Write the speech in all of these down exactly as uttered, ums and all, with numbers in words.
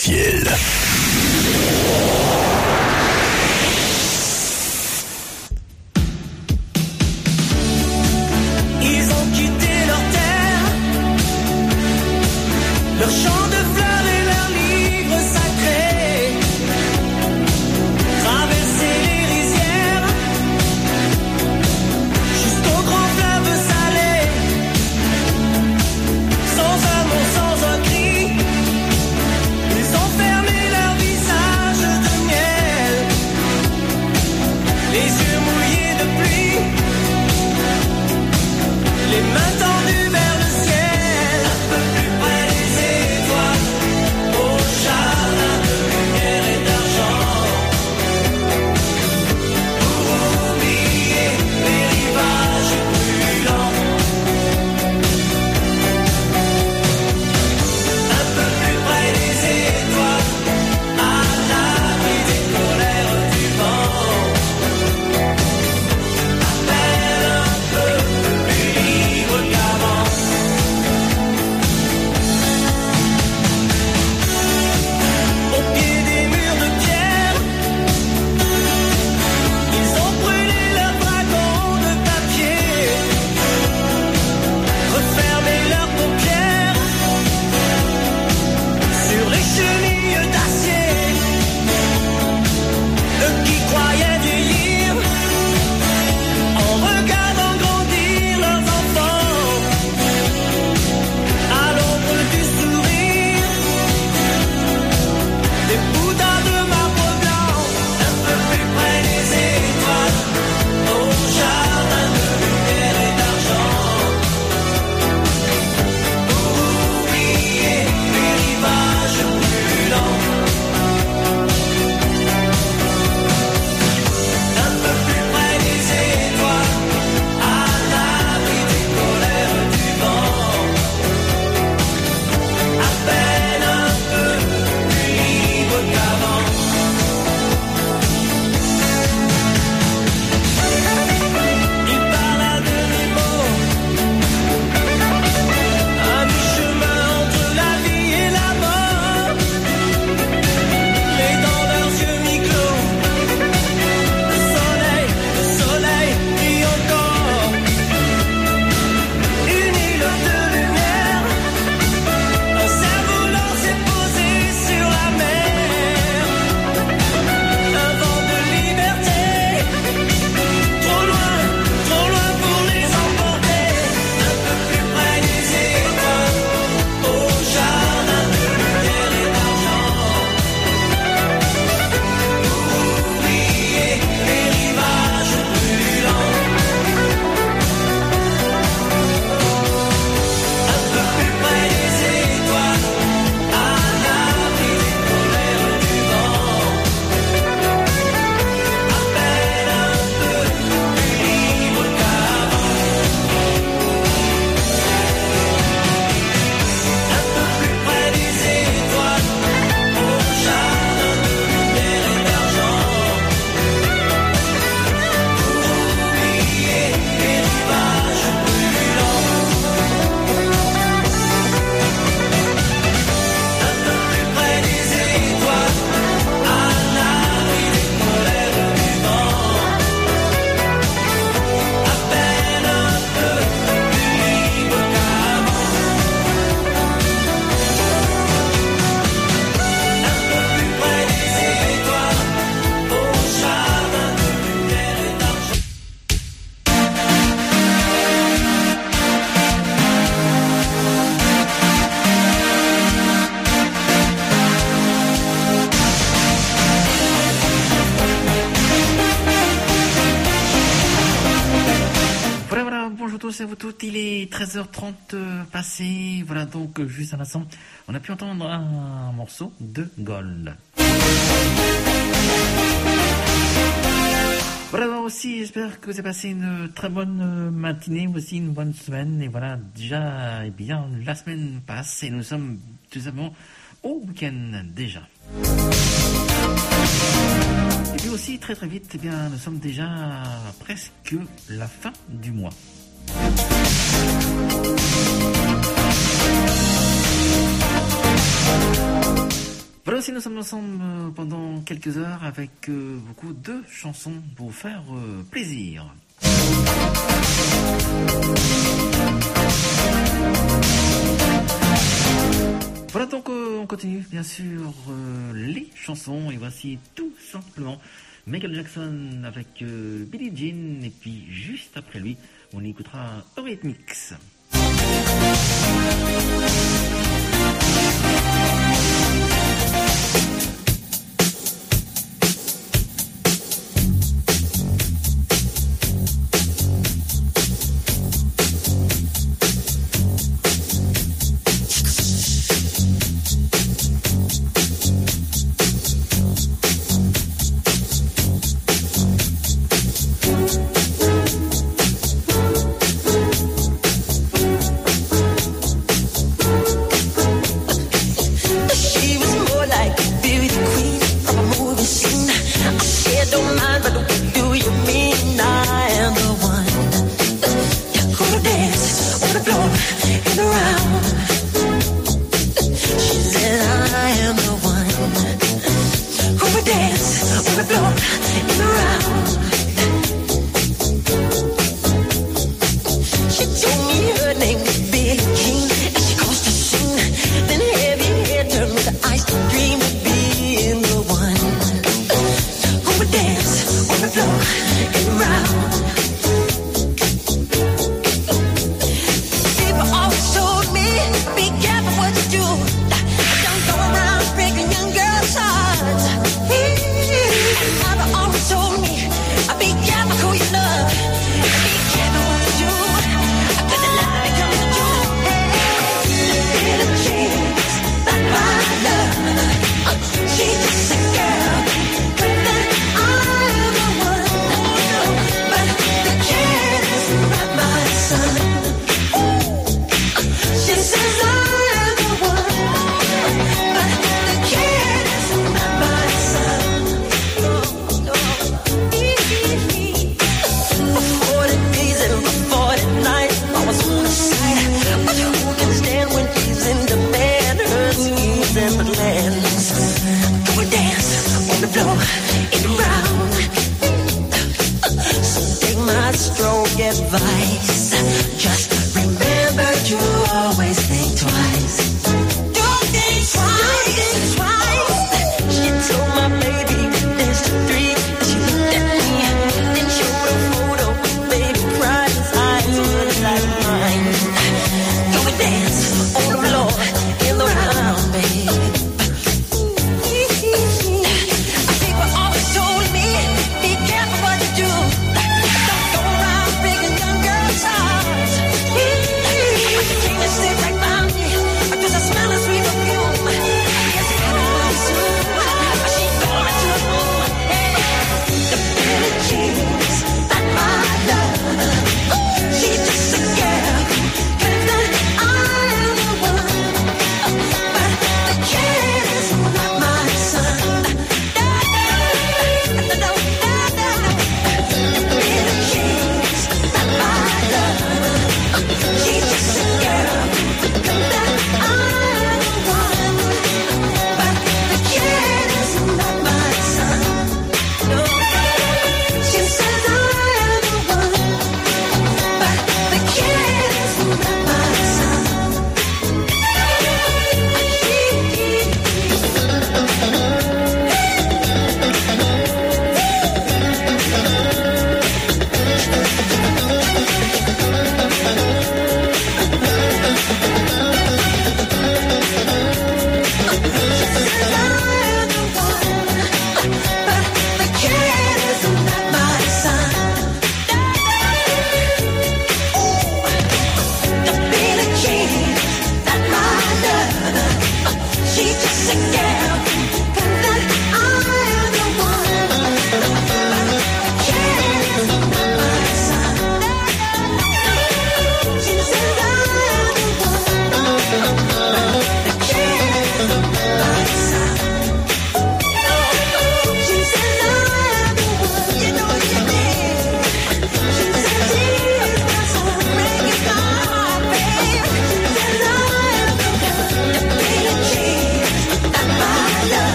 Essentiel. Ils ont quitté leur terre, leur champ de fleurs et leurs livres sacrés, traversé les rizières jusqu'au grand fleuve salé, sans un mot, sans un cri. Ils ont fermé leur visage de miel, les yeux mouillés de pluie, les mains tendues vers le ciel, un peu plus près des étoiles, au jardin de lumière et d'argent, pour oublier les rivages brûlants. Un peu plus près des étoiles, à l'abri des colères du vent, à peine un peu plus libre qu'avant. Au pied des murs de pierre, ils ont brûlé leurs dragons de papier, refermé leurs paupières sur les chenilles d'acier. Eux qui croyaient vieillir en regardant grandir leurs enfants à l'ombre du sourire des bouddhas de marbre blanc, un peu plus près des étoiles, au jardin de lumière et d'argent, pour oublier les rivages brûlants. Un peu plus près des étoiles, à l'abri des colères du vent, à peine un peu plus libre qu'avant. Il parle à demi-mot, à mi-chemin entre la vie et la mort, mais dans leurs yeux mi-clos, le soleil, le soleil brille encore. Une île de lumière, un cerf-volant s'est posé sur la mer. Un vent de liberté, trop loin, trop loin pour les emporter. Un peu plus près des étoiles, au jardin de lumière et d'argent, pour oublier les rivages brûlants. Un peu plus près des étoiles, à l'abri des colères du vent, à peine un peu plus libre qu'avant. Un peu plus près des étoiles, au jardin de lumière et d'argent, pour oublier les rivages brûlants. Un peu plus près des étoiles, à l'abri des colères du vent, à peine un peu plus libre qu'avant. Un peu plus près des étoiles, au jardin de lumière et d'argent. Voilà, voilà, bonjour à tous et à vous toutes, il est treize heures trente euh, passé, voilà donc euh, juste à l'instant, on a pu entendre un morceau de Gold. Voilà aussi, j'espère que vous avez passé une très bonne euh, matinée, aussi une bonne semaine, et voilà, déjà, eh bien, la semaine passe et nous sommes tout simplement au week-end déjà. Et puis aussi, très très vite, eh bien, nous sommes déjà à presque la fin du mois. Voilà aussi, nous sommes ensemble euh, pendant quelques heures avec euh, beaucoup de chansons pour vous faire euh, plaisir. Voilà, donc euh, on continue bien sûr euh, les chansons et voici tout simplement Michael Jackson avec euh, Billie Jean et puis juste après lui on écoutera Eurythmics.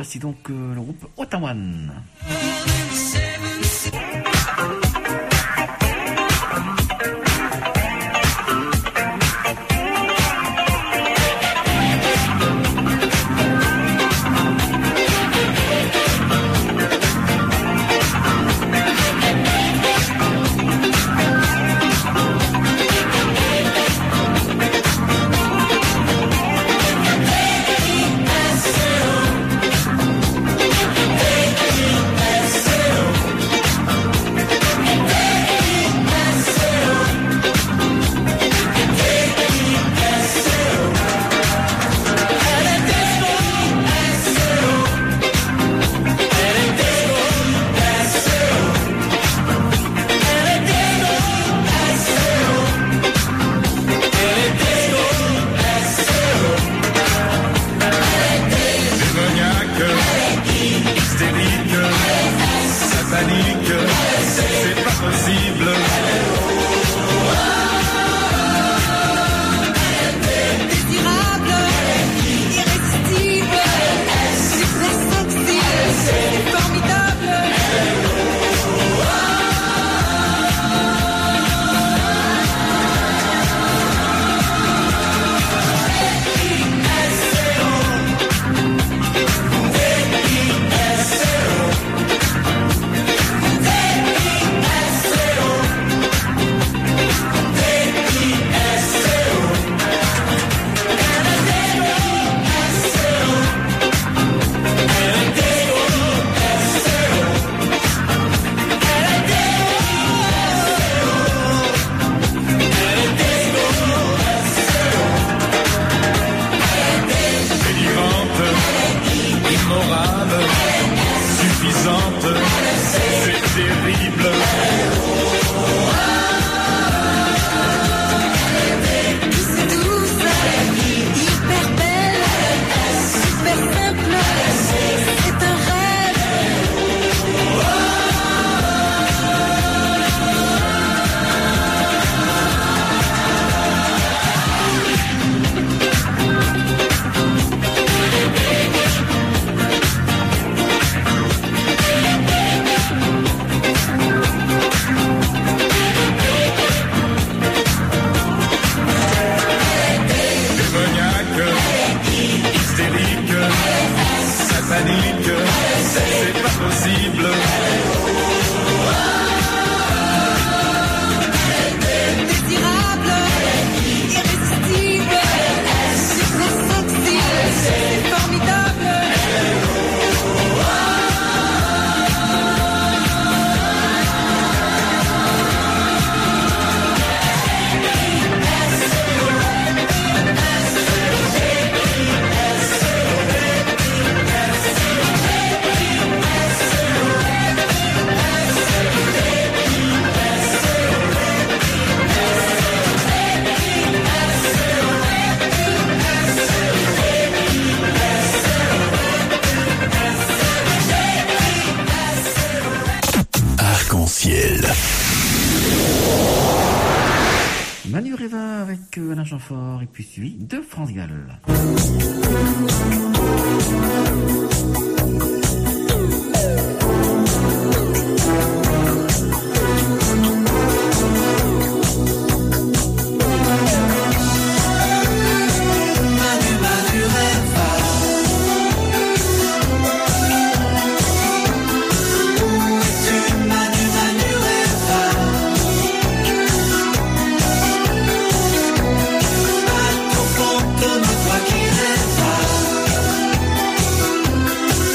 voici donc euh, le groupe Otawan. Manu Reva avec euh, Alain Chamfort et puis suivi de France Gall. Au fond de moi qui rêve.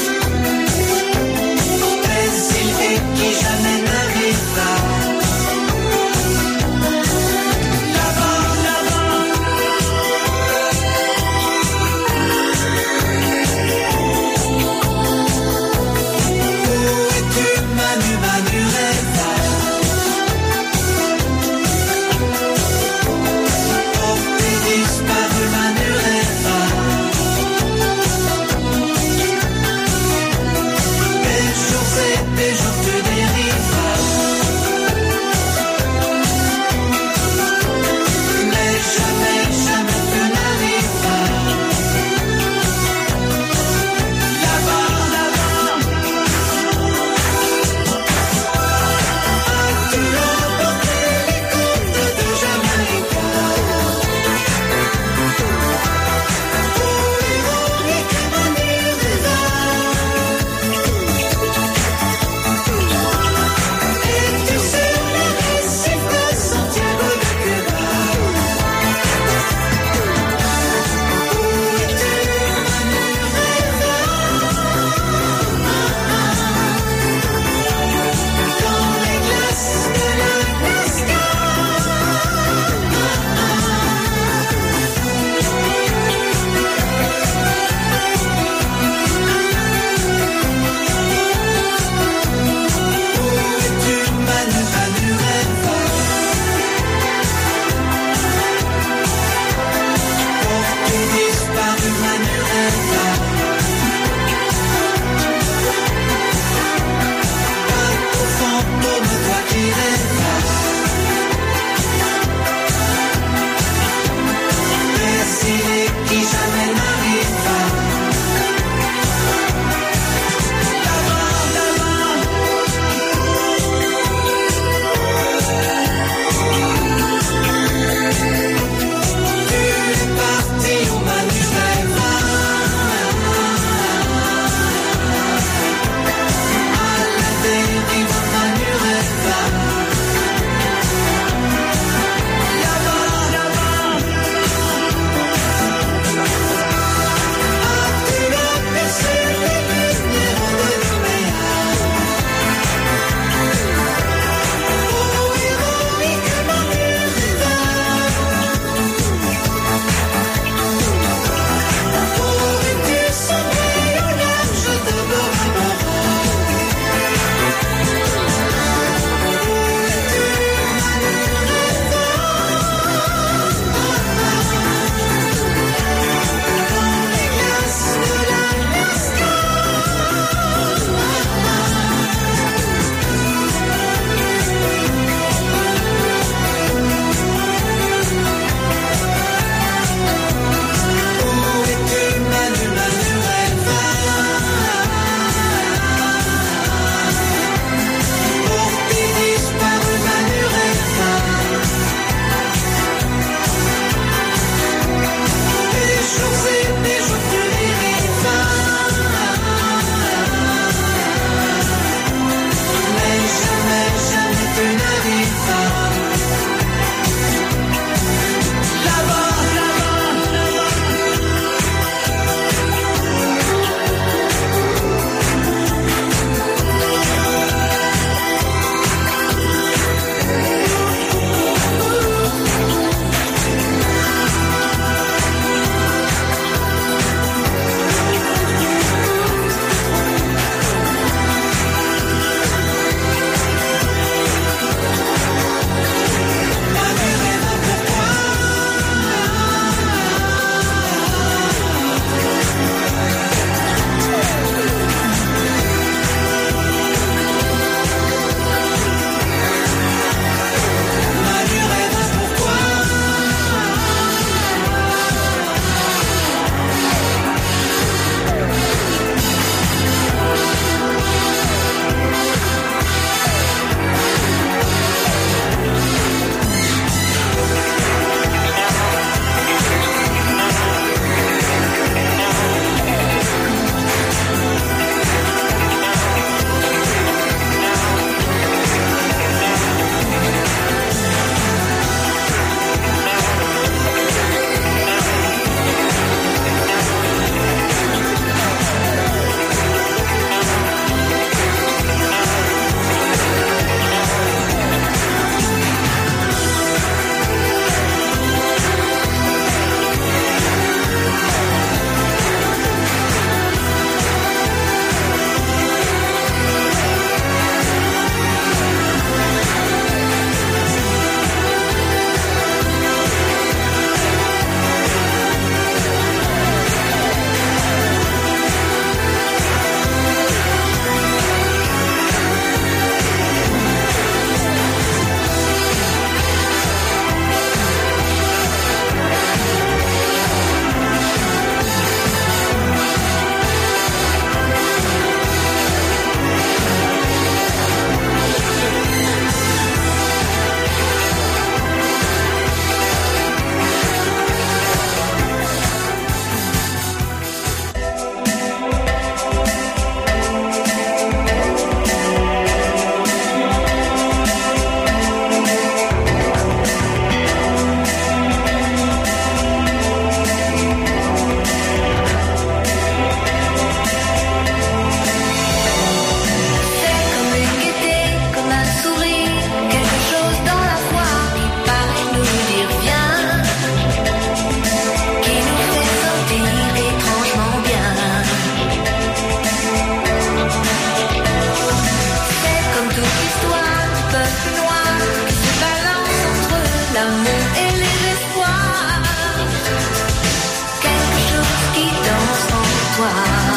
l'amour et les espoirs. Quelque chose qui danse en toi.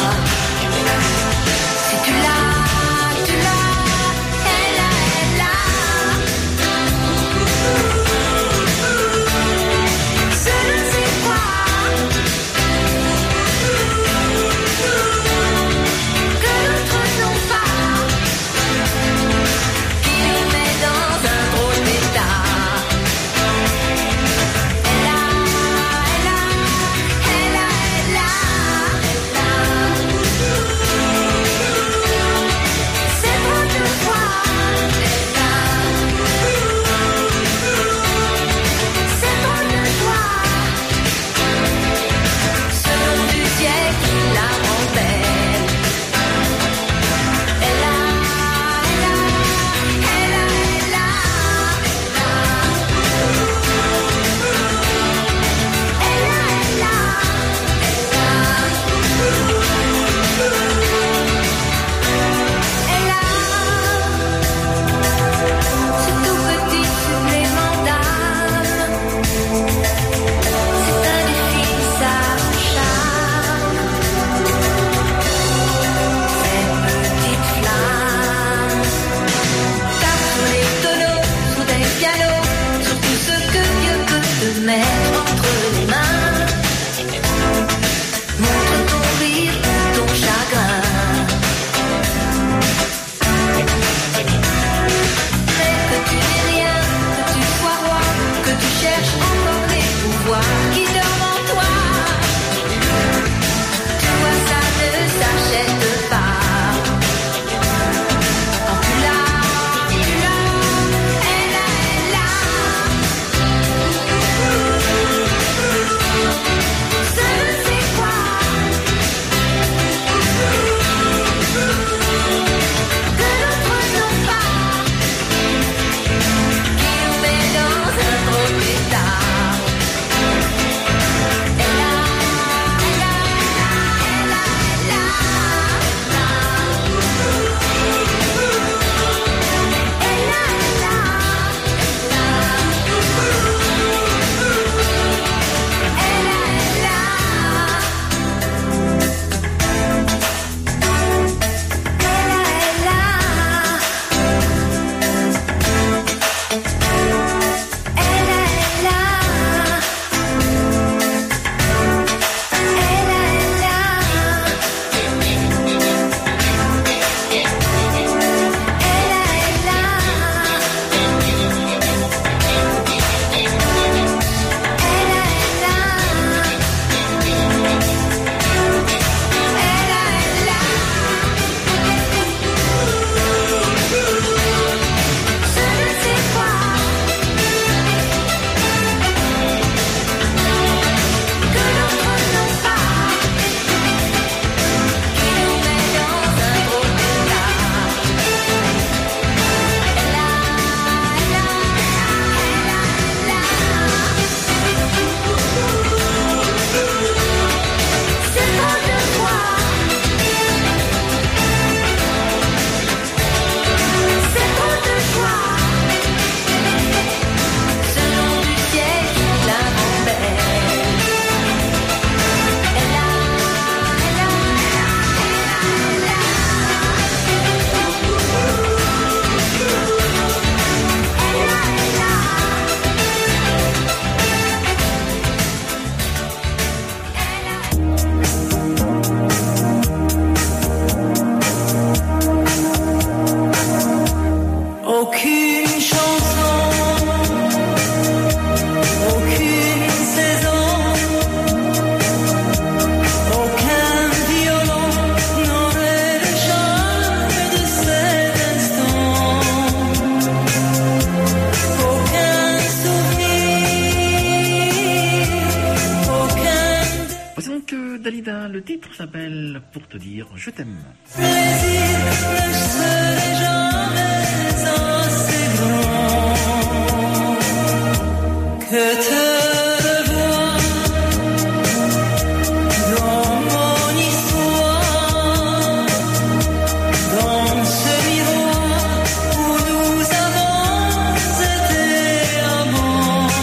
Si tu l'as, tu l'as, elle a, elle a. Je ne sais quoi que d'autres n'ont pas, qui nous met dans un drôle d'état. Elle a, elle a, elle a, elle a, elle a. C'est trop de fois, elle a. C'est trop de toi. Ce nom du ciel qui la rend belle. Elle a, elle a, elle a, elle a, elle a. Elle a, elle a, elle a. Ce tout petit supplément d'âme, c'est indéfinissable charme. Cette petite flamme tape sur les tonneaux, sur des pianos, sur tout ce que Dieu peut te mettre entre les mains. Montre ton rire ou ton chagrin. Mais que tu n'aies rien, que tu sois roi, que tu cherches encore les pouvoirs qui dorment en toi. Tu vois, ça ne s'achète pas. Quand tu l'as, tu l'as, elle a, elle a. Je ne sais quoi que d'autres n'ont pas, qui nous met dans un drôle d'état. Elle a, elle a, elle a, elle a, elle a. Elle a, elle a, Dalida, le titre s'appelle Pour te dire je t'aime. Plaisir ne serait jamais assez grand que te revoir dans mon histoire, dans ce miroir où nous avons été amants.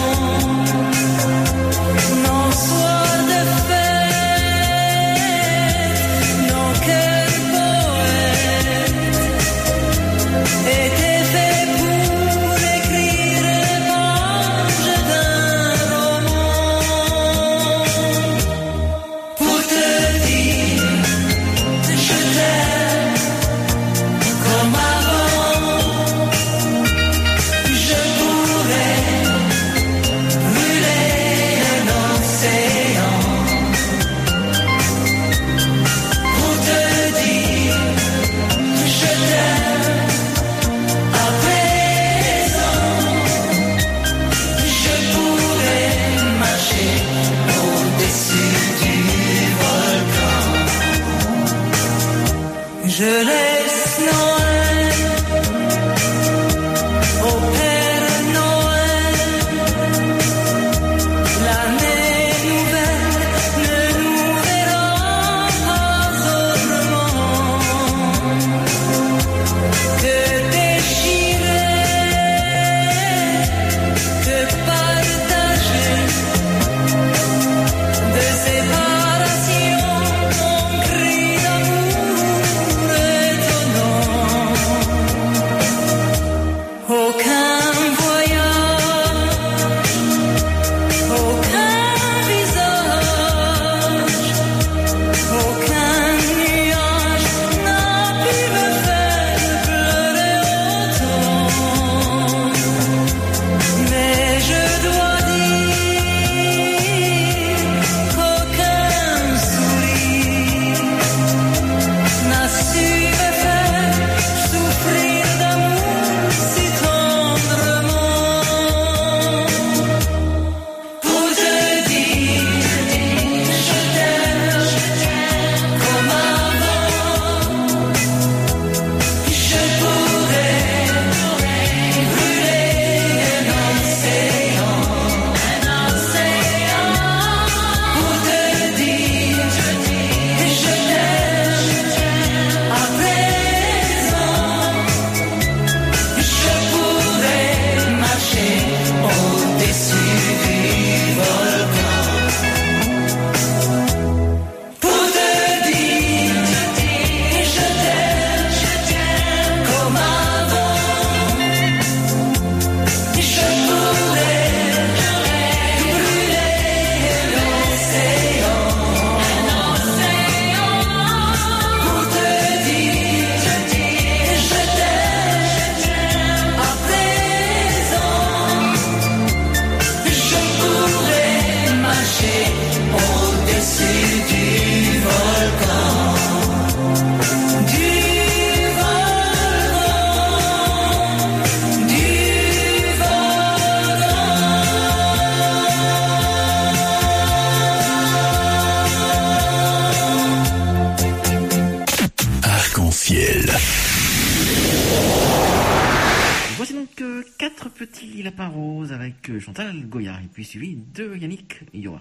Voici donc euh, quatre petits lapins roses avec euh, Chantal Goya et puis suivi de Yannick Yoa.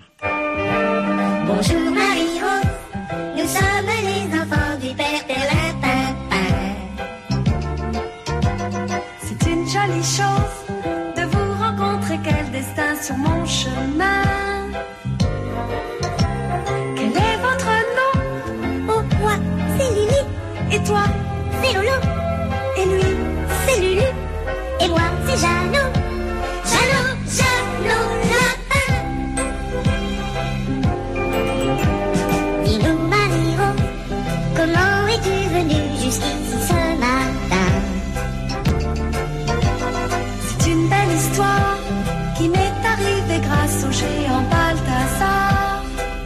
Bonjour Marie-Rose, nous sommes les enfants du père Perlin. C'est une jolie chose de vous rencontrer, quel destin sur mon chemin. Quel est votre nom? Oh, moi, c'est Lily. Et toi? C'est Lolo. Et lui? C'est Lulu. Et moi, c'est Jeannot. Jeannot, Jeannot, lapin. Dis-nous, Marie-Rose, comment es-tu venue jusqu'ici ce matin? C'est une belle histoire qui m'est arrivée grâce au géant Balthazar.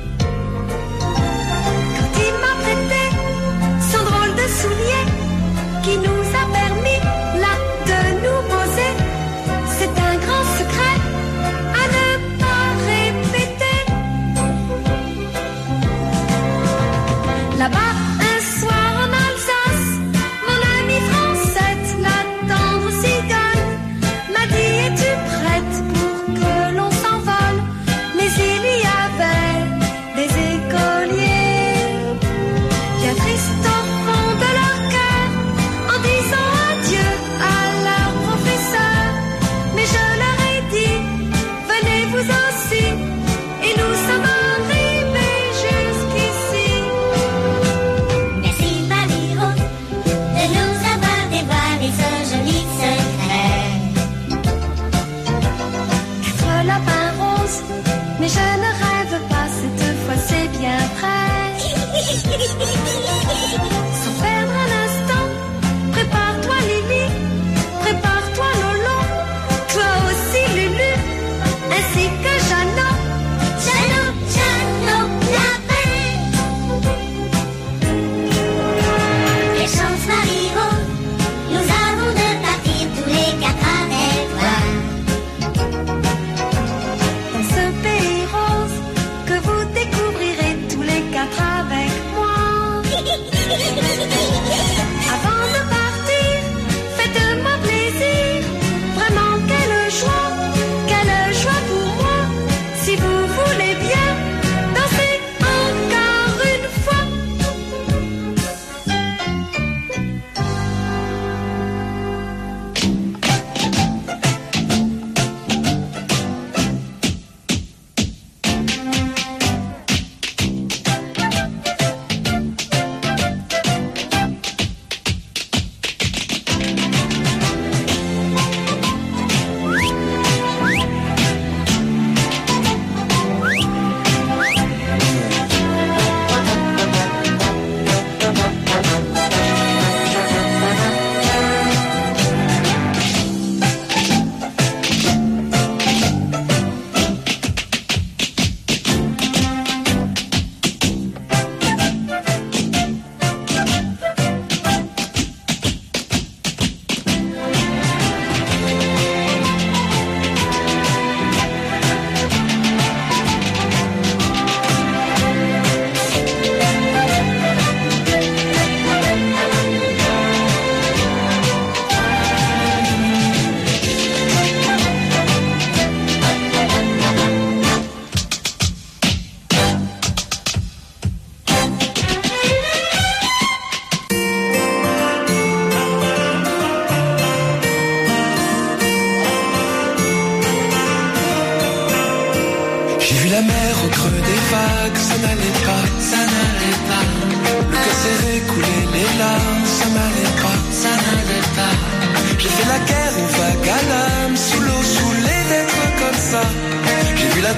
Quand il m'a prêté son drôle de soulier qui nous a permis là de nous poser, c'est un grand secret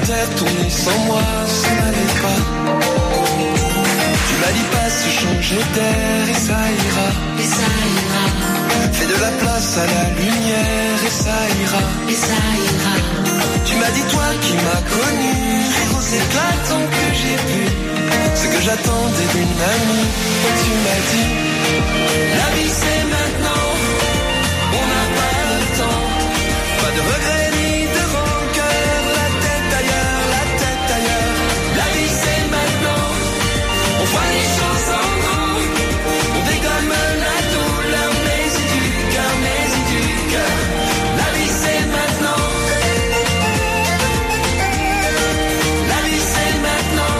terre tourner sans moi, ça n'allait pas. Tu m'as dit pas se changer d'air et ça ira. Et ça ira. Fais de la place à la lumière et ça ira. Et ça ira. Tu m'as dit toi qui m'as connu, rose éclatant que j'ai vu. Ce que j'attendais d'une amie, et tu m'as dit la vie c'est maintenant, on n'a pas le temps. Pas de regrets ni de rancœur, la tête ailleurs, la tête ailleurs. La vie c'est maintenant, on voit les choses en grand. On dégomme la douleur, mais c'est du cœur, mais c'est du cœur. La vie c'est maintenant. La vie c'est maintenant.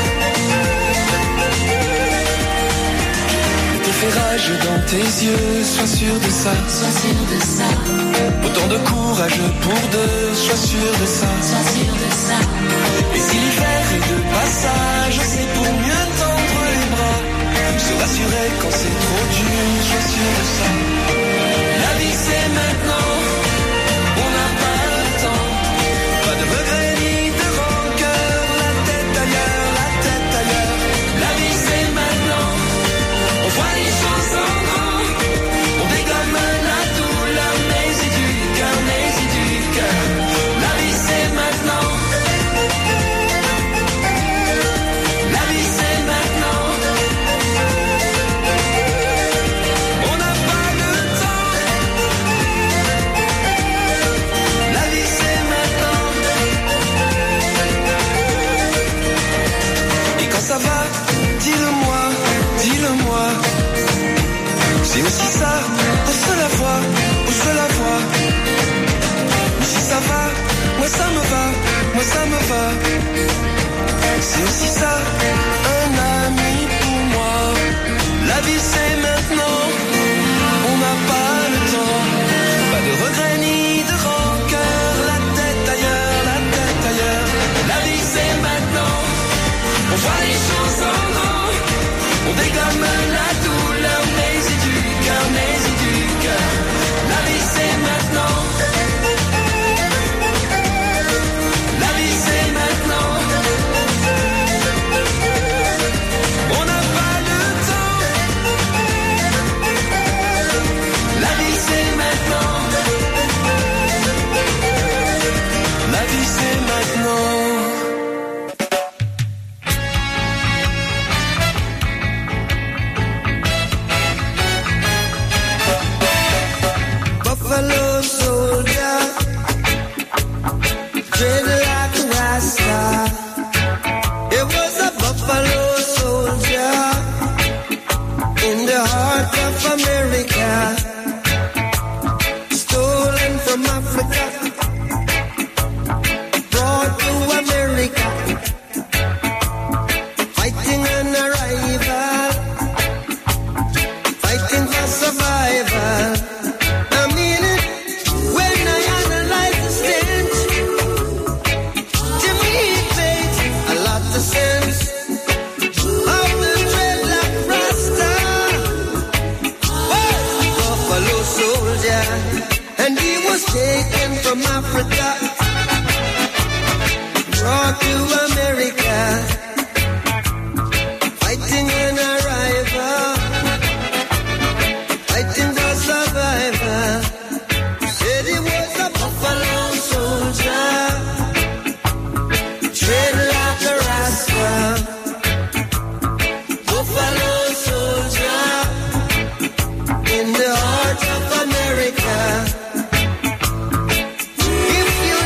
Tes fait rage dans tes yeux, sois sûr de ça. Sois sûr de ça. Autant de courage pour deux, sois sûr de ça. Sois sûr de ça. Et si l'hiver est de passage, c'est pour mieux tendre les bras. Se rassurer quand c'est trop dur, sois sûr de ça. La vie c'est maintenant, on n'a pas le temps. Pas de regrets ni de rancœur, la tête ailleurs, la tête ailleurs. La vie c'est maintenant, on voit les choses en grand. On dégomme la douleur, mais c'est du cœur, mais c'est du cœur. La vie c'est maintenant. La vie c'est maintenant. On n'a pas le temps. La vie c'est maintenant. Et quand ça va, dis-le-moi, dis-le-moi. C'est aussi ça, on se la voit, on se la voit. Mais si ça va, moi ça me va, moi ça me va. C'est aussi ça, un ami pour moi. La vie c'est maintenant, on n'a pas le temps. Pas de regrets ni de rancœur, la tête ailleurs, la tête ailleurs. La vie c'est maintenant, on voit les choses en grand. On dégomme la douleur, mais c'est du cœur, mais c'est du cœur. La vie c'est maintenant. La vie c'est maintenant. On n'a pas le temps. La vie c'est maintenant. La vie c'est maintenant. Buffalo soldier, tread like a rasta. It was a buffalo soldier in the heart of America, stolen from Africa, brought to America, fighting an arrival, fighting for survival. I mean it when I analyze the stench. To me it makes a lot of sense. How the dreadlock rasta was a buffalo soldier, and he was taken from Africa, brought to America, fighting an arrival, fighting for survival. Said he was a buffalo soldier, tread like a rasta. Buffalo soldier in the heart of America. If you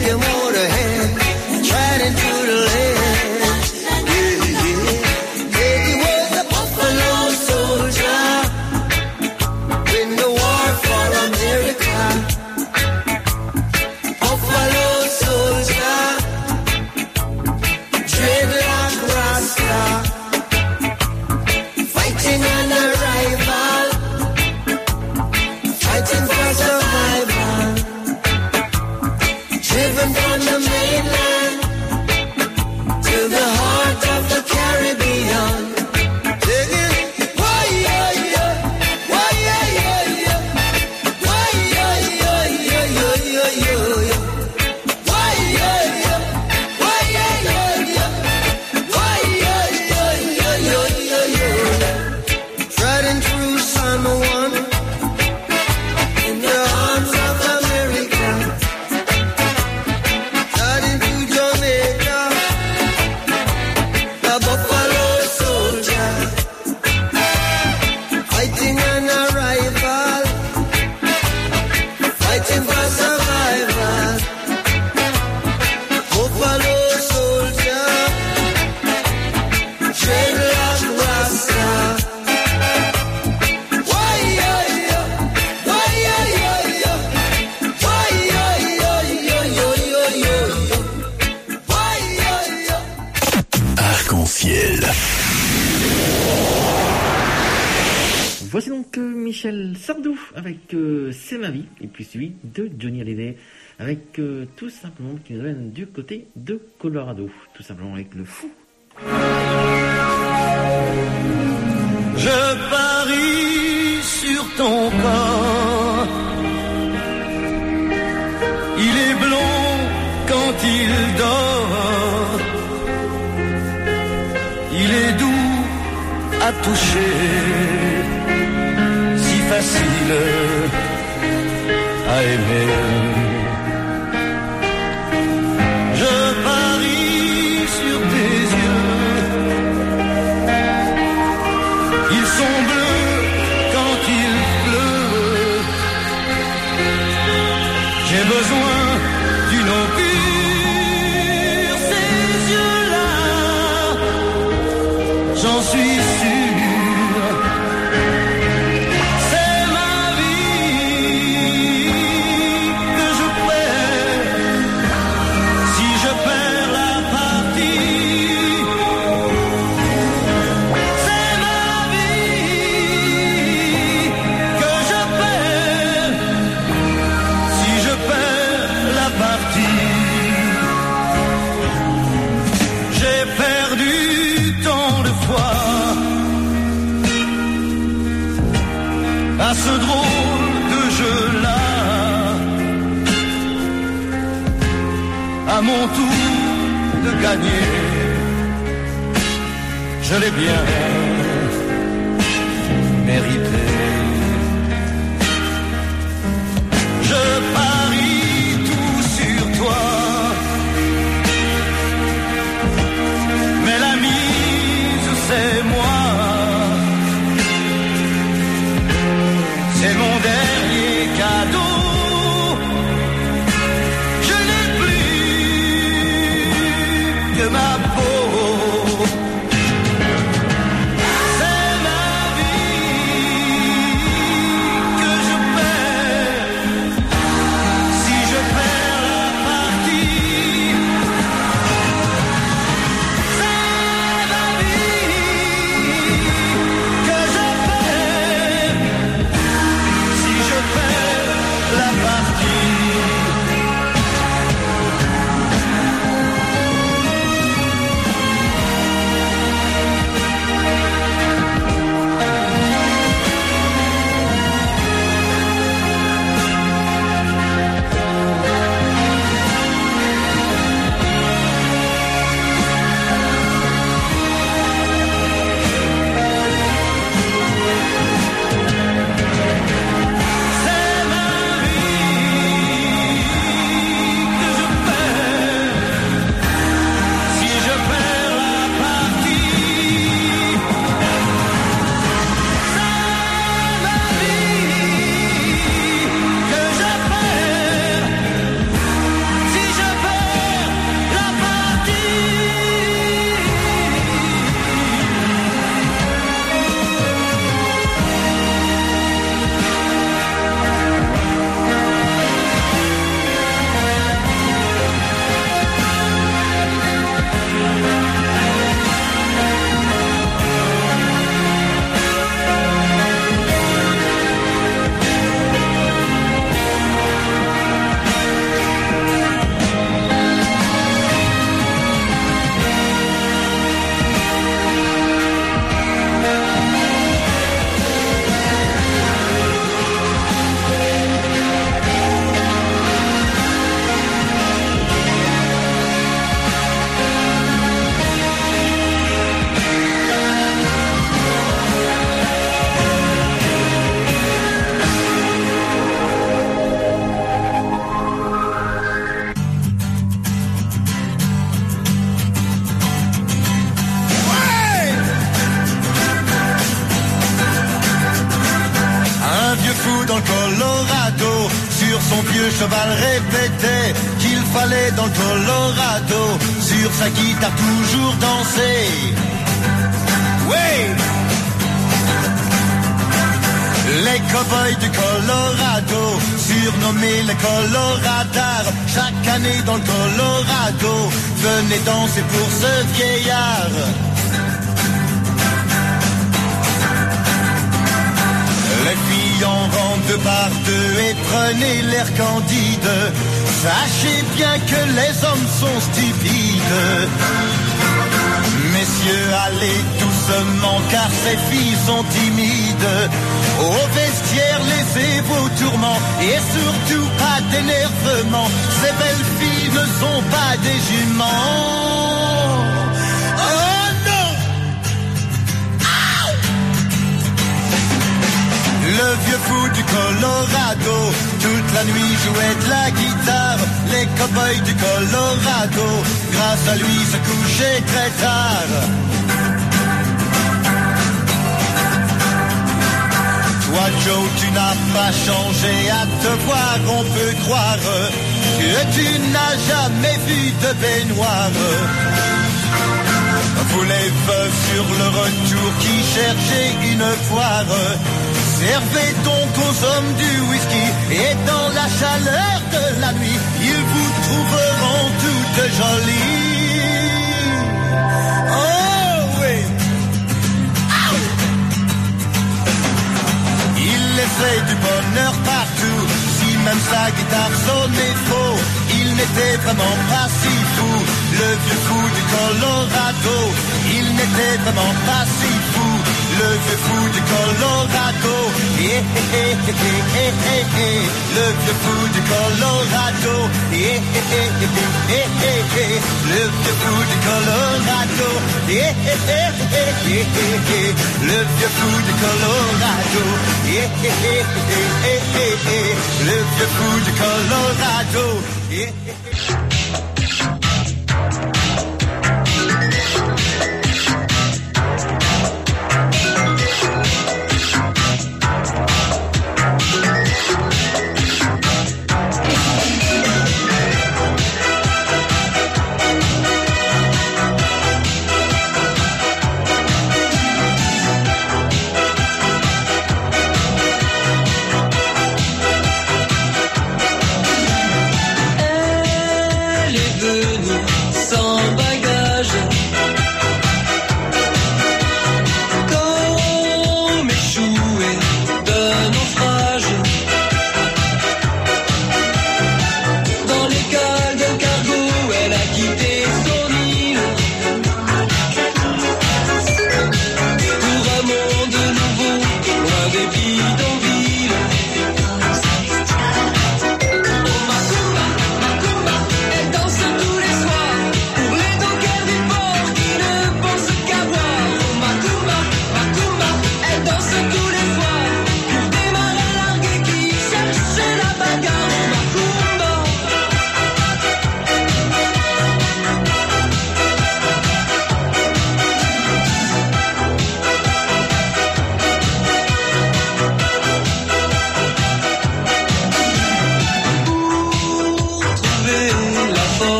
your motorhead, riding through the land. Yeah, yeah. Yeah, he was a buffalo soldier in the war for America. Buffalo soldier, dreadlock rasta, fighting an rival, fighting for survival, driven from the mainland to the heart of the Caribbean. Singing, why, yeah, yeah, why, yeah, yeah, yeah, why, yeah, yeah, yeah, yeah, yeah, yeah, yeah. Why, yeah, yeah, why, yeah, yeah, yeah, why, yeah, yeah, yeah, yeah, yeah, yeah. Riding through San Juan in the arms of America, riding through Jamaica, a buffalo soldier, fighting an rival, fighting for survival. Buffalo soldier, dreadlock rasta. Why, yeah, yeah, why, yeah, yeah, yeah, why, yeah, yeah, yeah, yeah, yeah, yeah, yeah. Why, yeah, yeah. Arc-en-ciel. Voici donc euh, Michel Sardou avec euh, C'est ma vie, et puis celui de Johnny Hallyday avec euh, tout simplement qui nous amène du côté de Colorado, tout simplement avec le fou. Je parie sur ton corps. Il est blond quand il dort. Il est doux à toucher, si facile à aimer. Je parie sur tes yeux. Ils sont bleus quand il pleut. J'ai besoin d'une eau pure. Ces yeux-là, j'en suis sûr. C'est ma vie que je perds. Si je perds la partie, c'est ma vie que je perds. Si je perds la partie, j'ai perdu tant de fois à ce drôle de jeu-là. À mon tour de gagner, je l'ai bien mérité. Je parie tout sur toi, mais la mise c'est moi. C'est mon dernier cadeau. Je n'ai plus que ma peau. C'est ma vie son vieux cheval répétait qu'il fallait dans le Colorado sur sa guitare toujours danser. Oui! Les cow-boys du Colorado, surnommés les Coloradars, chaque année dans le Colorado, venaient danser pour ce vieillard. Les filles en rang deux par deux et prenez l'air candide. Sachez bien que les hommes sont stupides. Messieurs, allez doucement car ces filles sont timides. Au vestiaire, laissez vos tourments et surtout pas d'énervement. Ces belles filles ne sont pas des juments. Oh non! Ow! Le vieux fou du Colorado, toute la nuit jouait de la guitare. Les cow-boys du Colorado, grâce à lui se couchaient très tard. Toi Joe, tu n'as pas changé, à te voir on peut croire que tu n'as jamais vu de baignoire. Vous les veuves sur le retour qui cherchaient une foire, servez donc aux hommes du whisky et dans la chaleur de la nuit, ils vous trouveront toutes jolies. Oh oui! Il essaie du bonheur partout, si même sa guitare sonnait faux, il n'était vraiment pas si fou. Le vieux fou du Colorado, il n'était vraiment pas si fou. Le vieux fou du Colorado, eh, eh, eh, eh, eh, eh, eh. Le vieux fou du Colorado, eh, eh, eh, eh, eh, eh, eh. Le vieux fou du Colorado, eh, eh, eh, eh, eh, eh. Le vieux fou du Colorado, eh, eh, eh, eh, eh, eh. Le vieux fou du Colorado, eh, eh, eh.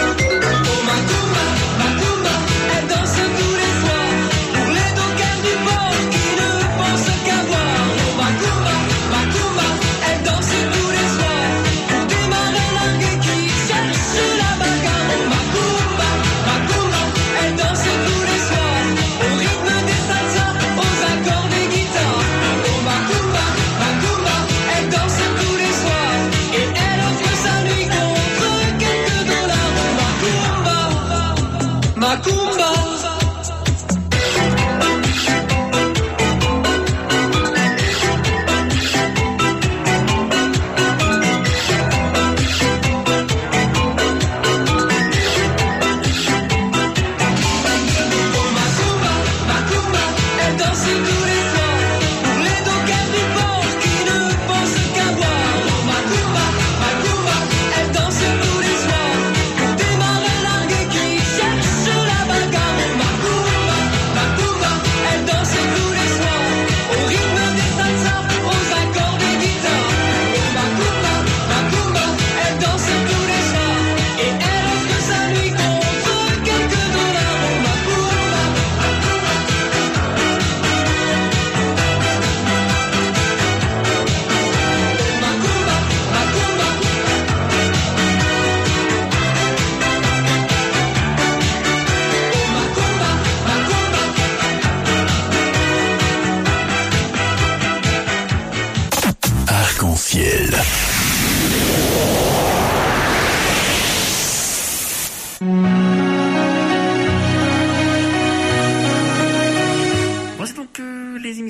Oh Macumba, Macumba, elle danse tous les soirs pour les dockers du port.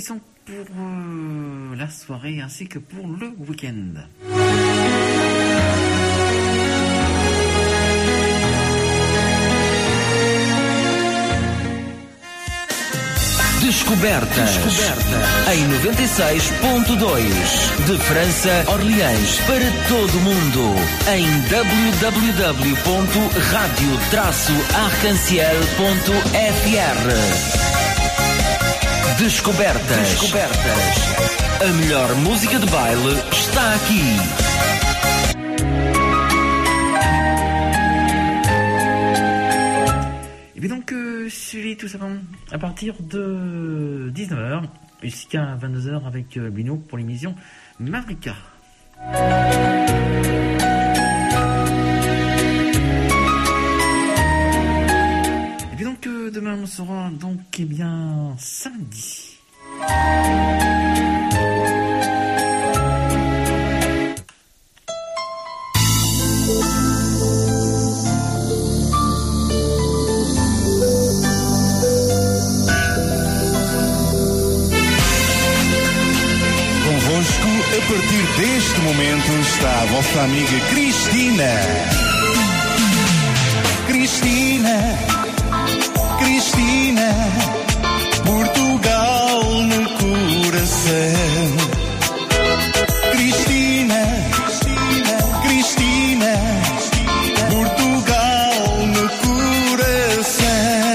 l'émission pour euh, la soirée ainsi que pour le week-end. Descoberta. Descoberta. Em noventa e seis ponto dois. De França, Orleans, para todo o mundo. Em w w w ponto radio traço arc-en-ciel ponto f r. Descobertas. Descobertas. A melhor música de baile está aqui. Et bien donc, euh, suivi tout simplement à partir de dix-neuf heures jusqu'à vingt-deux heures avec euh, Bino pour l'émission Mavrika. Et puis donc, euh, demain on sera donc, eh bien, samedi. A partir deste momento está a vossa amiga Cristina. Cristina, Cristina, Portugal no coração. Cristina, Cristina, Portugal no coração.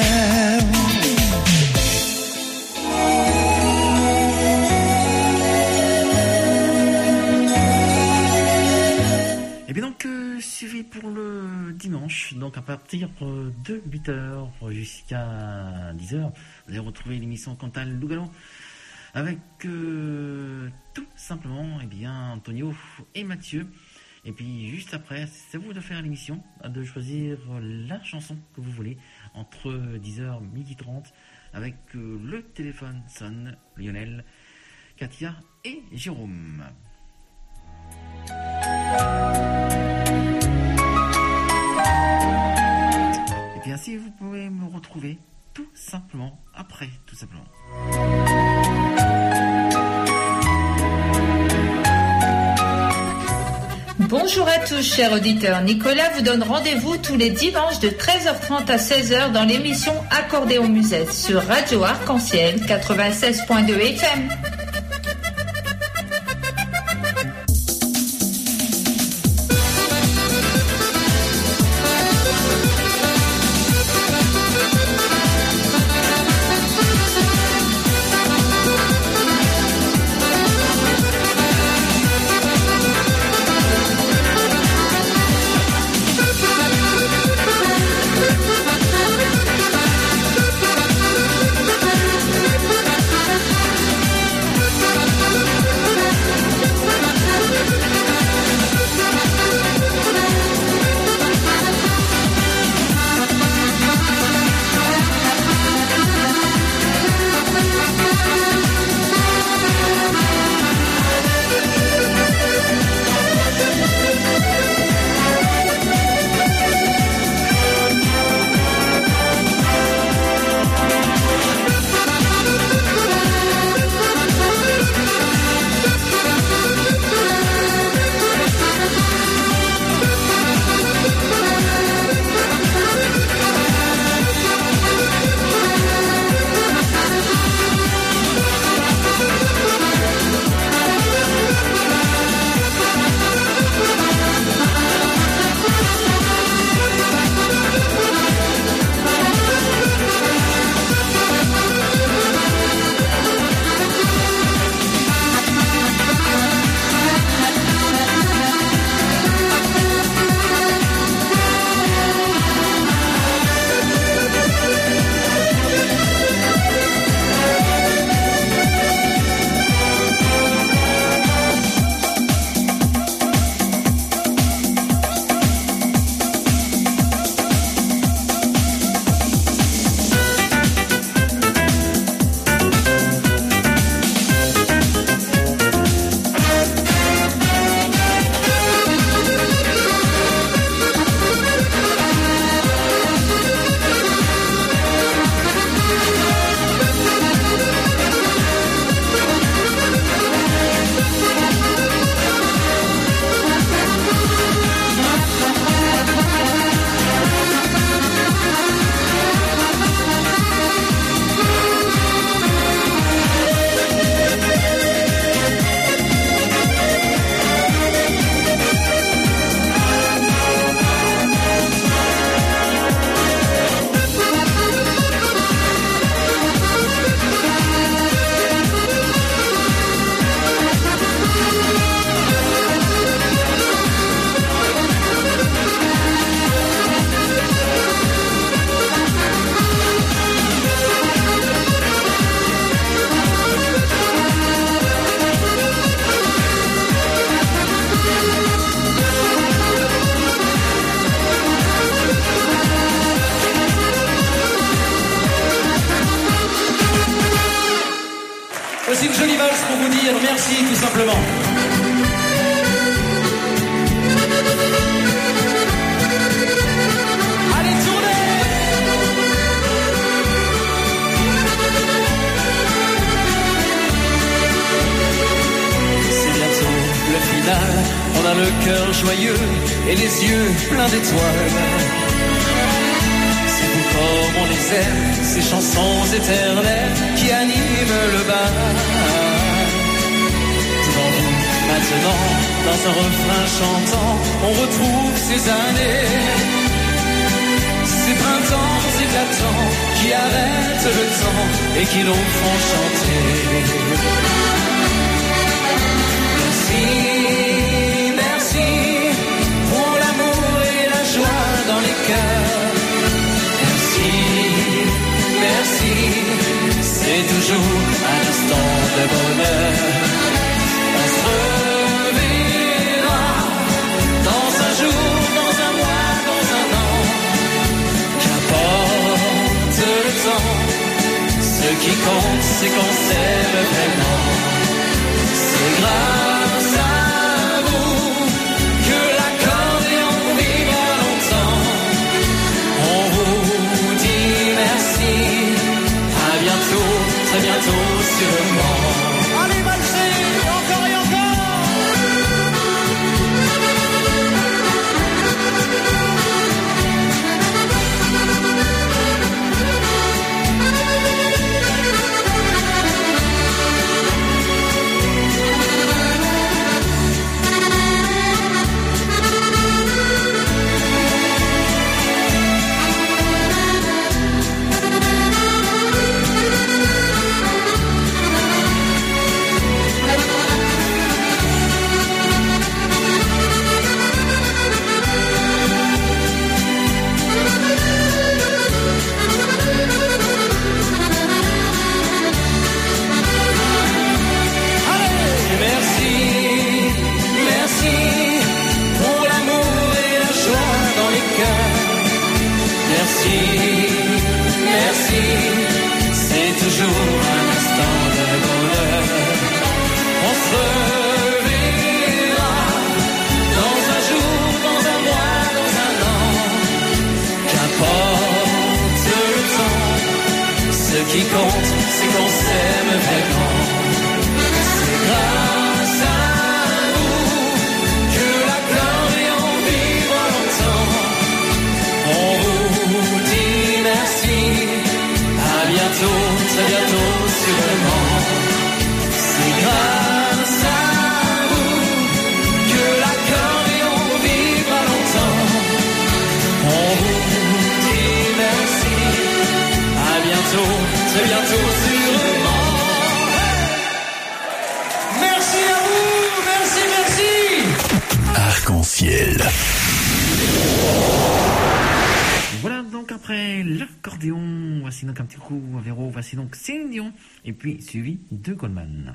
Suivi pour le dimanche, donc à partir de huit heures jusqu'à dix heures, vous allez retrouver l'émission Cantal Lugano avec euh, tout simplement eh bien, Antonio et Mathieu. Et puis juste après, c'est à vous de faire l'émission, de choisir la chanson que vous voulez entre dix heures et midi trente avec euh, le téléphone sonne, Lionel, Katia et Jérôme. Et bien ainsi vous pouvez me retrouver tout simplement après, tout simplement. Bonjour à tous chers auditeurs, Nicolas vous donne rendez-vous tous les dimanches de treize heures trente à seize heures dans l'émission Accordéon Musette sur Radio Arc-en-Ciel quatre-vingt-seize point deux F M. Voici une jolie valse pour vous dire merci tout simplement. Allez, tournez! C'est bientôt le final, on a le cœur joyeux et les yeux pleins d'étoiles. C'est vous comme on les aime, ces chansons éternelles qui animent le bal. Devant vous, maintenant, dans un refrain chantant, on retrouve ces années, ces printemps éclatants qui arrêtent le temps et qui nous font chanter. Merci, merci pour l'amour et la joie dans les cœurs. Merci, merci, c'est toujours un instant de bonheur. On se reverra dans un jour, dans un mois, dans un an. Qu'importe le temps, ce qui compte, c'est qu'on s'aime vraiment. C'est grâce à vous que l'accordéon vivra longtemps. On vous dit merci, à bientôt, très bientôt sûrement. Allez, valsez, encore et qui compte, c'est qu'on s'aime vraiment. C'est grâce à vous que l'accordéon vivra longtemps. On vous dit merci, à bientôt, très bientôt sûrement. C'est grâce à vous que l'accordéon vivra longtemps. On vous dit merci, à bientôt, très bientôt sûrement. Merci à vous, merci, merci. Arc-en-ciel. Voilà donc après l'accordéon, voici donc un petit coup à Véro, voici donc Céline Dion, et puis suivi de Goldman.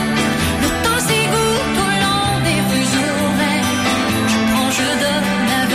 Le temps s'égoutte au long des rues horaires. Je prends, je donne avec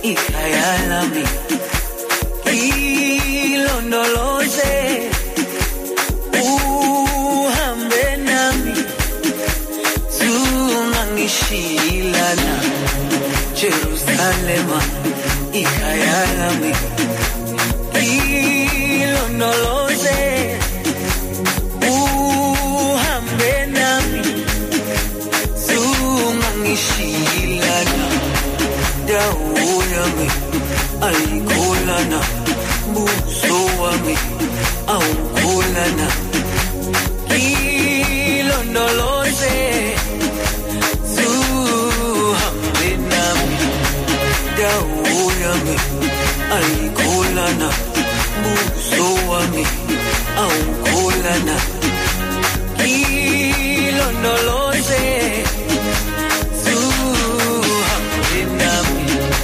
ikayalami ilondoloze uhambe nami zungangishilana Jerusalema ikayalami ilondoloze uhambe nami zungangishilana dawo yami ayikholana buso wami awukholana ilondoloze zuhambe nami dawo yami ayikholana buso wami awukholana ilondoloze zuhambe nami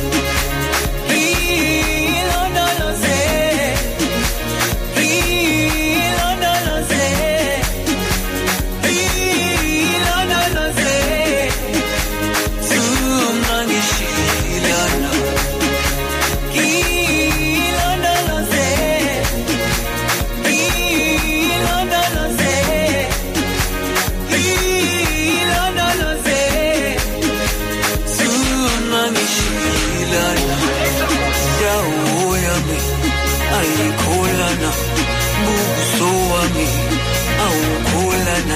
ayikholana buso wami awukholana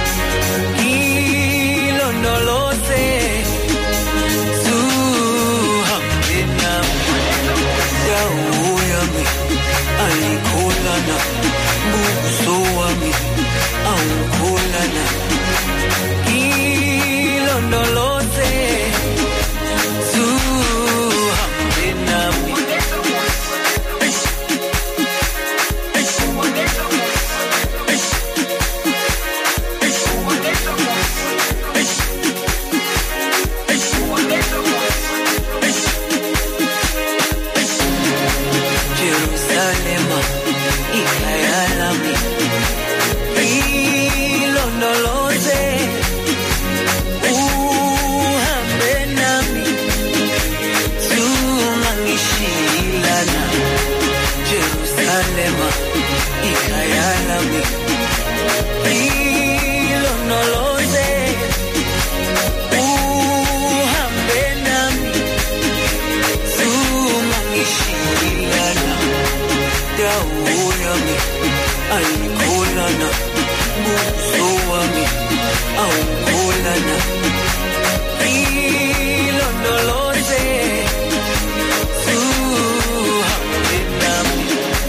ilondoloze zuhambe nami dawo yami ayikholana buso wami awukholana ilondoloze zuhambe nami Jerusalema ikayalami ilondoloze uhambe nami zungangishilana Jerusalema ikayalami ilondoloze uhambe nami zungangishilana dawo yami ayikholana buso wami awukholana ilondoloze zuhambe nami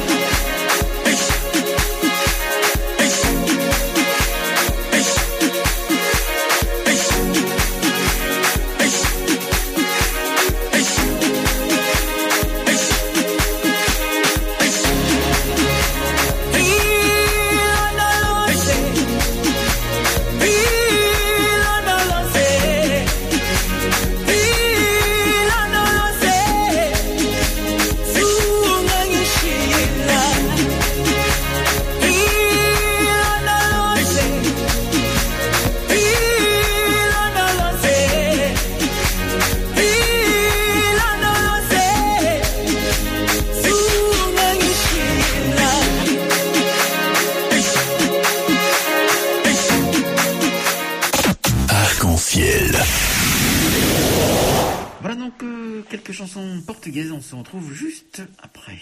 Voilà donc euh, quelques chansons portugaises, on se retrouve juste après.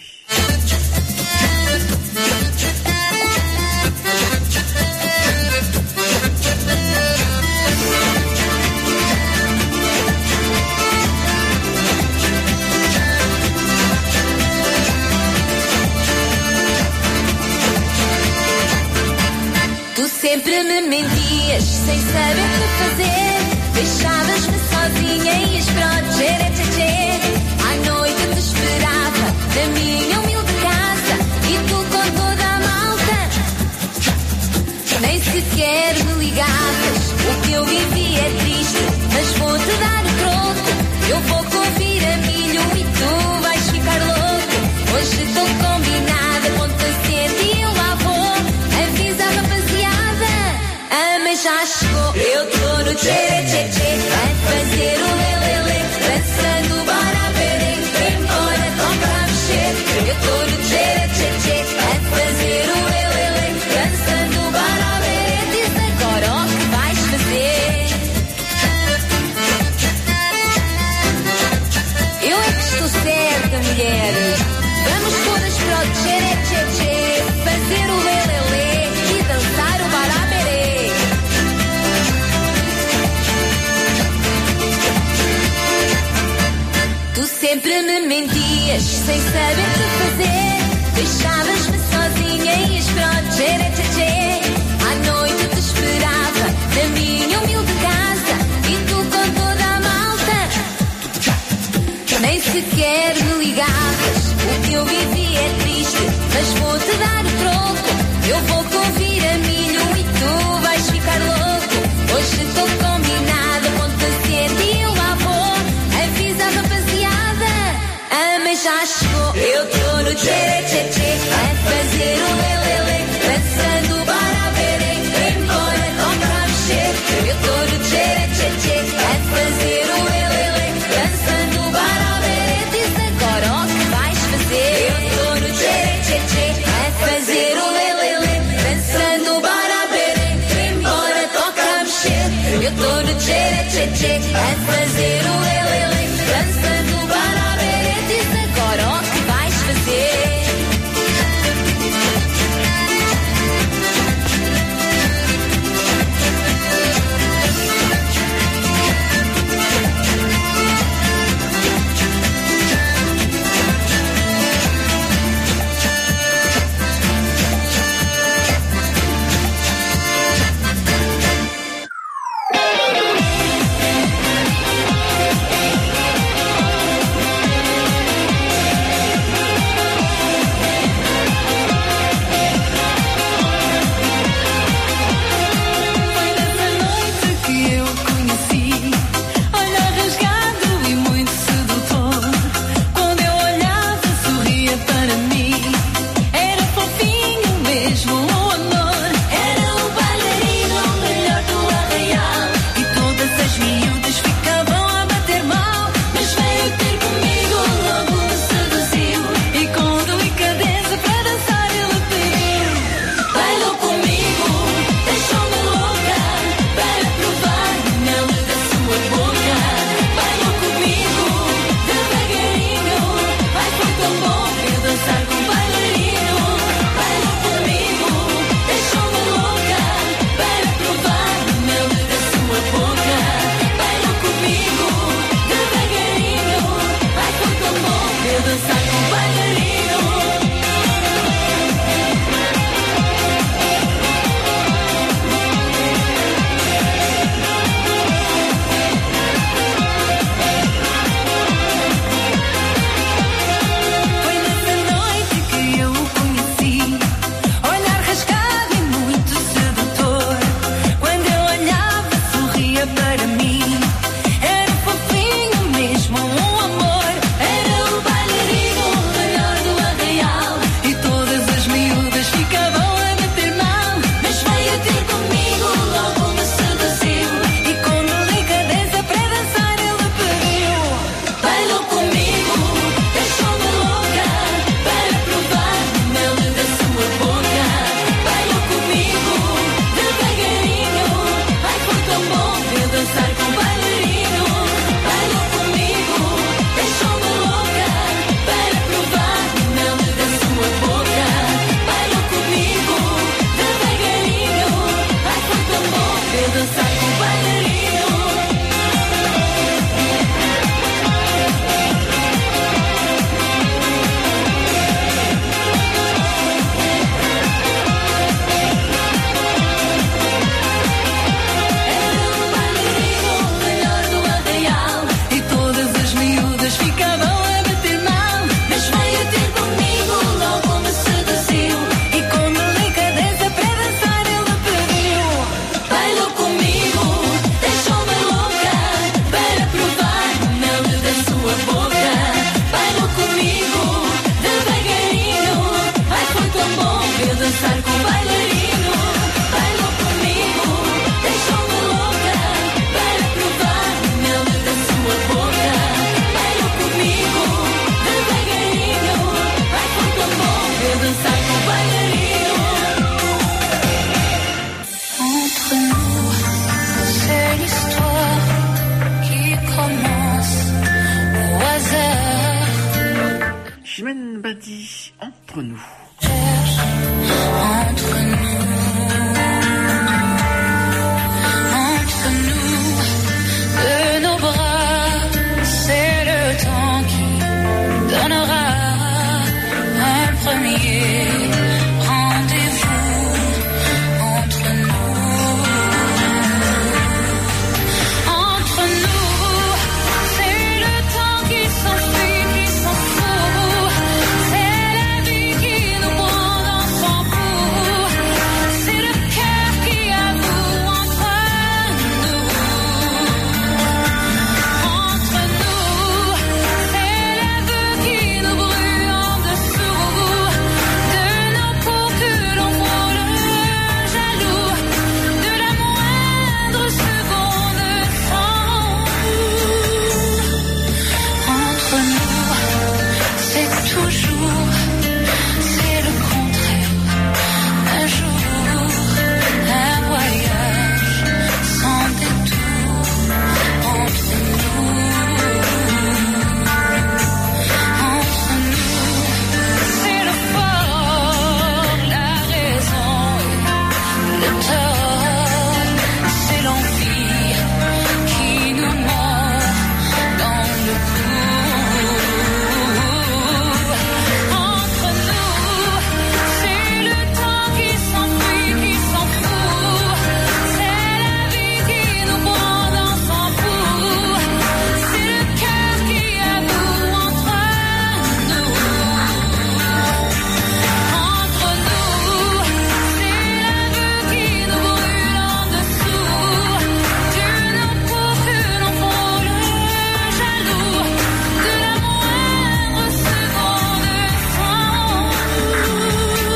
Tu sempre me mentias, sem saber o que fazer. Deixavas-me sozinha e as broches, tchê. À noite te esperava na minha humilde casa e tu com toda a malta nem sequer me ligavas. O que eu vivi é triste, mas vou-te dar o troco. Eu vou conferir a milho e tu vais ficar louco. Hoje estou combinada com paciente e eu lá vou. Avisa a rapaziada, a mãe já chegou. Eu tô no tchê. mulher. Vamos todas para o tchere tchê tchê, fazer o lelele e dançar o baraberê. Tu sempre me mentias sem saber o que fazer. Deixavas-me sozinha e ias para o tchere tchê tchê. À noite te esperava na minha humilde casa e tu com toda a malta nem sequer me ligavas. O que eu vivi é triste, mas vou-te dar o troco. Eu vou convir a milho e tu vais ficar louco. Hoje estou combinada, ponto acento e eu lá vou. Avisa a rapaziada, a mãe já chegou. Eu estou no tchere tchê tchê a fazer o lelele, dançando baraberê, embora não para mexer. Eu estou no tchere tchê tchê a fazer o lelele, dançando baraberê. Diz agora o que vais fazer. Eu estou no tchere tchê tchê a fazer o lelele, dançando baraberê, embora toca a mexer. Eu estou no tchere tchê tchê a fazer o lelele, dançando baraberê. Diz agora o que vais fazer. Ruben Badi, Entre nous. Entre nous, entre nous, de nos bras, c'est le temps qui donnera un premier rendez-vous entre nous. Entre nous, c'est le temps qui s'enfuit, qui s'en fout. C'est la vie qui nous prend dans son cou. C'est le cœur qui avoue entre nous. Entre nous, c'est l'aveu qui nous brûle en dessous de nos peaux que l'on frôle jaloux de la moindre seconde sans nous. Entre nous, c'est toujours, c'est le contraire. Un jour, un voyage sans détour. Entre nous, entre nous, c'est le fort, la raison et le tort. C'est l'envie qui nous mord dans le cou. Entre nous, c'est le temps qui s'enfuit, qui s'en fout. C'est la vie qui nous prend dans son cou. C'est le cœur qui avoue entre nous. Entre nous, c'est l'aveu qui nous brûle en dessous de nos peaux que l'on frôle jaloux de la moindre seconde sans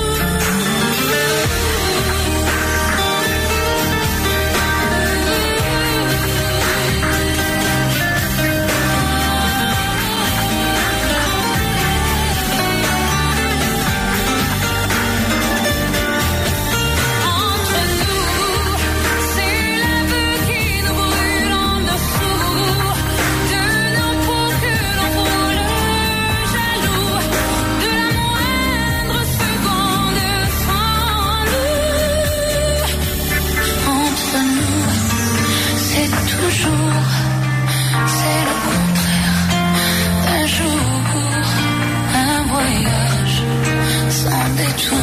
Entre nous, c'est l'aveu qui nous brûle en dessous de nos peaux que l'on frôle jaloux de la moindre seconde sans nous. Entre nous, c'est toujours, c'est le contraire. Un jour, un voyage sans détour.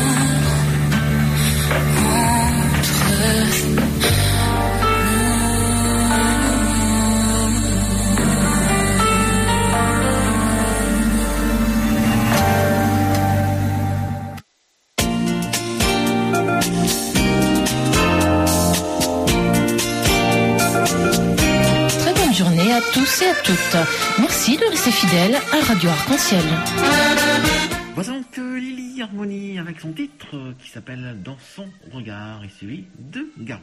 Entre Très bonne journée à tous et à toutes. Merci de rester fidèles à Radio Arc-en-Ciel. Voici donc euh, Lily Harmonie avec son titre euh, qui s'appelle Dans son regard et celui de Garou.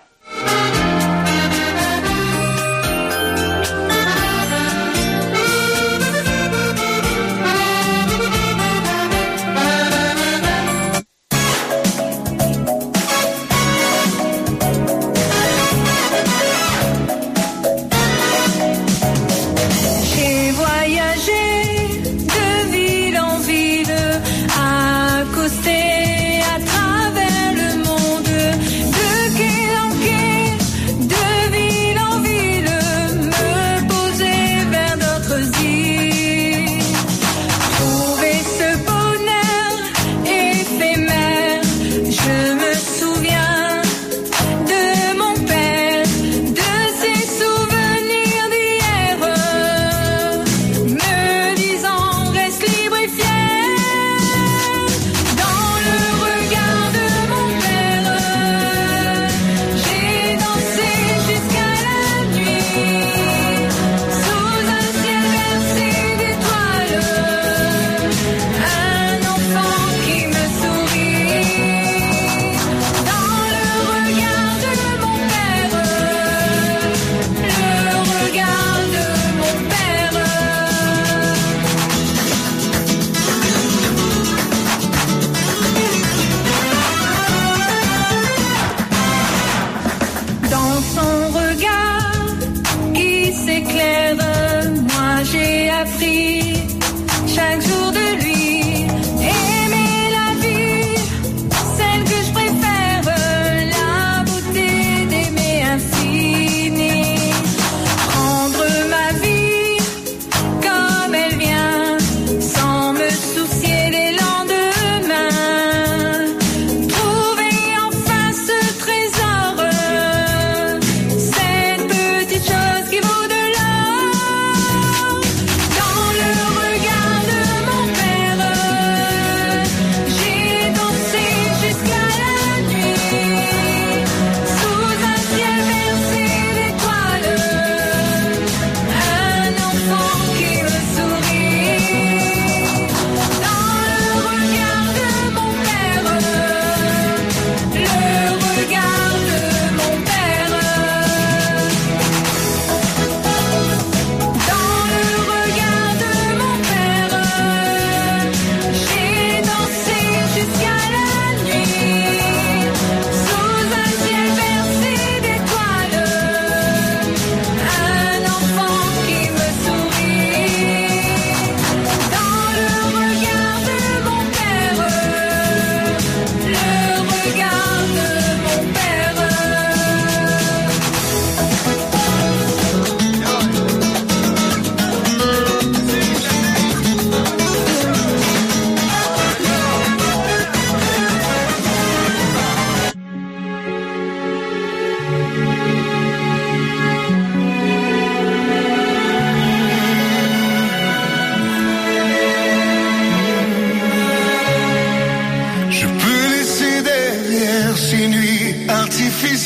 J'ai voyagé de ville en ville, accosté à travers le monde, de quai en quai, de ville en ville, me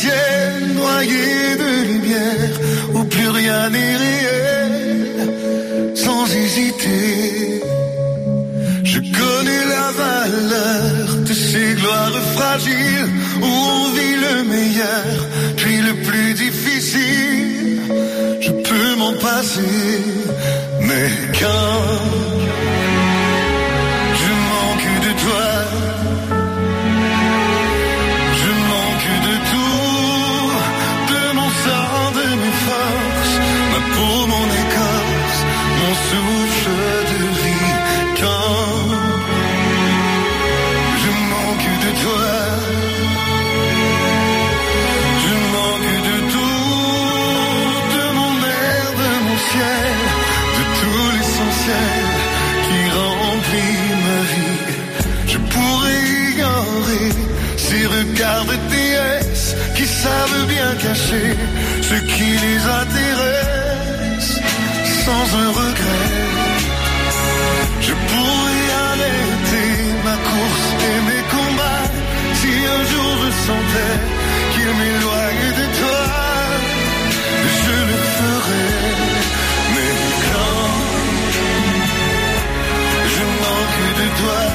ciel noyé de lumière, où plus rien n'est réel, sans hésiter. Je connais la valeur de ces gloires fragiles, où on vit le meilleur, puis le plus difficile. Je peux m'en passer, mais quand je manque de toi, je manque de tout, de mon sang, de mes forces, ma peau, mon écorce, mon souffle de vie. Quand je manque de toi, je manque de tout, de mon air, de mon ciel, de tout l'essentiel qui remplit ma vie. Je pourrais ignorer ces regards de déesses qui savent bien cacher ce qui les intéresse sans un regret. Je pourrais arrêter ma course et mes combats si un jour je sentais qu'il m'éloigne de toi. Je le ferais, mais quand je manque de toi,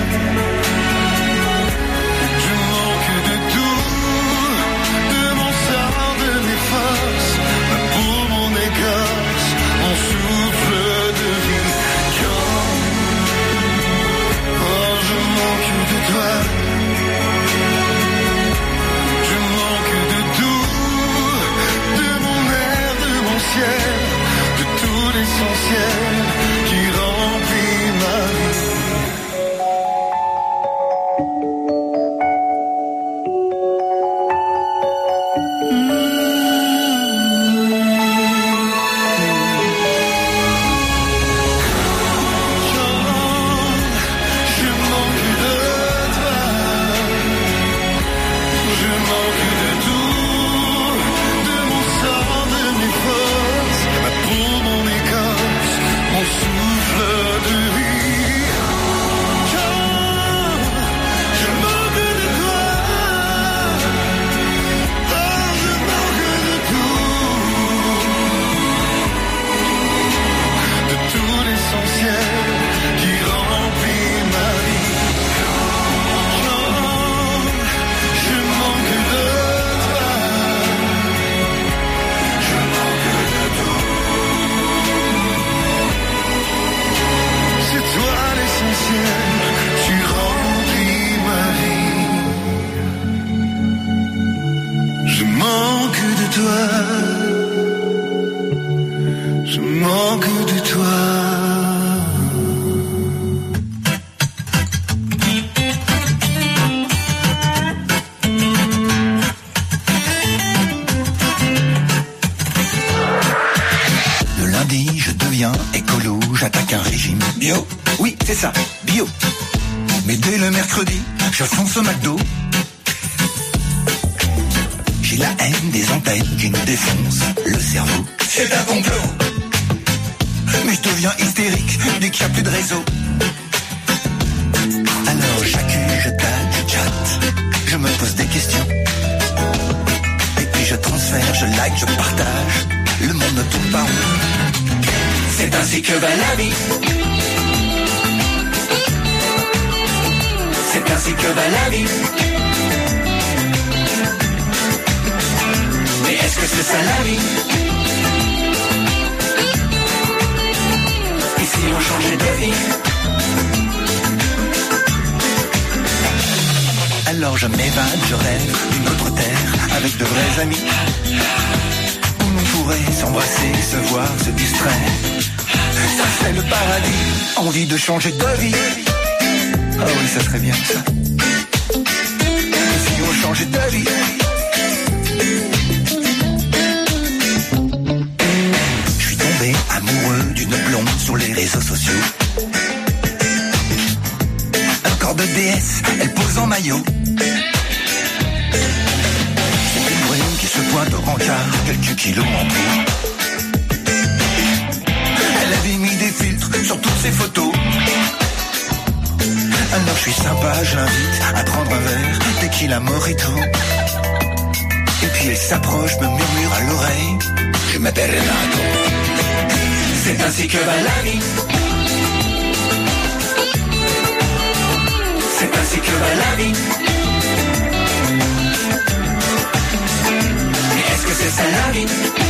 je manque de tout, de mon sang, de mes forces, ma peau, mon écorce, mon souffle de vie. Quand oh, je manque de toi, je manque de tout, de mon air, de mon ciel, de tout l'essentiel qui remplit ma vie. Je manque de toi. Le lundi, je deviens écolo, j'attaque un régime bio. Oui, c'est ça, bio. Mais dès le mercredi, je fonce au McDo. J'ai la haine des antennes qui nous défoncent le cerveau. C'est un complot. Mais je deviens hystérique dès qu'il n'y a plus de réseau. Alors j'accuse, je tag, je chatte, je me pose des questions. Et puis je transfère, je like, je partage. Le monde ne tourne pas rond. C'est ainsi que va la vie. C'est ainsi que va la vie. Mais est-ce que c'est ça la vie? Et si on changeait de vie? Alors je m'évade, je rêve d'une autre terre avec de vrais amis où l'on pourrait s'embrasser, se voir, se distraire. Ça c'est le paradis. Envie de changer de vie. Ah oui, ça serait bien ça. Et si on changeait de vie? Je suis tombé amoureux d'une blonde sur les réseaux sociaux. Un corps de déesse, elle pose en maillot. C'est une brune qui se pointe au rencard, quelques kilos en plus. Elle avait mis des filtres sur toutes ses photos. Alors je suis sympa, je l'invite à prendre un verre tequila mojito. Et Puis elle s'approche, me murmure à l'oreille. Je m'appelle Renato. C'est ainsi que va la vie. C'est ainsi que va la vie. Mais est-ce que c'est ça la vie?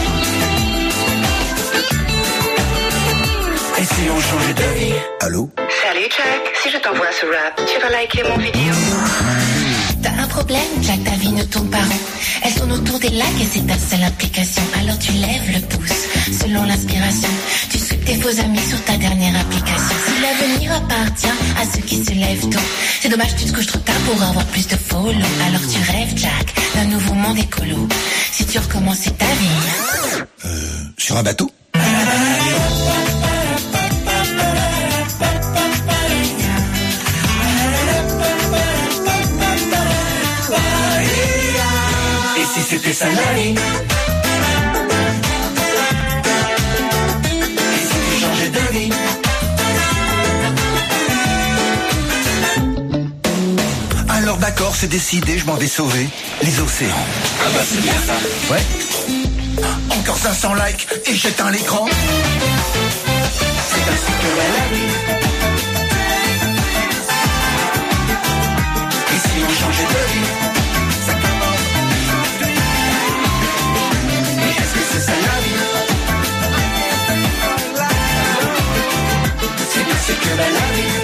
Et si on changeait de vie? Allô? Salut Jack, si je t'envoie ce rap, tu vas liker mon vidéo. T'as un problème, Jack, ta vie ne tourne pas rond. Elle tourne autour des likes et c'est ta seule application. Alors tu lèves le pouce, selon l'inspiration. Tu sweeps tes faux amis sur ta dernière application. Si l'avenir appartient à ceux qui se lèvent tôt, c'est dommage tu te couches trop tard pour avoir plus de follow. Alors tu rêves, Jack, d'un nouveau monde écolo. Si tu recommençais ta vie Euh, sur un bateau? Et si c'était ça la vie? Et si tu changeais de vie? Alors d'accord, c'est décidé, je m'en vais sauver les océans. Ah bah c'est bien ça. Ouais. Encore cinq cents likes et j'éteins l'écran. C'est ainsi que va la vie. Et si on changeait de vie? Ça commence aujourd'hui. Mais est-ce que c'est ça la vie? C'est ainsi que va la vie.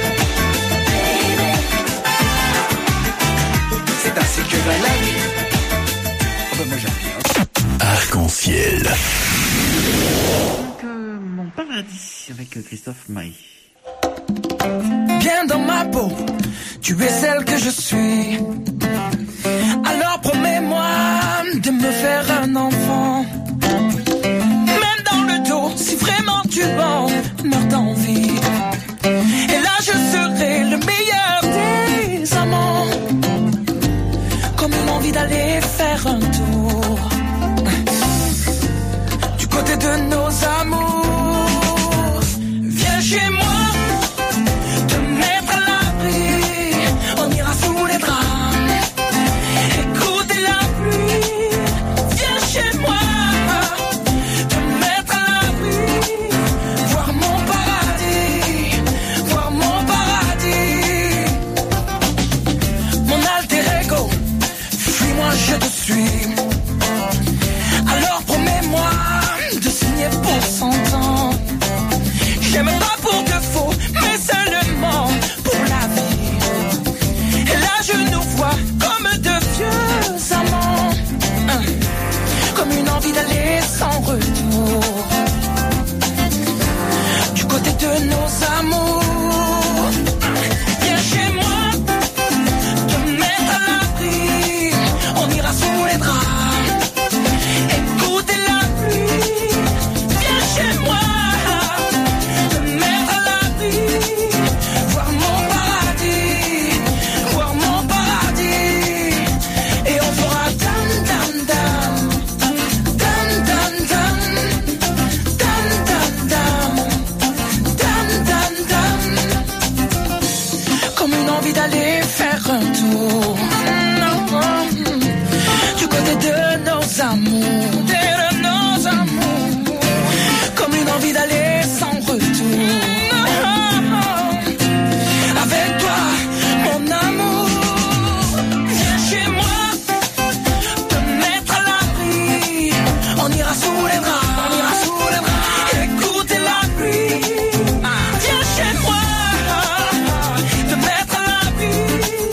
C'est ainsi que va la vie. Oh bah moi j'aime bien. Arc-en-ciel. Donc, euh, mon paradis avec euh, Christophe Maé. Bien dans ma peau, tu es celle que je suis. Alors promets-moi de me faire un enfant. Même dans le dos, si vraiment tu m'en meurs d'envie. Et là je serai le meilleur des amants. Comme une envie d'aller faire un tour du côté de nos amours. Viens chez moi. Je te suis. Alors promets-moi de signer pour cent ans. J'aime pas pour de faux, mais seulement pour la vie. Et là je nous vois comme de vieux amants, hein, comme une envie d'aller sans retour du côté de nos amours. Viens chez moi. Sous les draps, écoutez la pluie. Viens chez moi, te mettre à l'abri, voir mon paradis, voir mon paradis. Et on fera dam dam dam, dam dam dam, dam dam dam, dam dam dam. Comme une envie d'aller faire un tour de nos amours, de nos amours, comme une envie d'aller sans retour. Avec toi, mon amour, viens chez moi, te mettre à l'abri. On ira sous les draps, on ira sous les draps, écouter la pluie. Viens chez moi, te mettre à l'abri.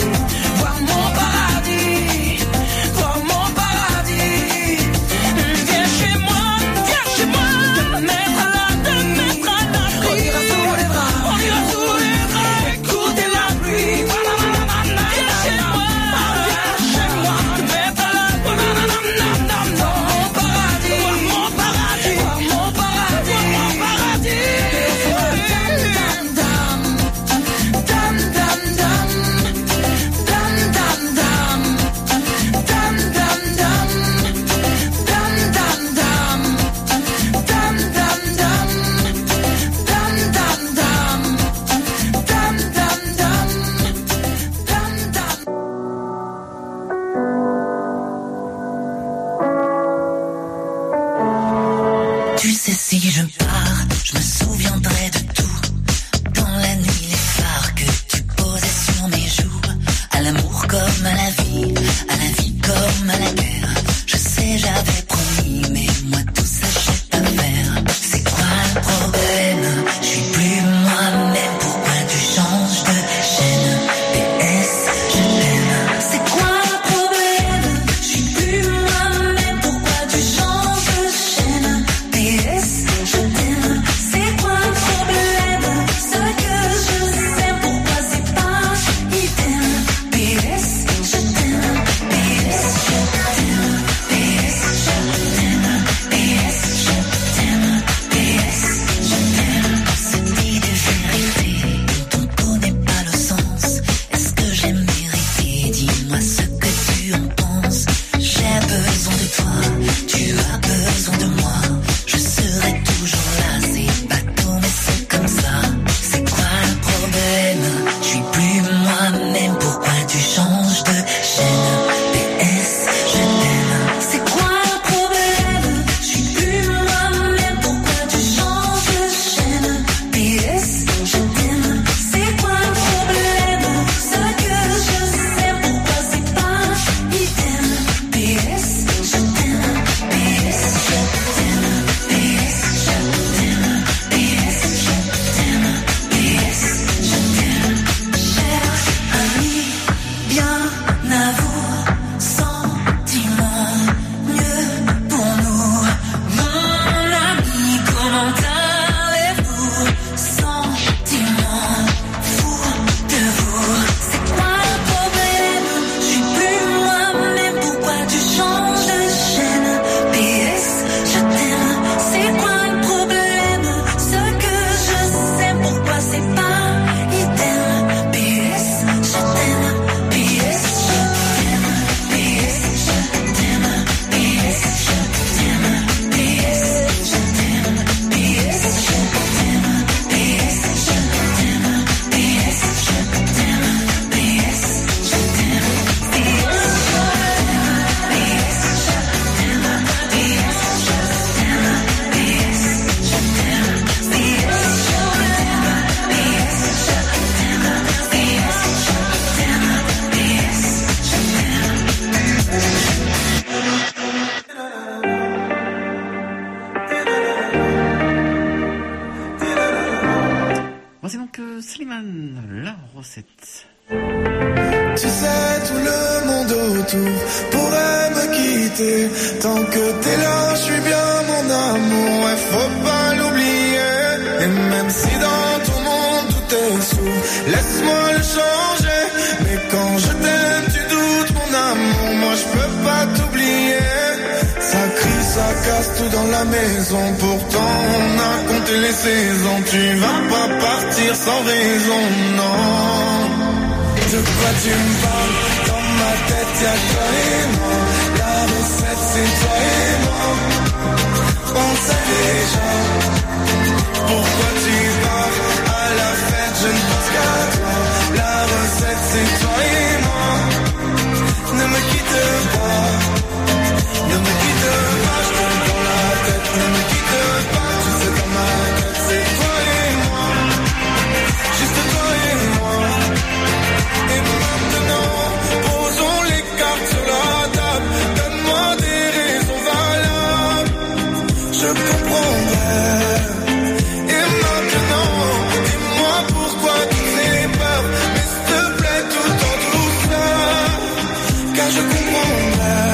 euh, Slimane, la recette. Tu sais, tout le monde autour pourrait me quitter. Tant que t'es là, je suis bien mon amour, ouais, faut pas l'oublier. Et même si dans ton monde tout est sourd, laisse-moi le changer. Mais quand je t'aime, tu doutes mon amour, moi je peux pas t'oublier. Ça crie, ça casse tout dans la maison, pourtant on a compté les saisons. Tu vas pas partir sans raison, non. De quoi tu me parles? Dans ma tête y'a toi et moi. La recette c'est toi et moi. On sait déjà pourquoi tu pars. À la fête je ne pense qu'à toi. La recette c'est toi et moi. Ne me quitte pas. Ne me quitte pas, je te dans la tête. Ne me quitte pas, tu sais dans ma tête c'est toi et moi. Juste toi et moi. Et maintenant, posons les cartes sur la table. Donne-moi des raisons valables, je comprendrai. Et maintenant, dis-moi pourquoi toutes ces peurs. Mais s'il te plaît, tout en douceur, car je comprendrai.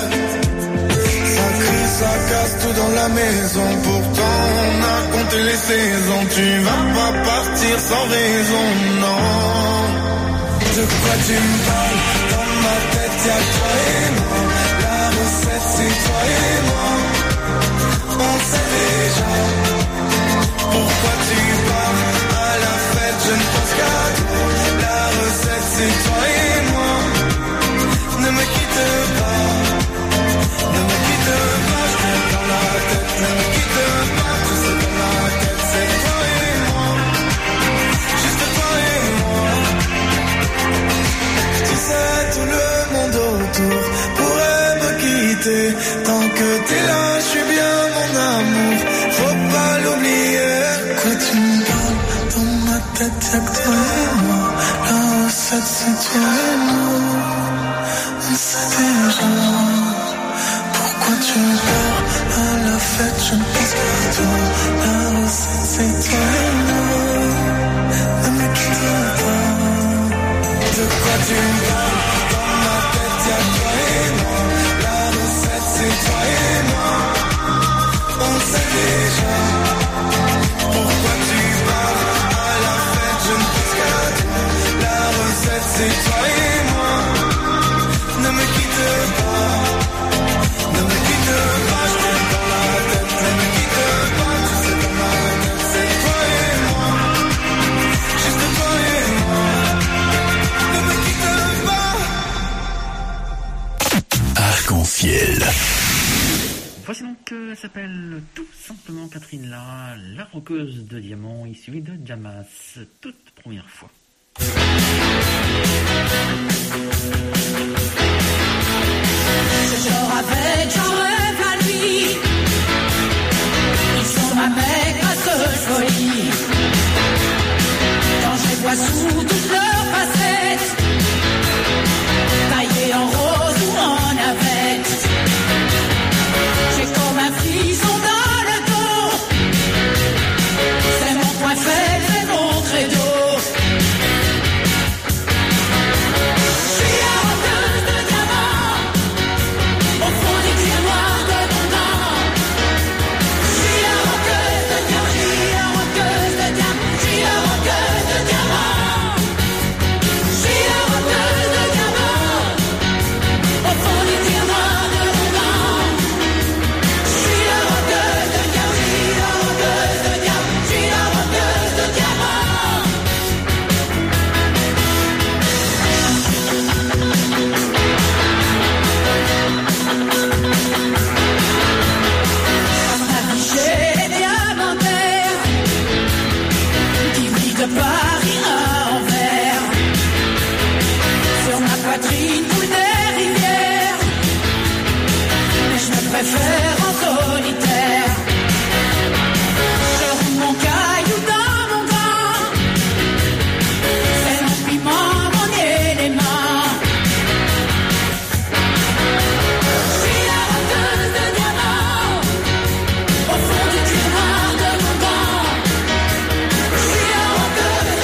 Ça crie, ça casse tout dans la maison. Pourtant, on a compté les saisons. Tu vas pas partir sans raison, non. De quoi tu me parles? Dans ma tête y'a toi et moi. La recette c'est toi et moi. On sait déjà pourquoi tu pars. À la fête je ne pense qu'à toi. La recette c'est toi et moi. Ne me quitte pas. Ne me quitte pas, je t'ai dans la tête. Ne me quitte pas, tu sais dans ma tête c'est toi et moi. Juste toi et moi. Tu sais, tout le monde autour pourrait me quitter. Tant que t'es là, je suis bien mon amour, faut pas l'oublier. Quoi tu me parles? Dans ma tête y'a que toi et moi. La recette c'est toi et moi. On sait déjà pourquoi tu pars. À la fête je ne pense qu'à toi. La recette c'est toi et moi. Ne me quitte pas. De quoi tu me parles? Dans ma tête y'a toi et moi. La recette c'est toi et moi. On sait déjà pourquoi tu parles. À la fête je ne pense qu'à toi. La recette c'est toi et moi. Ne me quitte pas. Ne me quitte pas, je t'aime dans la tête. Ne me quitte pas, tu sais dans ma tête c'est toi et moi. Juste toi et moi. Arc-en-ciel. Voici donc, euh, elle s'appelle tout simplement Catherine Lara, la roqueuse de diamants, issue de Jamas, toute première fois. Je dors avec, j'en rêve la nuit. Ils sont ma maigre folie. Quand je les vois sous toutes leurs facettes, taillées en rose ou en navette, j'ai comme un frisson dans le dos. C'est mon point faible, c'est mon credo. Je suis la roqueuse de diamants, au fond des tiroirs de mon temps. Je suis la roqueuse de diamants, je suis la roqueuse de diamants, je suis la roqueuse de diamants. Je suis la roqueuse de diamants, au fond des tiroirs de mon temps. Je suis la roqueuse de diamants, je suis la roqueuse de diamants, je suis la roqueuse de diamants. Affiché les diamantaires qui brillent de Paris à Anvers. Sur ma poitrine coulent des rivières, mais je me préfère en solitaire. Je roule mon caillou dans mon gant, c'est mon piment, mon élément. Je suis la roqueuse de diamants, au fond du tiroir de mon gant. Je suis la roqueuse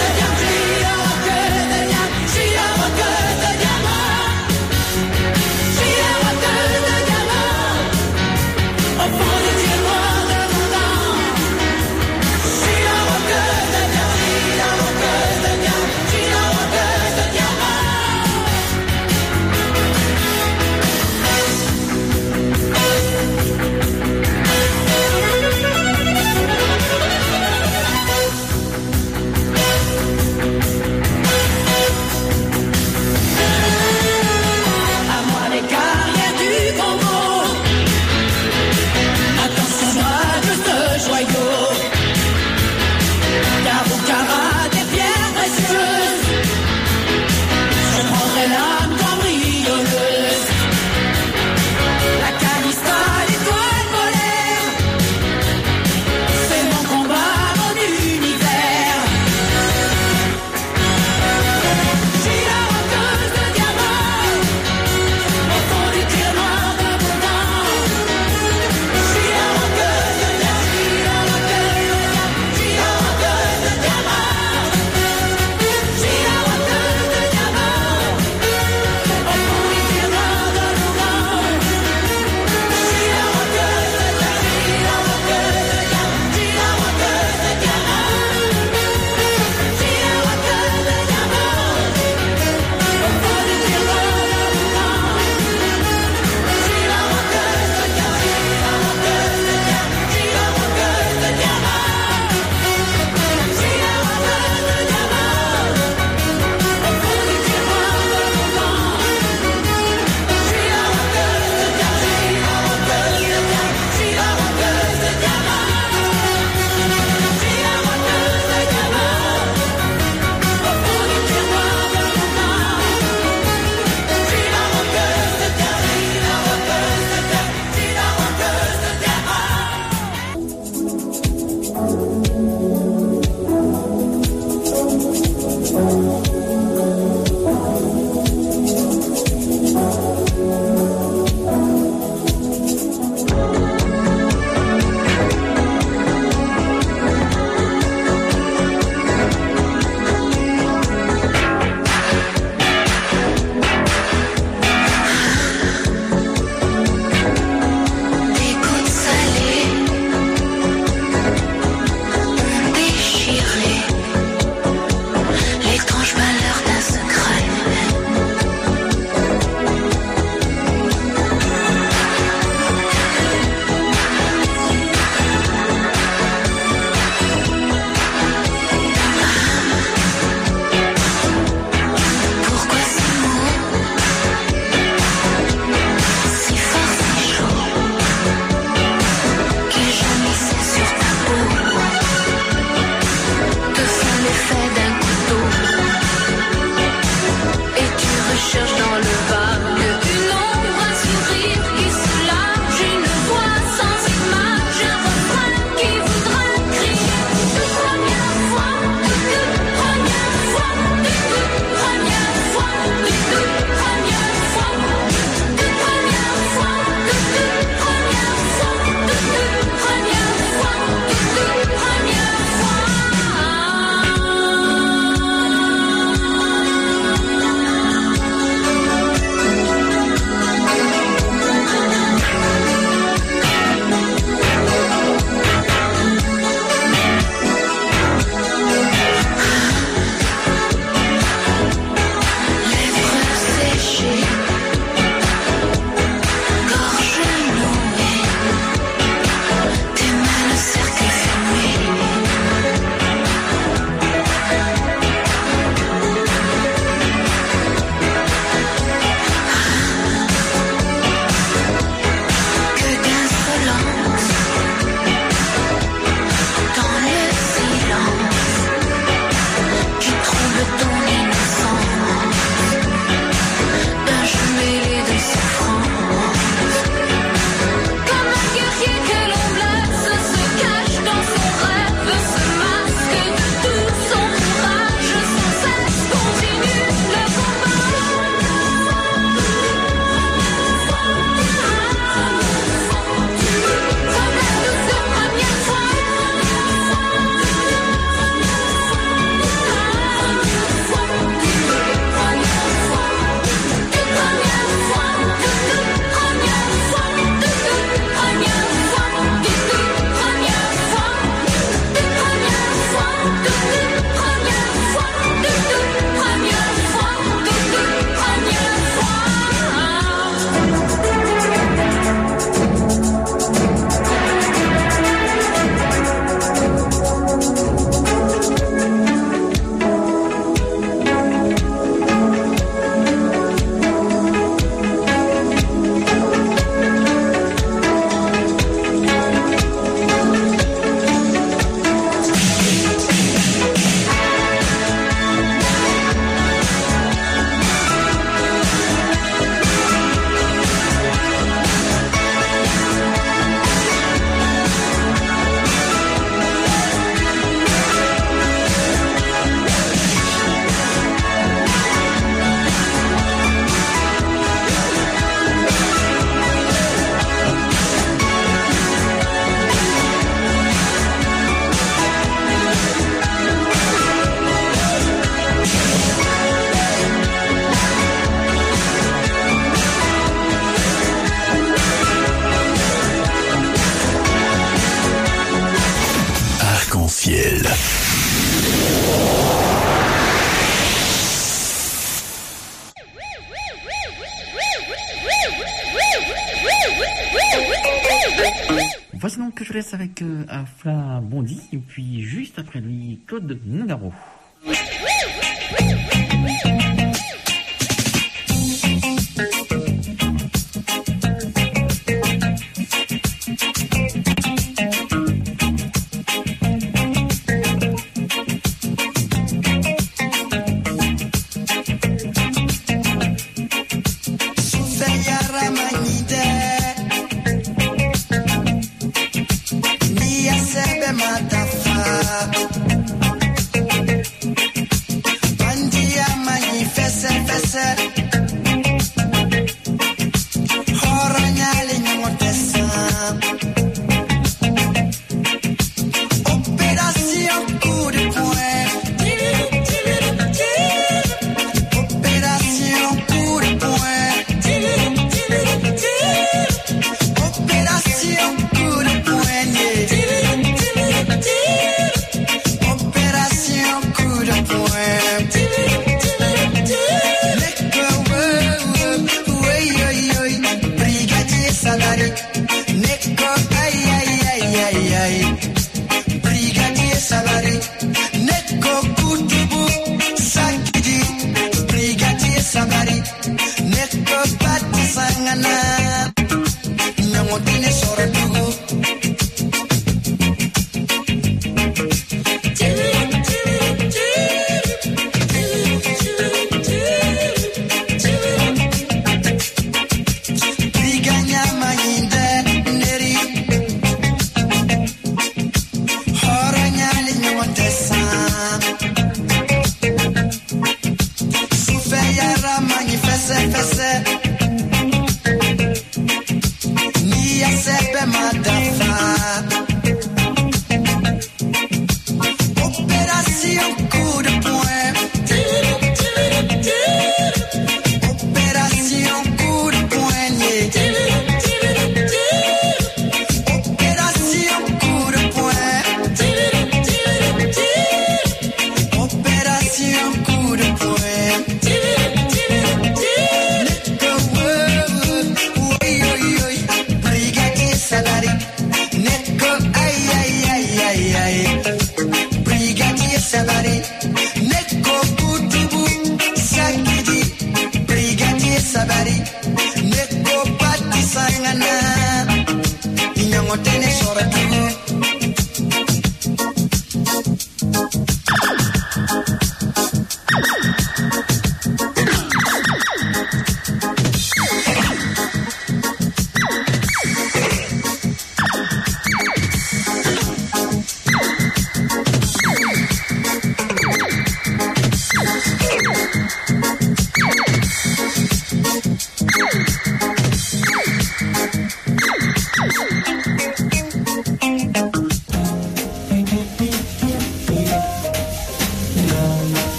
je laisse avec euh, Afla Bondy, et puis juste après lui, Claude Nougaro.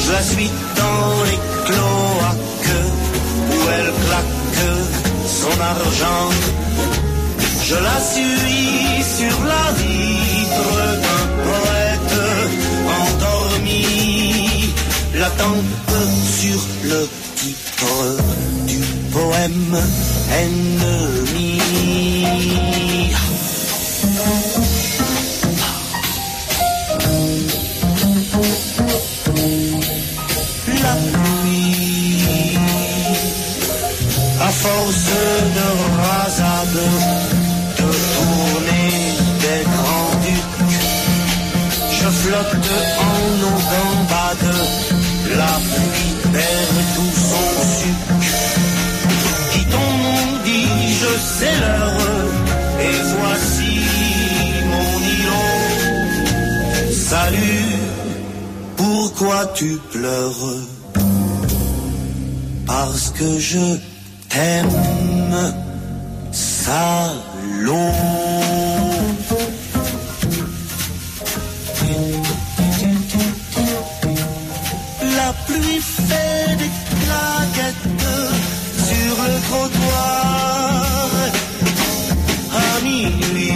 Je la suis dans les cloaques où elle claque son argent. Je la suis sur la vitre d'un poète endormi. La tempe sur le titre du poème ennemi. La nuit, à force de rasade, de tourner des grands-ducs, je flotte en eau gambade, la pluie perd tout son suc. Quittons, dis-je, c'est l'heure, et voici mon îlot. Salut, pourquoi tu pleures? Parce que je t'aime, salaud. La pluie fait des claquettes sur le trottoir à minuit.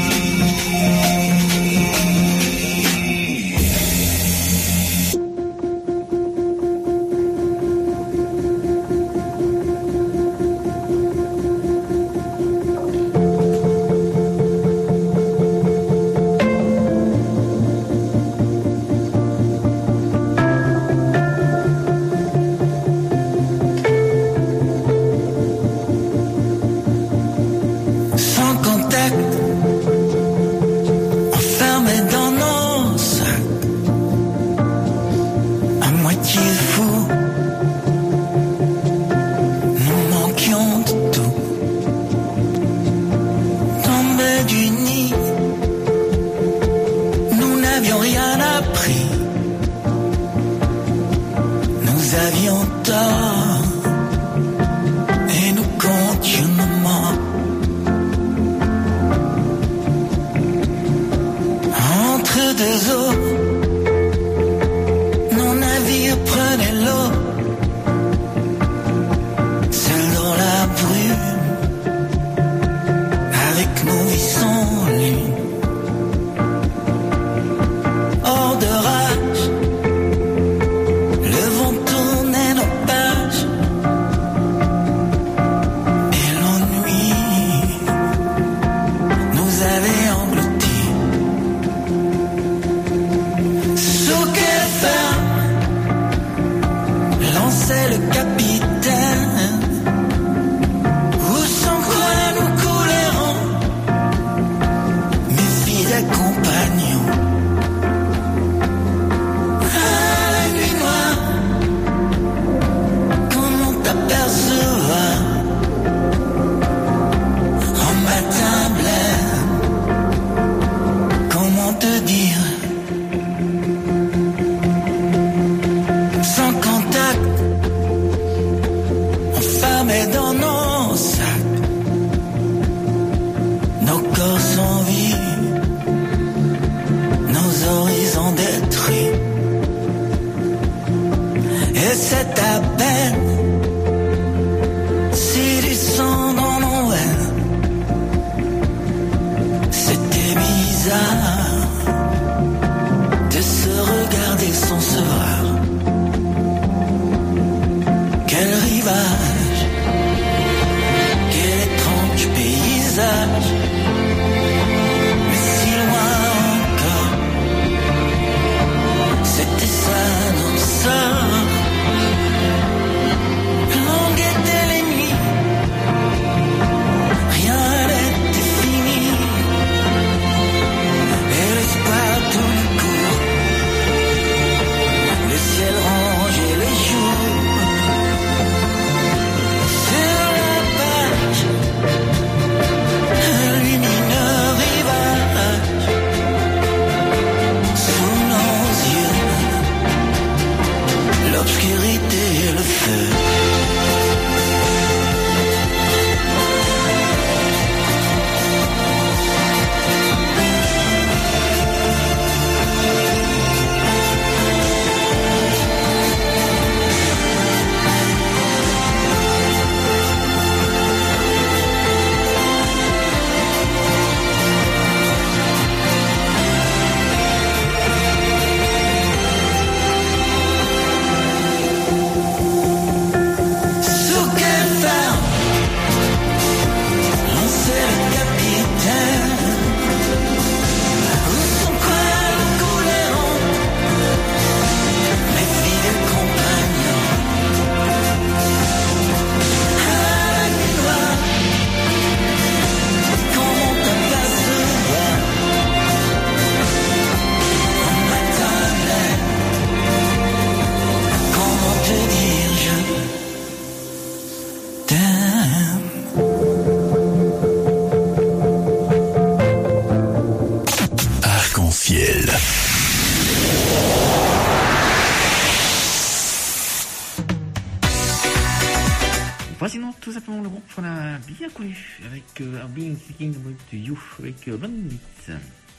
bien connu avec euh, I've Been Thinking About You avec euh, vingt minutes.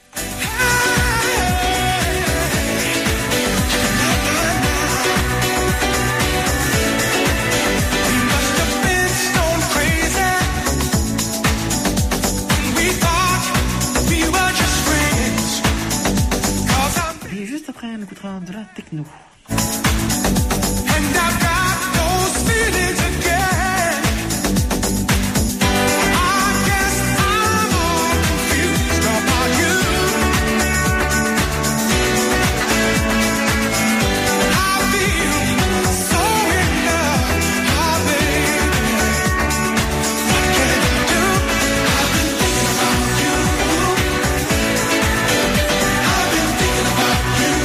Et juste après, on écoutera de la techno. And I've got those feelings again. I guess I'm all confused about you. I feel so in love, oh baby. What can I do? I've been thinking about you. I've been thinking about you.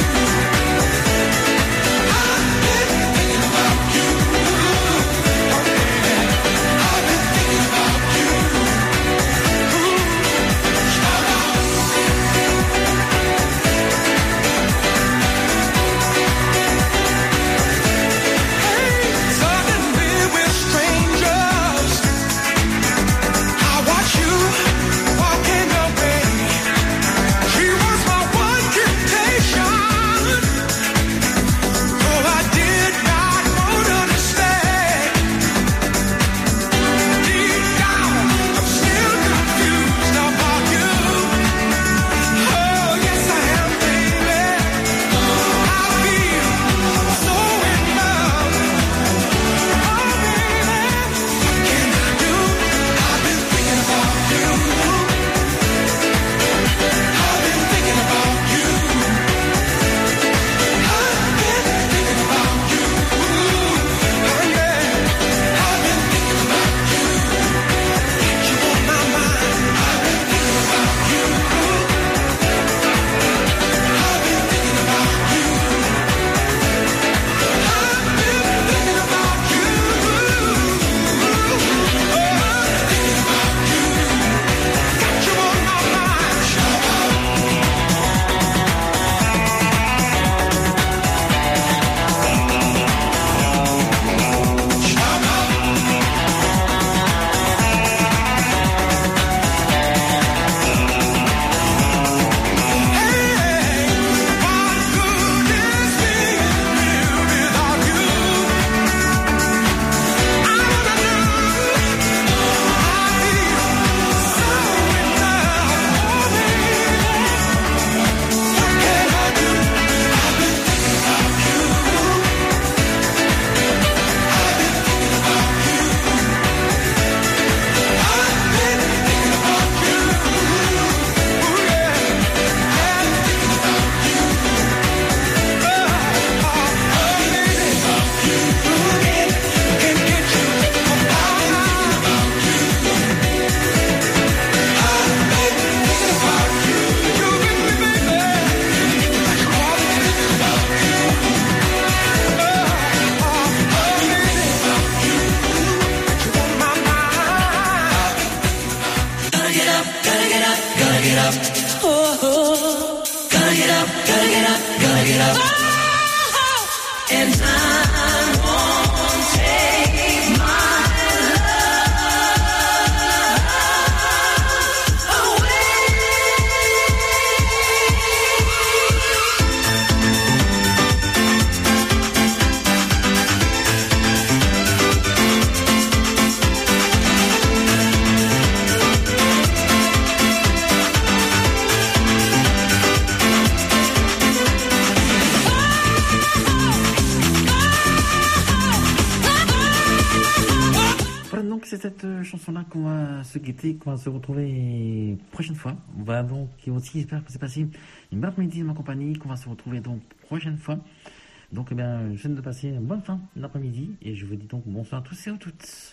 Chanson-là qu'on va se guetter, qu'on va se retrouver prochaine fois. On va donc aussi, j'espère que c'est passé une bonne après-midi de ma compagnie, qu'on va se retrouver donc prochaine fois. Donc, eh bien, je viens de passer une bonne fin d'après-midi et je vous dis donc bonsoir à tous et à toutes.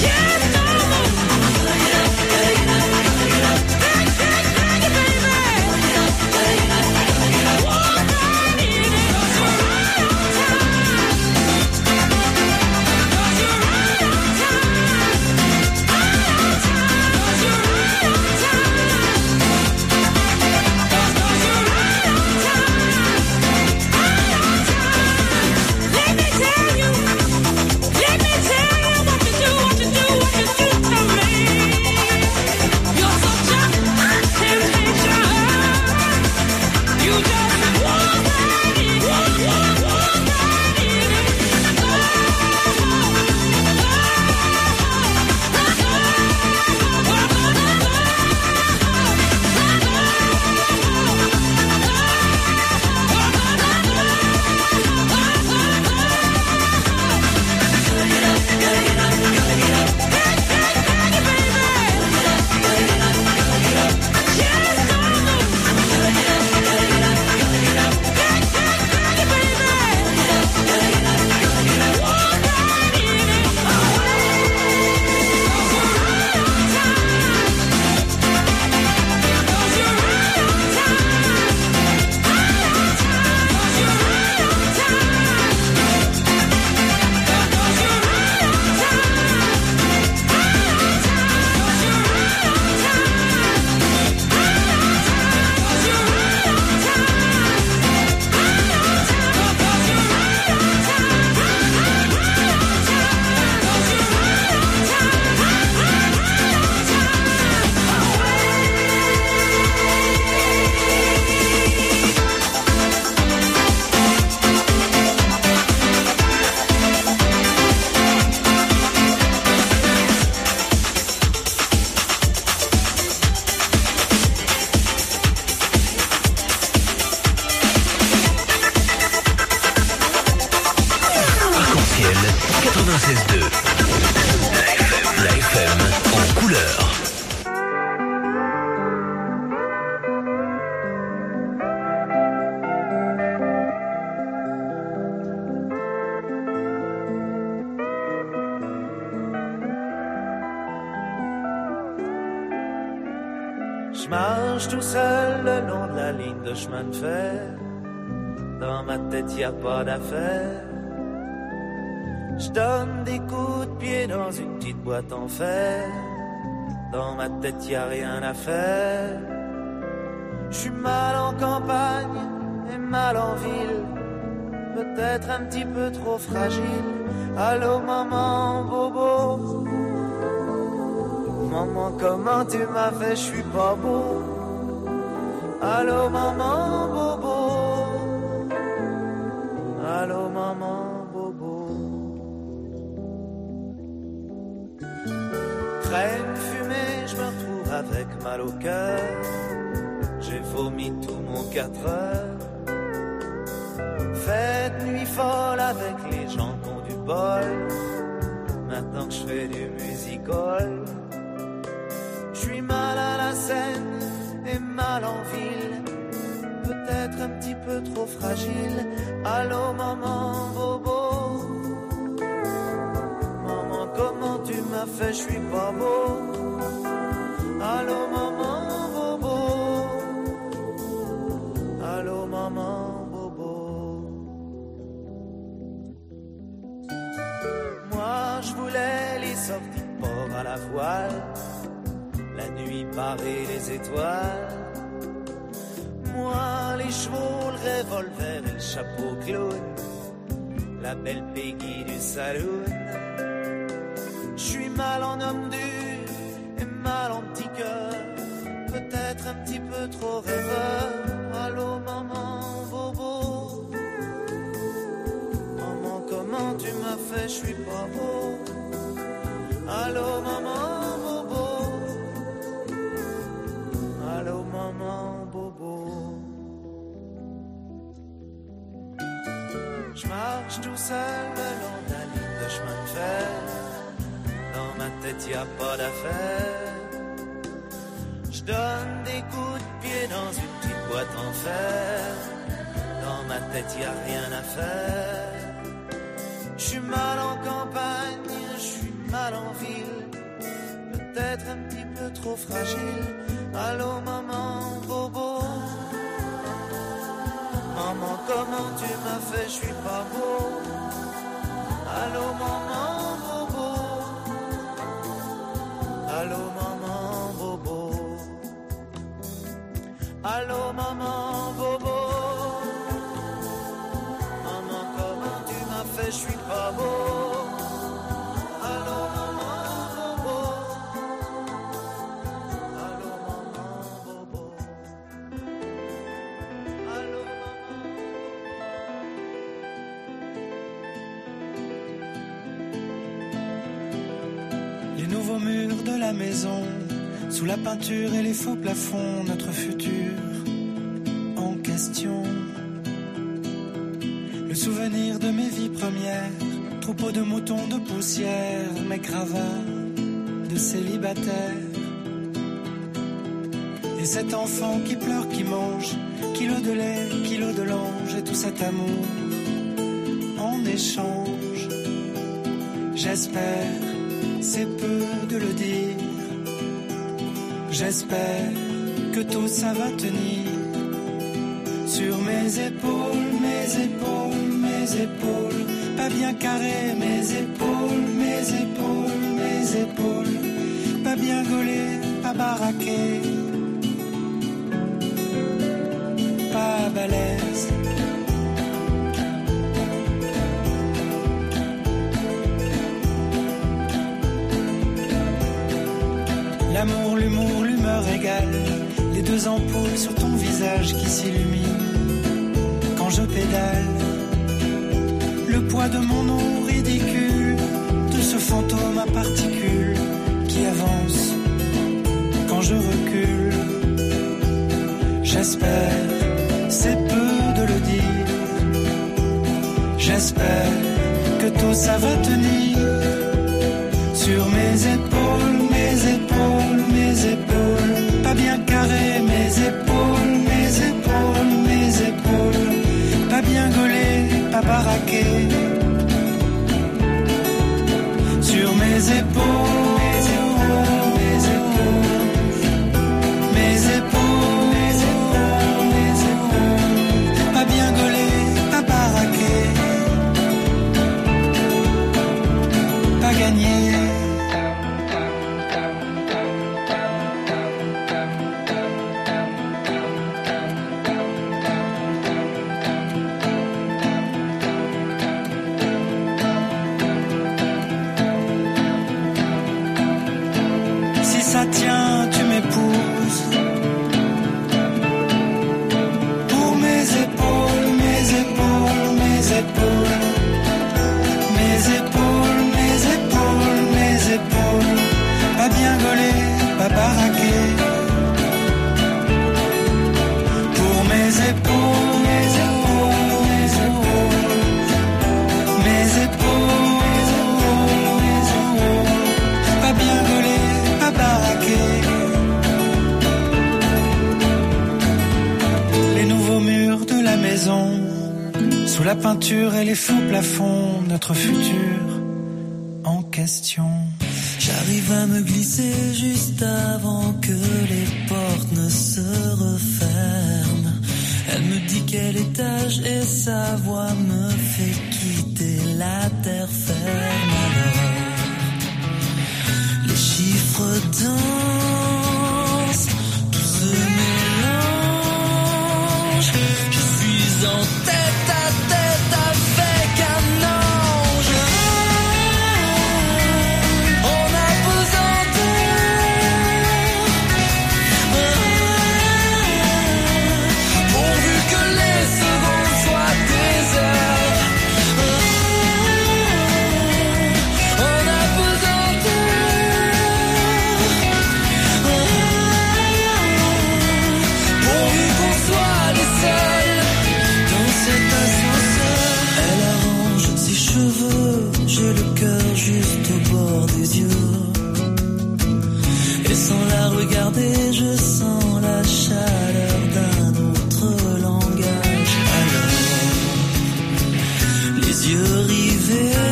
Baby marche tout seul le long de la ligne de chemin de fer. Dans ma tête y a pas d'affaire. Je donne des coups de pied dans une petite boîte en fer. Dans ma tête y a rien à faire. Je suis mal en campagne et mal en ville. Peut-être un petit peu trop fragile. Allô maman bobo. Maman comment tu m'as fait, je suis pas beau. Allô maman bobo. Allô maman bobo. Crème fumée, je me retrouve avec mal au cœur. J'ai vomi tout mon quatre heures. Fête nuit folle avec les gens qui ont du bol. Maintenant que je fais du musical. Je suis mal à la scène et mal en ville. Peut-être un petit peu trop fragile. Allô maman bobo. Maman comment tu m'as fait, je suis pas beau. Allô maman bobo. Allô maman bobo. Moi je voulais les sorties de port à la voile. La nuit barrée les étoiles. Moi les chevaux, le revolver et le chapeau clown. La belle Peggy du saloon. J'suis mal en homme dur et mal en petit cœur. Peut-être un petit peu trop rêveur. Allô maman bobo. Maman comment tu m'as fait, je suis pas beau. Allô maman bobo. Allô maman bobo. Je marche tout seul le long de la ligne de chemin de fer. Dans ma tête y a pas d'affaire. Je donne des coups de pied dans une petite boîte en fer. Dans ma tête y a rien à faire. Je suis mal en campagne, je suis mal en ville. Peut-être un petit peu trop fragile. Allô maman bobo. Maman comment tu m'as fait, je suis pas beau. Allô maman bobo. Allô maman bobo. Allô maman bobo. Maman comment tu m'as fait, je suis pas beau. Allô maman bobo. Allô maman bobo. Allô maman. Les nouveaux murs de la maison, sous la peinture et les faux plafonds, notre futur en question. Le souvenir de mes vies premières, troupeau de moutons de poussière, mes gravats de célibataire. Et cet enfant qui pleure, qui mange, kilo de lait, kilo de l'ange, et tout cet amour en échange. J'espère, c'est peu de le dire. J'espère que tout ça va tenir sur mes épaules, mes épaules, mes épaules, pas bien carré, mes épaules, mes épaules, mes épaules, pas bien gaulé, pas baraqué, pas balèze. L'amour, l'humour, l'humeur égale, les deux ampoules sur ton visage qui s'illuminent quand je pédale. Le poids de mon nom ridicule, de ce fantôme à particules qui avance quand je recule. J'espère, c'est peu de le dire. J'espère que tout ça va tenir sur mes épaules, mes épaules, mes épaules, pas bien carré, mes épaules, mes épaules, mes épaules, pas bien gaulé, pas baraqué, sur mes épaules, mes épaules, mes épaules, mes épaules. Sous la peinture et les faux plafonds, notre futur en question. J'arrive à me glisser juste avant que les portes ne se referment. Elle me dit quel étage et sa voix me fait quitter la terre ferme. Alors, les chiffres dansent, tout se mélange. Je suis en tête à tête avec un ange. On a pesanteur, pourvu que les secondes soient des heures. On a pourvu qu'on soit les seuls dans cet ascenseur. Elle arrange ses cheveux, j'ai le cœur juste au bord des yeux. Et sans la regarder, je sens la chaleur d'un autre langage. Alors, les yeux rivés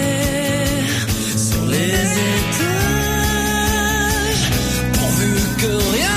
sur les étages, pourvu que rien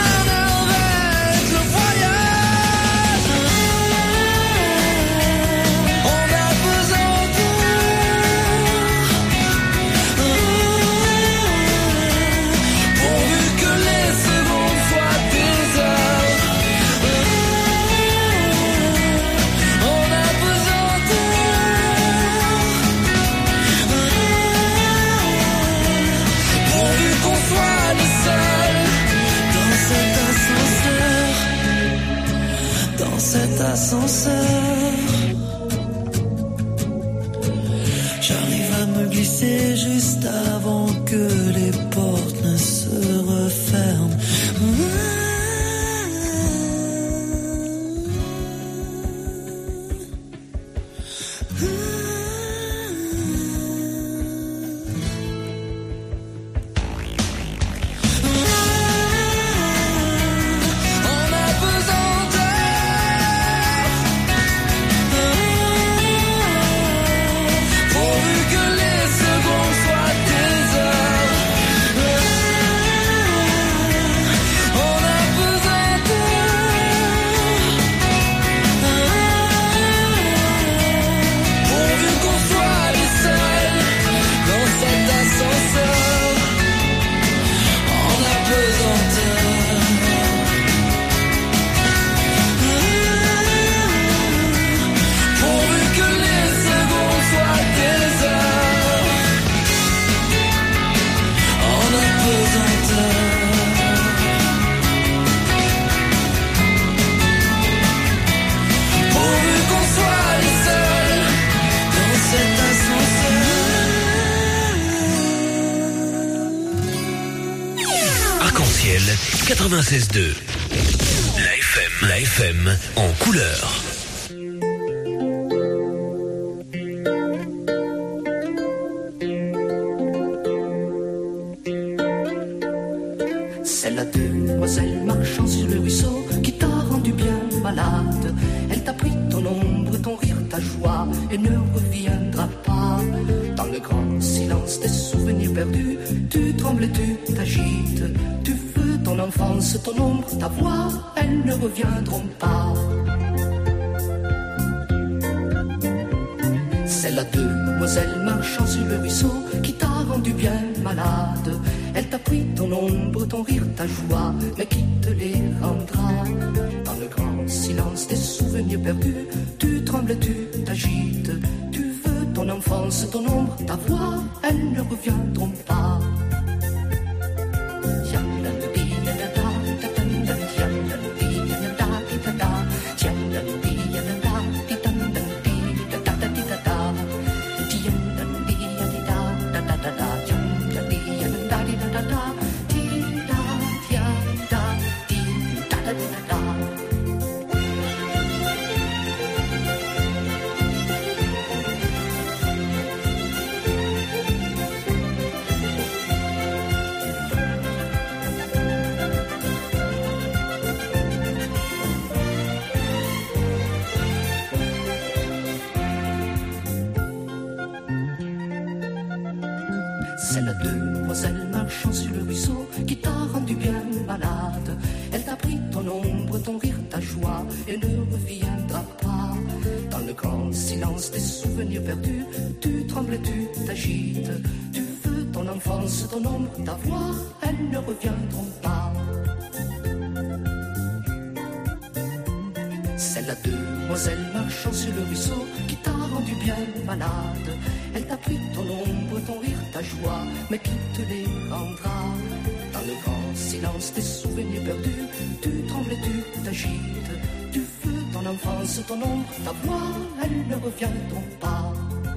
cet ascenseur. J'arrive à me glisser juste avant que les portes ne se referment. quatre-vingt-seize deux. La F M. La F M en couleur. C'est la demoiselle marchant sur le ruisseau qui t'a rendu bien malade. Elle t'a pris ton ombre, ton rire, ta joie et ne reviendra pas. Dans le grand silence des souvenirs perdus, tu trembles et tu t'agites. Tu veux ton enfance, ton ombre, ta voix, elles ne reviendront pas. C'est la demoiselle marchant sur le ruisseau qui t'a rendu bien malade. Elle t'a pris ton ombre, ton rire, ta joie, mais qui te les rendra? Dans le grand silence des souvenirs perdus, tu trembles, tu t'agites. Tu veux ton enfance, ton ombre, ta voix, elles ne reviendront pas. C'est la demoiselle marchant sur le ruisseau qui t'a rendu bien malade. Elle t'a pris ton ombre, ton rire, ta joie et ne reviendra pas. Dans le grand silence des souvenirs perdus, tu trembles et tu t'agites. Tu veux ton enfance, ton ombre, ta voix, elles ne reviendront pas. C'est la demoiselle marchant sur le ruisseau qui t'a rendu bien malade. Elle t'a pris ton ombre, ton rire, ta joie, mais qui te les rendra? Dans le grand silence des souvenirs perdus, tu trembles et tu t'agites. Tu veux ton enfance, ton ombre, ta voix, elles ne reviendront pas.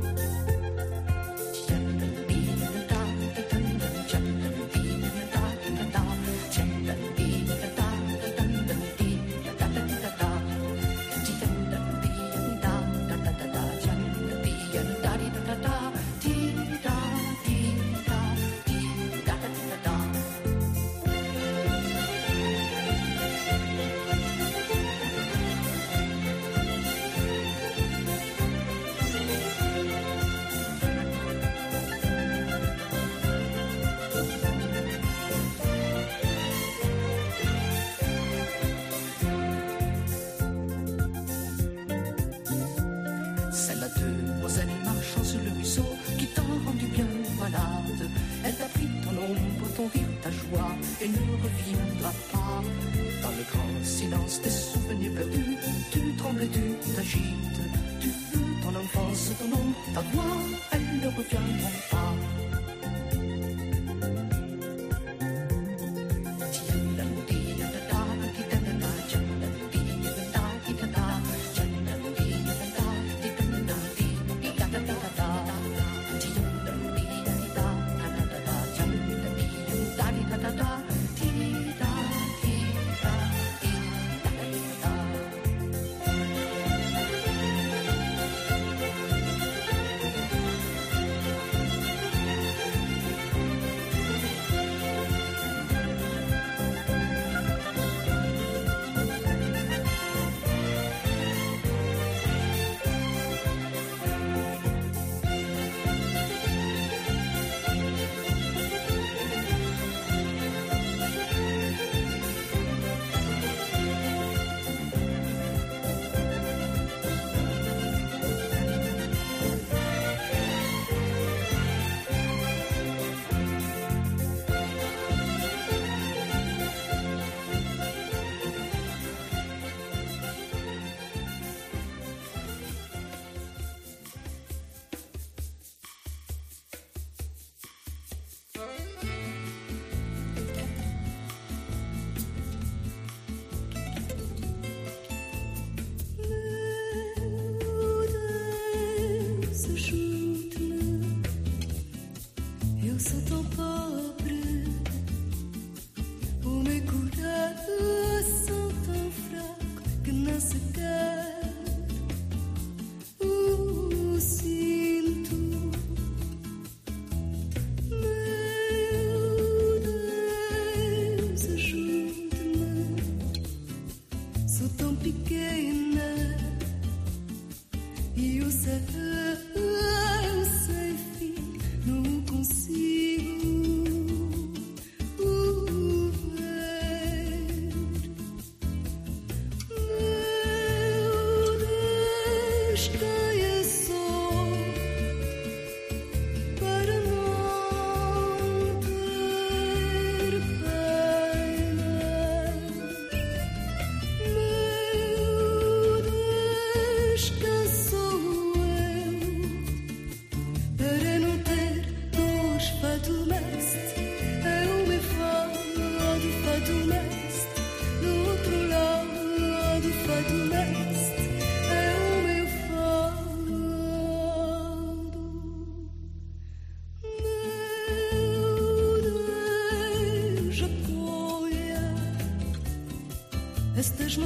Estas-me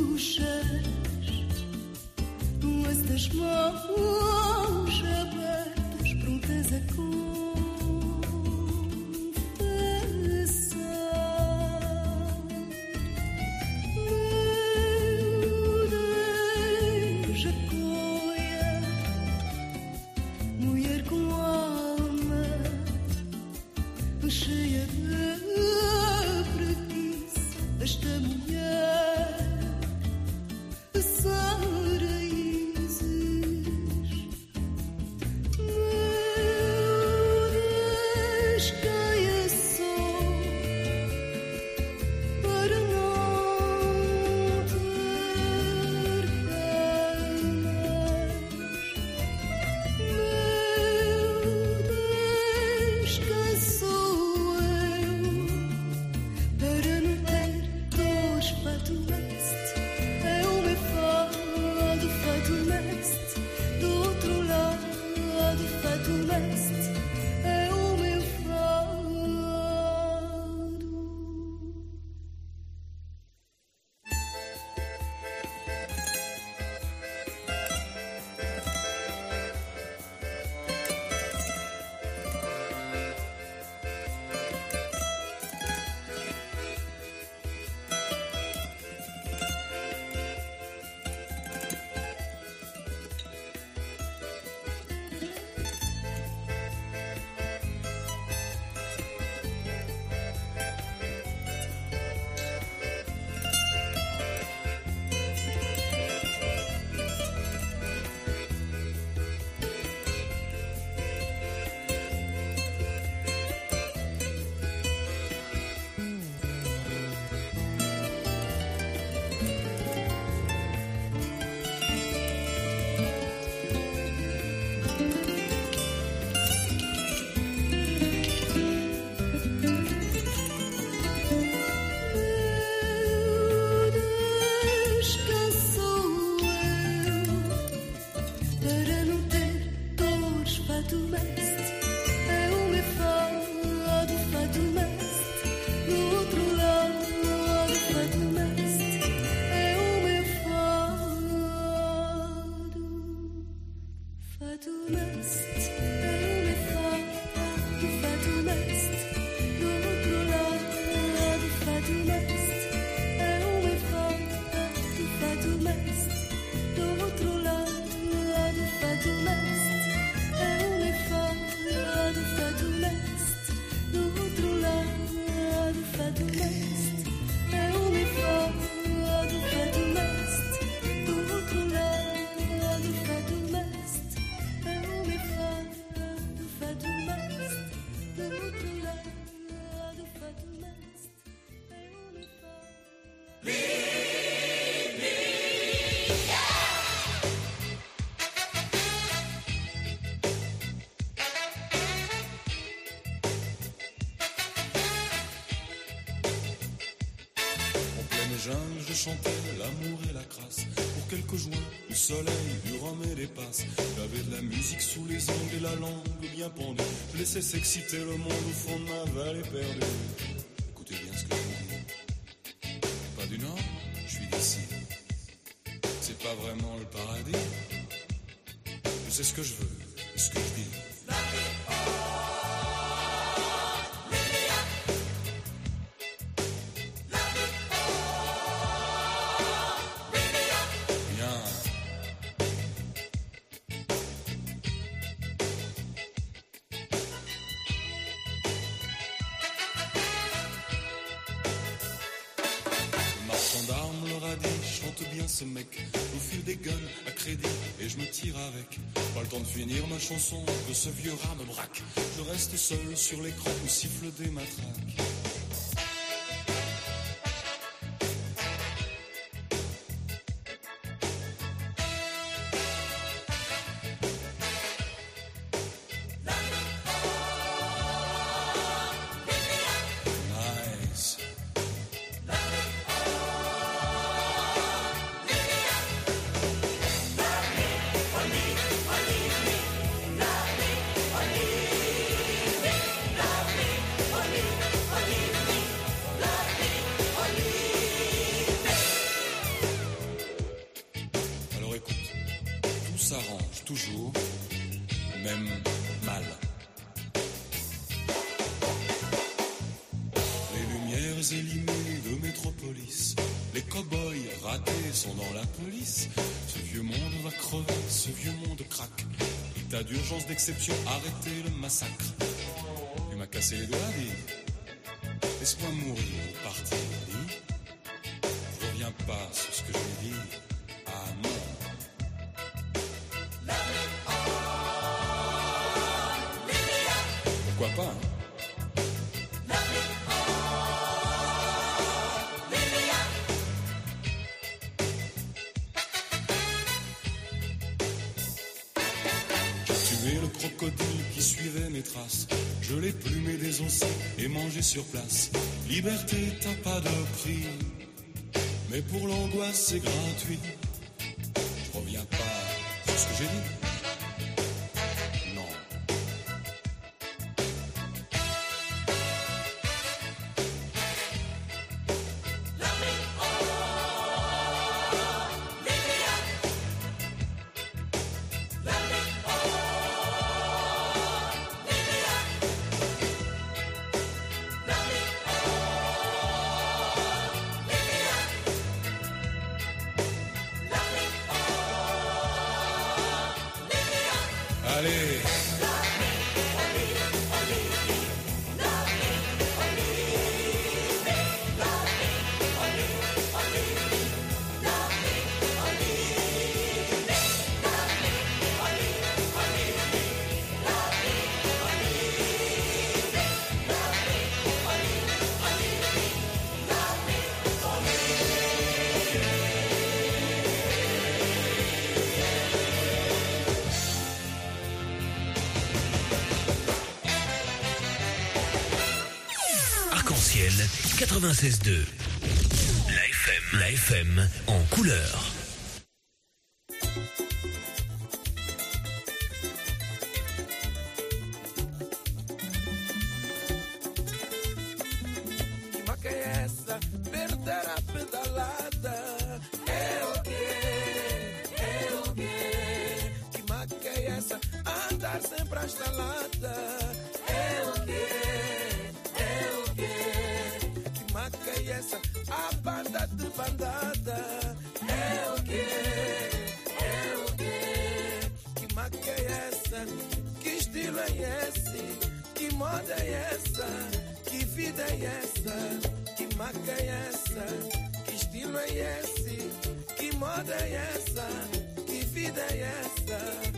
sujas, estas mãos abertas, prontas a confessar. Meu Deus, acolha, mulher com alma, Fatu Mest è un effetto di Fatu Mest, dall'altro lato di Fatu Mest è un effetto di Fatu Mest, dall'altro lato di Fatu Mest è un effetto di Fatu Mest, dall'altro lato di Fatu Mest è un effetto di Fatu Mest, dall'altro lato di Fatu Mest. Je chantais l'amour et la crasse pour quelques joints, le soleil, du rhum et des passes. J'avais de la musique sous les ongles et la langue bien pendue. Je laissais s'exciter le monde au fond de ma vallée perdue. Écoutez bien ce que je vous dis. Pas du Nord, je suis d'ici. C'est pas vraiment le paradis. Je sais ce que je veux et ce que je dis. Ce mec au fil des guns à crédit et je me tire avec. Pas le temps de finir ma chanson que ce vieux rat me braque. Je reste seul sur l'écran où siffle des matraques. Toujours, même mal. Les lumières élimées de Métropolis, les cow-boys ratés sont dans la police. Ce vieux monde va crever, ce vieux monde craque. État d'urgence d'exception, arrêtez le massacre. Tu m'as cassé les doigts, dis. Laisse-moi mourir ou partir, dis. Je reviens pas sur ce que j'ai dit. Ah non. Pourquoi pas, hein? J'ai tué le crocodile qui suivait mes traces. Je l'ai plumé, désossé et mangé sur place. Liberté, t'as pas de prix, mais pour l'angoisse c'est gratuit. Je reviens pas sur ce que j'ai dit. Allez. quatre-vingt-seize deux. La F M, la F M en couleur. Ma che è essa perder a pedalada? É o quê? É o quê? Que ma que é essa? Andar sempre à estalada. É o quê? É o quê? Que maca é essa? A banda de bandada. É o quê? É o quê? Que maca é essa? Que estilo é esse? Que moda é essa? Que vida é essa? Que maca é essa? Que estilo é esse? Que moda é essa? Que vida é essa?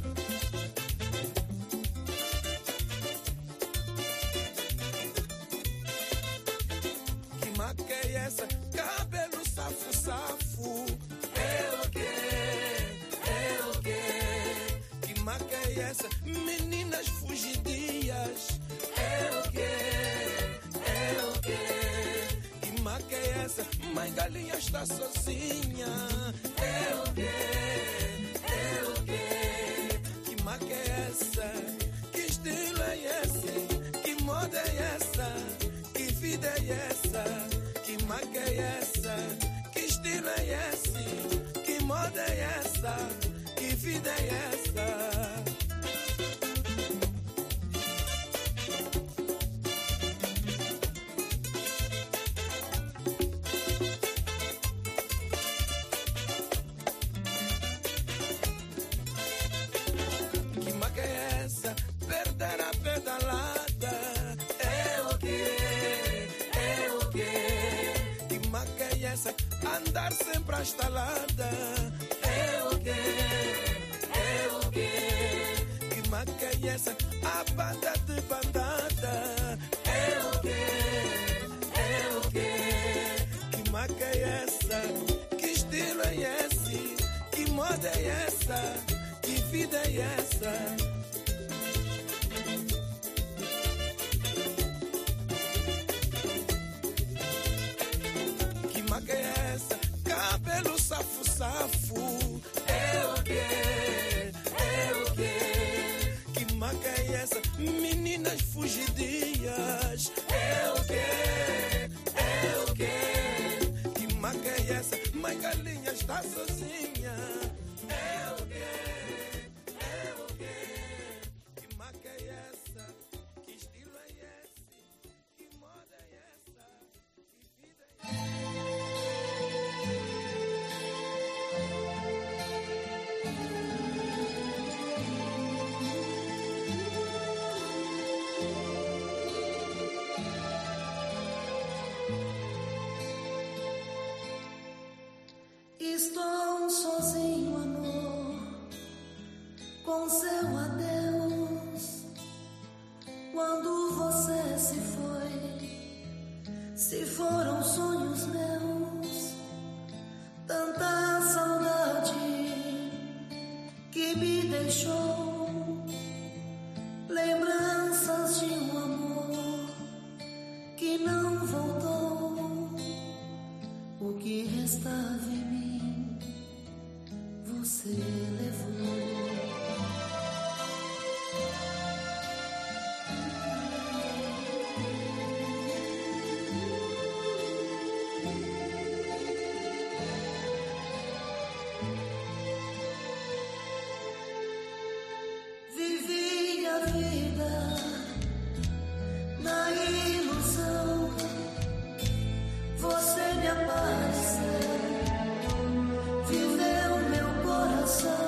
Que maca é essa? Cabelo safo, safo. É o quê? É o quê? Que maca é essa? Meninas fugidias. É o quê? É o quê? Que maca é essa? Mãe galinha está sozinha. É o quê? É o quê? Que maca é essa? Que estilo é esse? Que moda é essa? Que vida é essa? Que maca é essa? Que estilo é esse? Que moda é essa? Que vida é essa? Andar sempre à estalada. É o quê? É o quê? Que maca é essa? A banda de bandada. É o quê? É o quê? Que maca é essa? Que estilo é esse? Que moda é essa? Que vida é essa? Que é essa? Cabelo safo, safo. É o quê? É o quê? Que maca é essa? Meninas fugidias. É o quê? É o quê? Que maca é essa? Mãe galinha está sozinha. É o quê? É o quê? Que maca é essa? Que estilo é esse? Que moda é essa? Que vida é essa? Estou sozinho, amor, com seu adeus. Quando você se foi, se foram sonhos meus, tanta saudade que me deixou, lembranças de um amor que não voltou. O que restava em mim você levou. Vivi a vida na ilusão, você me apareceu, viveu meu coração.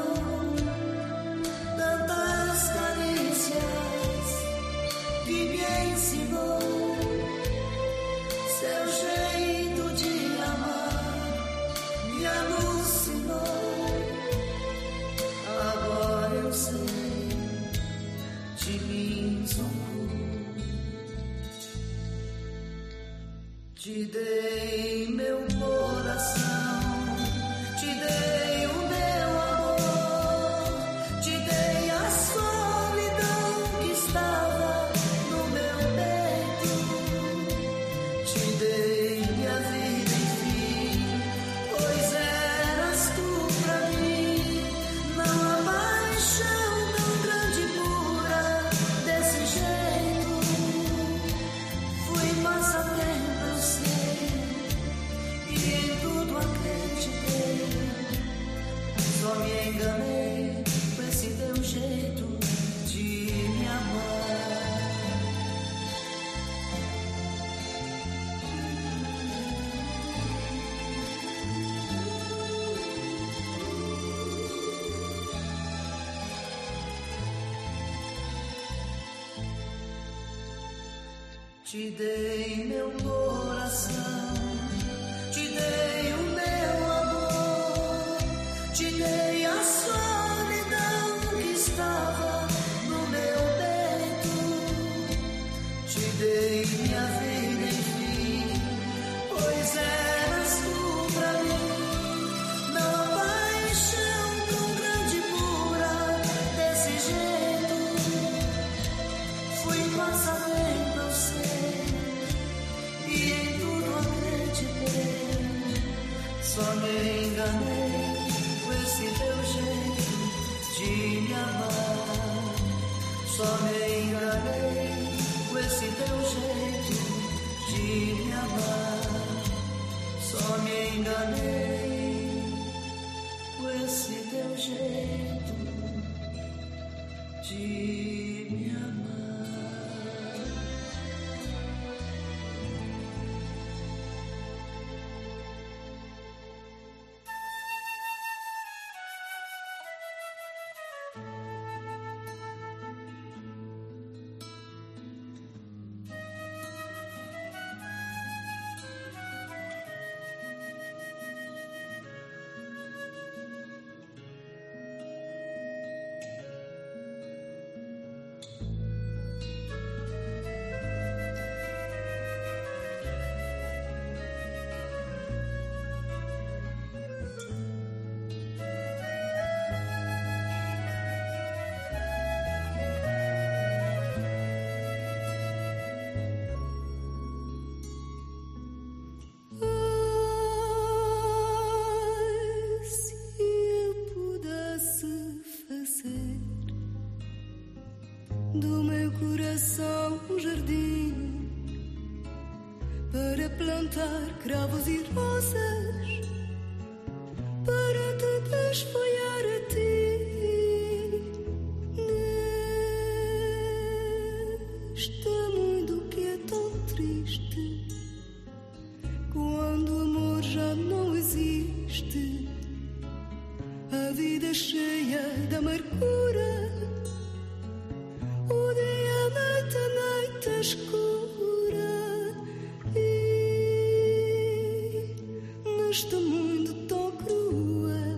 jeito de me amar. Te dei meu coração, te dei o meu amor, te dei a solidão que estava no meu peito, te dei minha vida, enfim, pois eras tu pra mim, na paixão tão grande e pura, desse jeito, fui passatempo, eu sei, e em tudo acreditei, só me enganei com esse teu jeito de me amar, só me enganei com esse teu jeito de me amar, só me enganei com esse teu jeito de me amar. Do meu coração um jardim para plantar cravos e rosas, para te desfolhar a ti neste mundo que é tão triste, quando o amor já não existe, a vida é cheia de amargura. O dia, a noite, a noite escura, e neste mundo tão cruel,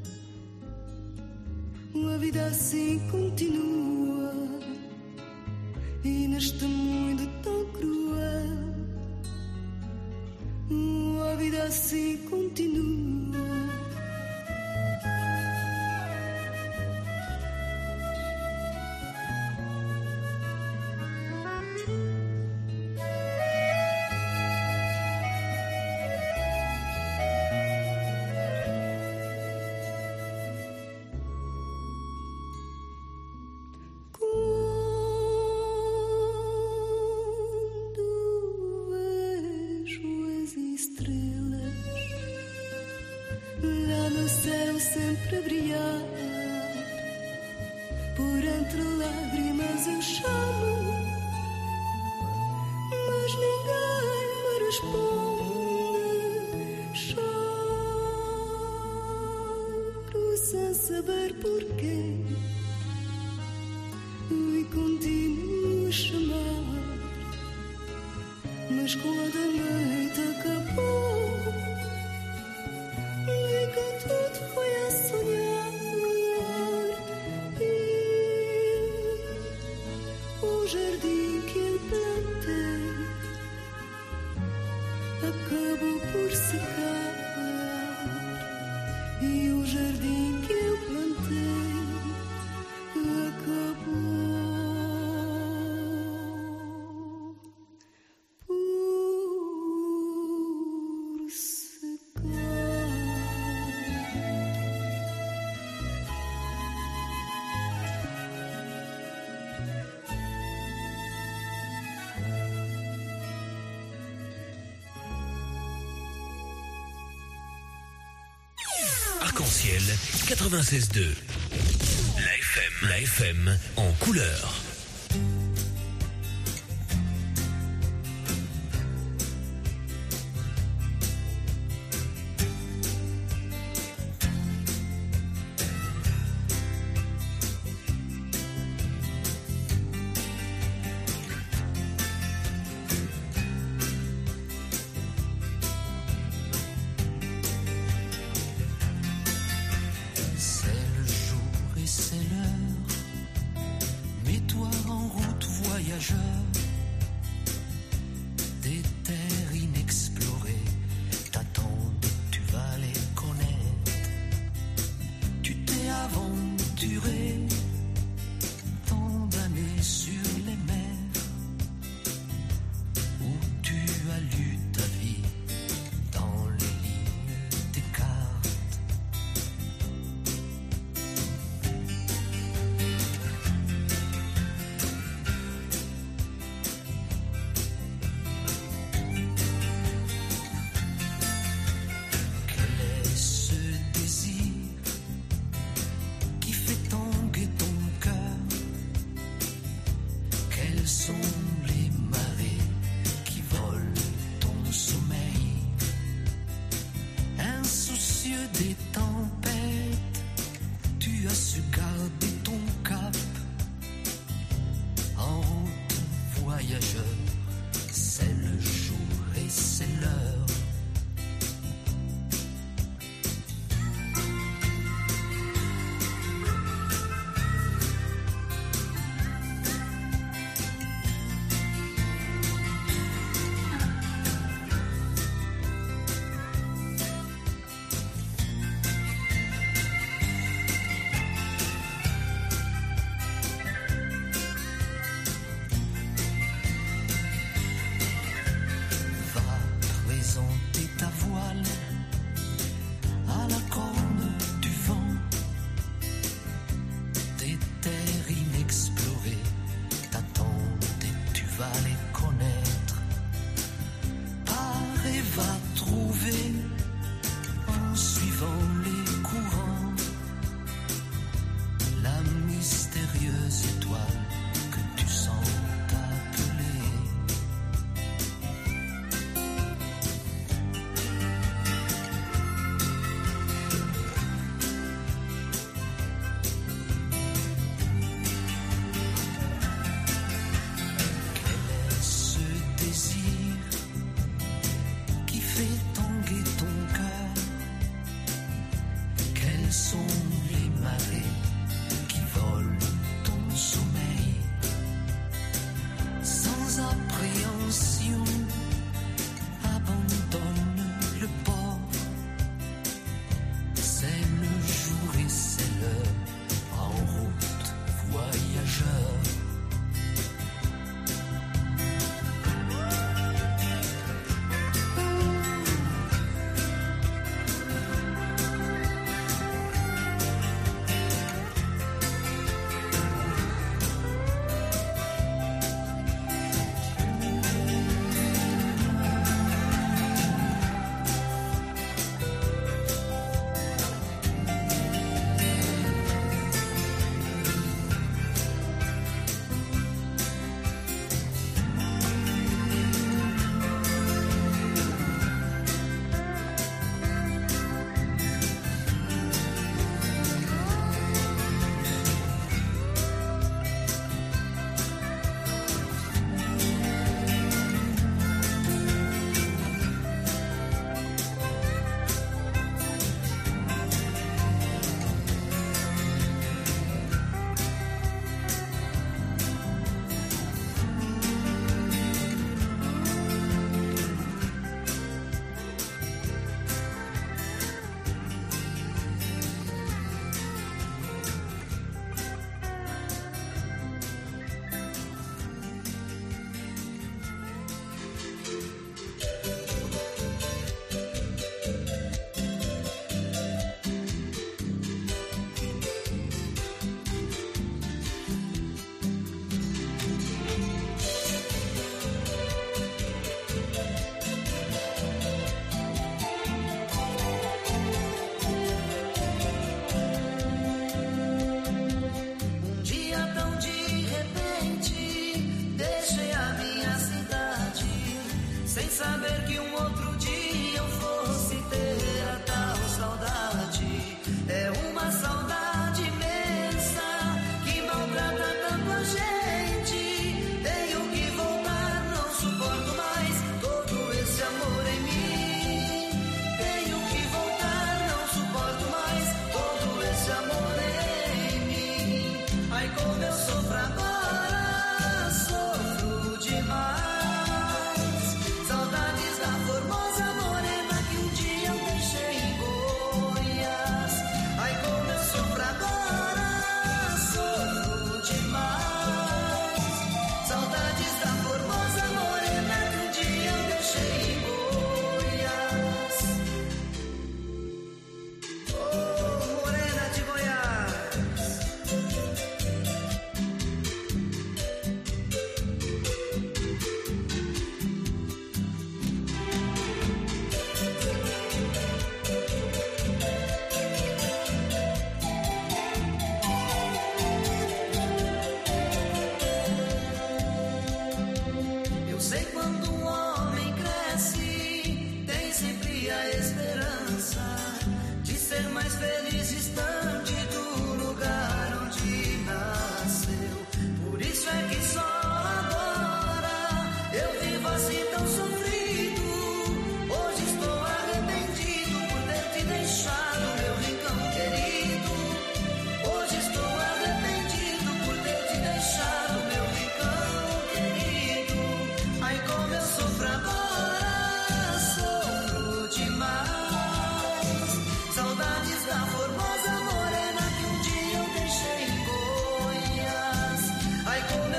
a vida assim continua. E neste mundo tão cruel, a vida assim continua. Sempre a brilhar, por entre lágrimas eu chamo, mas ninguém me responde. Choro sem saber porquê e continuo a chamar, mas quando a noite acabou e que tudo foi a sonhar, e o jardim que eu plantei acabou por secar, e o jardim que eu plantei acabou por secar. Arc-en-ciel quatre-vingt-seize deux. La F F M, la F M en couleur. C'est le jour et c'est l'heure, mets-toi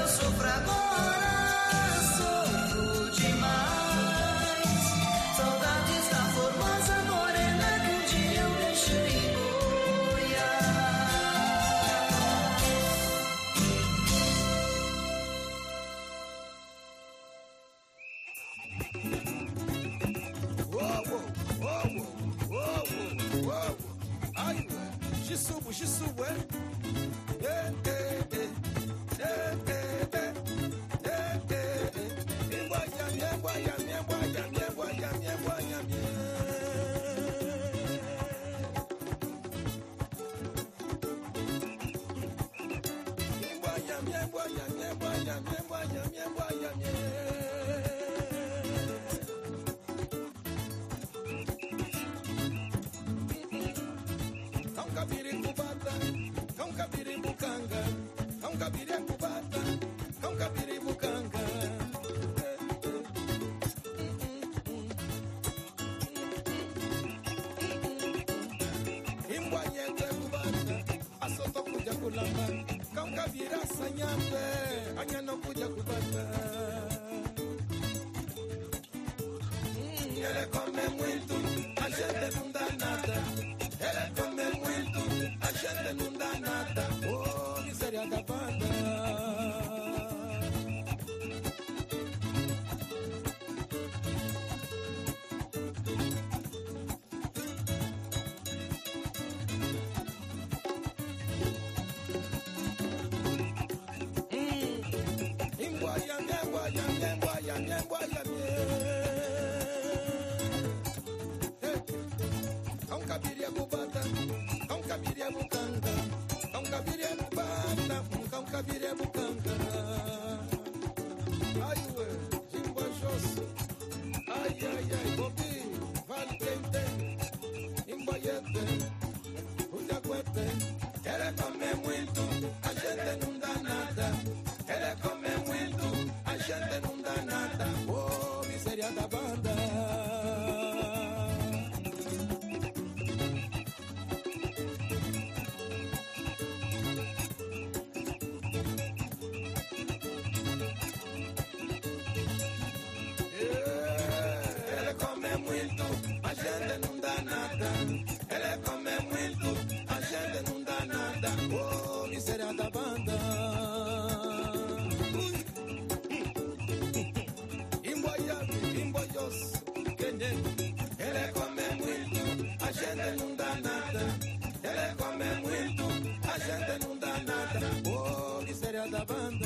eu sofro agora, sofro demais. Saudades da formosa morena que um dia eu deixei Gisubo, gisubo, é? É, é, é. É, é, é. É, é, é. Emboia-me, emboia-me, emboia-me, emboia-me, emboia-me. Emboia-me, emboia-me, emboia-me, emboia-me, emboia-me. Cabiricubata, cão cabiribucanga, cão cabiricubata, cão cabiribucanga. Imboyete cubata, asoto kuja kulamba, cão cabira sanhambe, anyano kuja kubata. Ele come muito, a gente não dá nada. Ele come muito, a gente não dá nada. Oh, miséria da banda. Emboia-me, emboia-me, emboia-me, emboia-me. Cão cabiria cubata, cão cabiria bucanga, cão cabiria cubata, cão cabiria bucanga. Ai, ué, jimbojoso, ai, ai, ai, bobi, vale quem tem, emboiete, ujaguete. Ele come muito, a gente não dá nada. Ele come muito, a gente não dá nada. Oh, miséria da banda. Ele come muito, a gente não dá nada. Oh, miséria da banda. Imboiado, imboioso, quem ele come muito, a gente não dá nada. Ele come muito, a gente não dá nada. Oh, miséria da banda.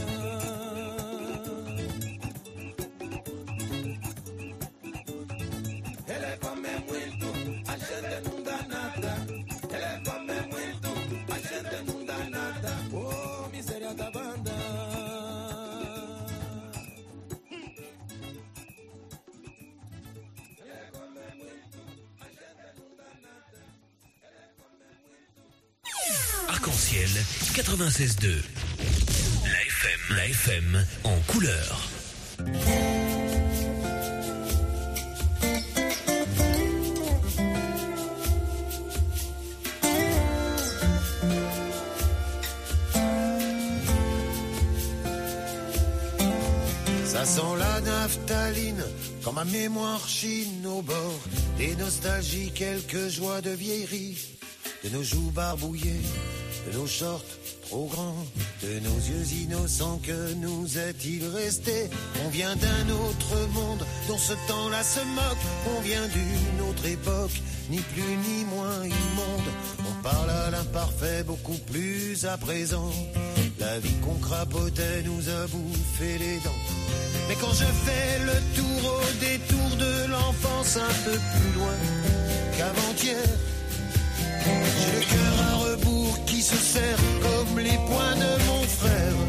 Ele come muito, a gente não dá nada. Ele come muito, a gente não dá nada. Oh, miséria da banda. Ele come muito, a gente não dá nada. Ele come muito. Arc-en-ciel quatre-vingt-seize deux. La F M, la F M en couleur. Ça sent la naphtaline quand ma mémoire chine au bord des nostalgies, quelques joies de vieillerie, de nos joues barbouillées, de nos shorts trop grands, de nos yeux innocents. Que nous est-il resté? On vient d'un autre monde dont ce temps-là se moque. On vient d'une autre époque, ni plus ni moins immonde. On parle à l'imparfait beaucoup plus à présent. La vie qu'on crapotait nous a bouffé les dents. Mais quand je fais le tour au détour de l'enfance, un peu plus loin qu'avant-hier, j'ai le cœur à rebours qui se serre comme les poings de mon frère.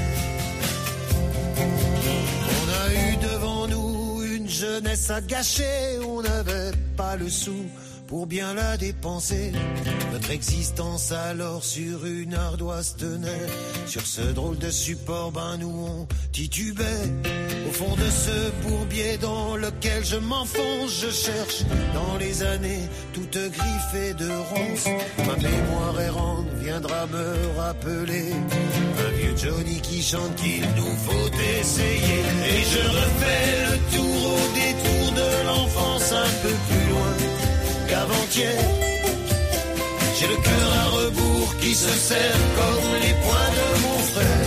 On a eu devant nous une jeunesse à gâcher, on n'avait pas le sou pour bien la dépenser. Notre existence alors sur une ardoise tenait. Sur ce drôle de support, ben nous on titubait. Au fond de ce bourbier dans lequel je m'enfonce, je cherche dans les années toutes griffées de ronces. Ma mémoire errante viendra me rappeler un vieux Johnny qui chante qu'il nous faut essayer. Et je refais le tour au détour de l'enfance, un peu plus loin qu'avant-hier. J'ai le cœur à rebours qui se serre comme les poings de mon frère.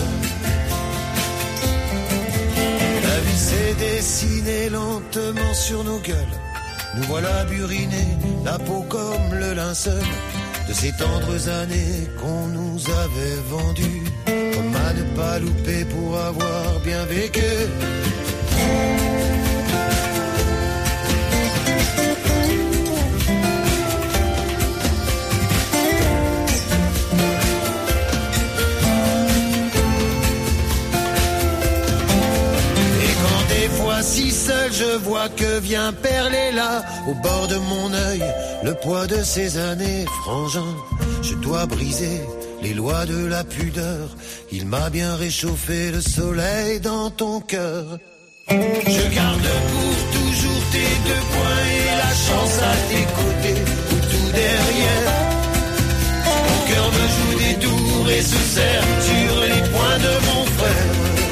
La vie s'est dessinée lentement sur nos gueules. Nous voilà burinés, la peau comme le linceul de ces tendres années qu'on nous avait vendues, comme à ne pas louper pour avoir bien vécu. Si seul je vois que vient perler là, au bord de mon œil, le poids de ces années, frangin, je dois briser les lois de la pudeur. Il m'a bien réchauffé le soleil dans ton cœur. Je garde pour toujours tes deux poings et la chance à tes côtés ou tout derrière. Mon cœur me joue des tours et se serre sur les poings de mon frère.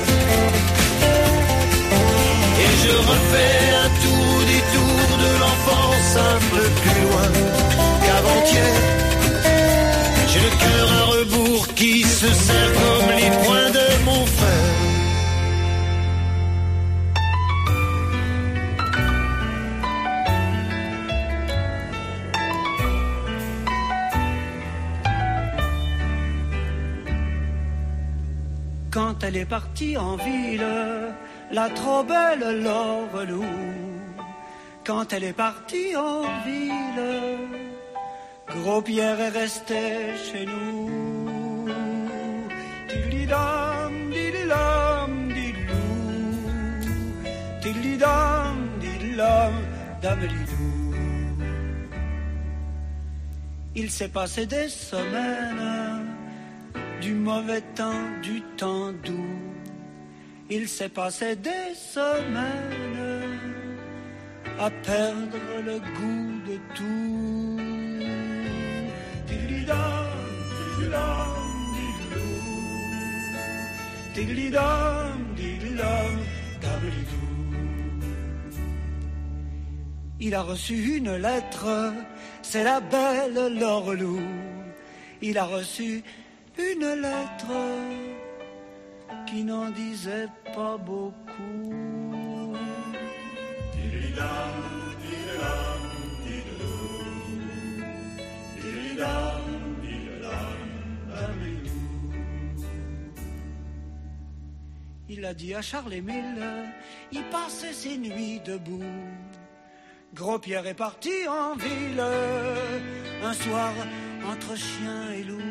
Je refais un tour des tours de l'enfance un peu plus loin qu'avant-hier. J'ai le cœur à rebours qui se serre comme les poings de mon frère. Quand elle est partie en ville, la trop belle Laure-Loup, quand elle est partie en ville, Gros-Pierre est resté chez nous. Tididam, dididam, didilou, tididam, didilam, damelidou. Il s'est passé des semaines, du mauvais temps, du temps doux. Il s'est passé des semaines à perdre le goût de tout. Tididam, tididam, didilou, tididam, didilam, damelidou. Il a reçu une lettre, c'est la belle Laure-Loup. Il a reçu une lettre qui n'en disait pas beaucoup. Tididam, tididam, didilou, tididam, didilam, damelidou. Il a dit à Charles-Émile, il passait ses nuits debout. Gros-Pierre est parti en ville, un soir entre chien et loup.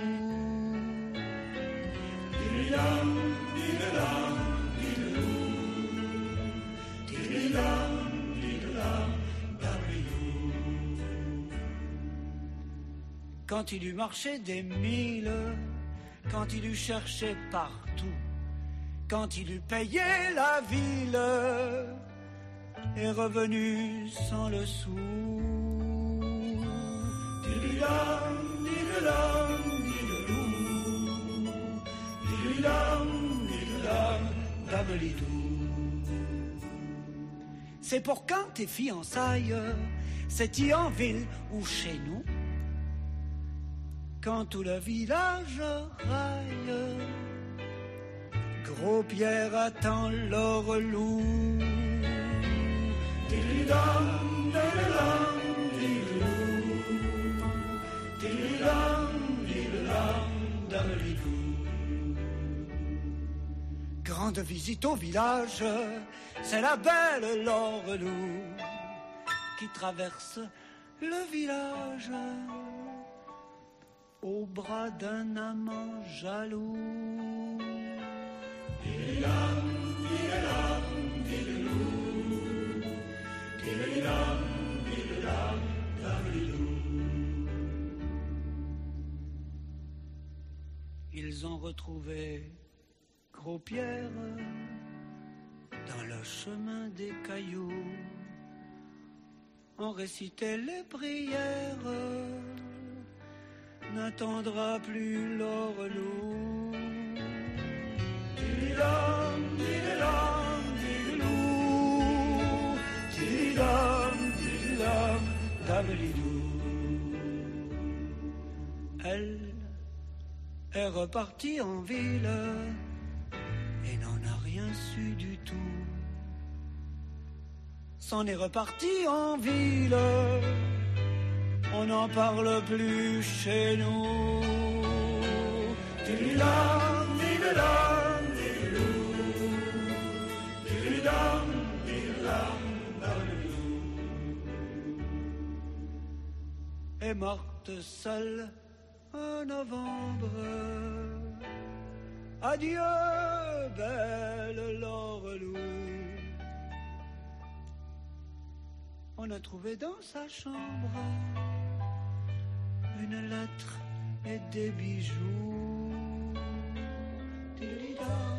Tididam, tididam, didilou, tididam, didilam, damelidou. Quand il eut marché des milles, quand il eut cherché partout, quand il eut payé la ville, est revenu sans le sou. Tididam, didilam, didilou, tididam, didilam, damelidou. C'est pour quand tes fiançailles, c'est-y en ville ou chez nous, quand tout le village raille, Gros-Pierre attend Laure-Loup. Tididam, didilam, didilou, tididam, didilam, damelidou. Grande visite au village, c'est la belle Laure-Loup qui traverse le village au bras d'un amant jaloux. Tididam, didilam, didilou, tididam, didilam, damelidou. nous en retrouver, Gros Pierre, dans le chemin des cailloux. On récitait les prières, n'attendra plus l'orelou. Dilidam, dilidam, dililou, dilidam, dilidam, damelidou. Elle est repartie en ville et n'en a rien su du tout. S'en est reparti en ville, on n'en parle plus chez nous. Dilidam, dilidam, dililou, dilidam, dilidam, damelidou. Est morte seule en novembre. Adieu, belle Laurelou. On a trouvé dans sa chambre une lettre et des bijoux. Dilidam,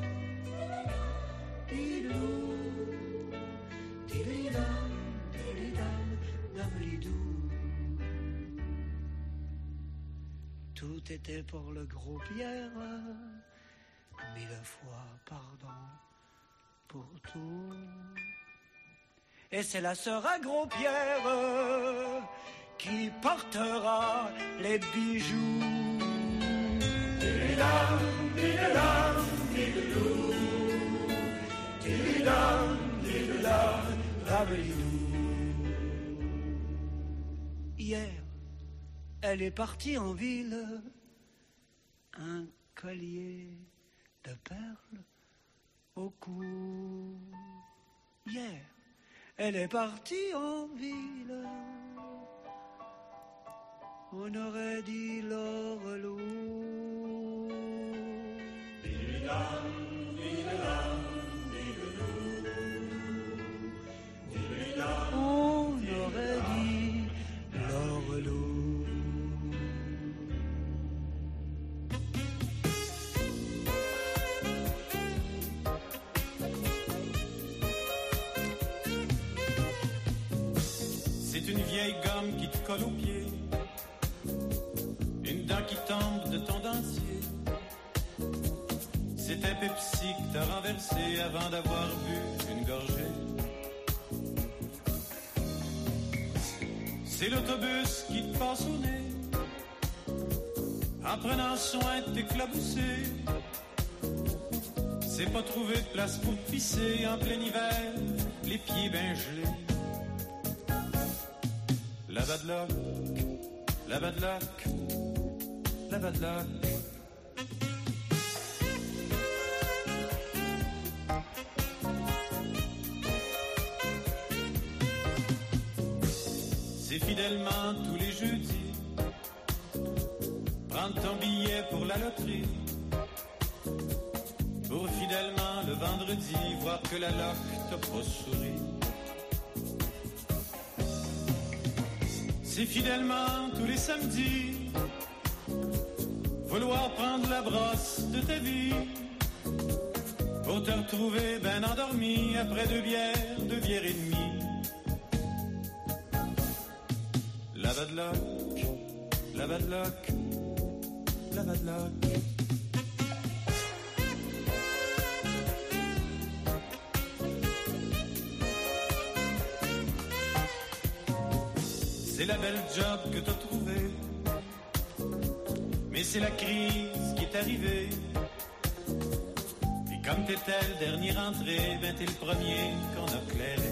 dililou, dilidam, dilidam, damelidou. Tout était pour le Gros Pierre, mille fois pardon pour tout. Et c'est la sœur à Gros Pierre qui portera les bijoux. Dilidam, dilidam, dililou, dilidam, dilidam, damelidou. Hier, elle est partie en ville, un collier de perles au cou. Hier, elle est partie en ville, on aurait dit l'orelou. Dilidam, dilidam, dililou, dilidam, on aurait dit l'orelou. C'est une vieille gomme qui te colle aux pieds, une dent qui tombe de ton dentier. C'est un Pepsi que t'as renversé avant d'avoir bu une gorgée. C'est l'autobus qui te passe au nez, en prenant soin de t'éclabousser. C'est pas trouver de place pour pisser en plein hiver, les pieds ben gelés. La bad luck, la bad luck, la bad luck. C'est fidèlement tous les jeudis, prendre ton billet pour la loterie, pour fidèlement le vendredi voir que la loc t'a pas souri. C'est fidèlement tous les samedis vouloir prendre la brosse de ta vie pour te retrouver ben endormi après deux bières, deux bières et demie. La bad luck, la bad luck, la bad luck. C'est la belle job que t'as trouvée, mais c'est la crise qui est arrivée. Et comme t'étais le dernier rentré, ben t'es le premier qu'on a clairé.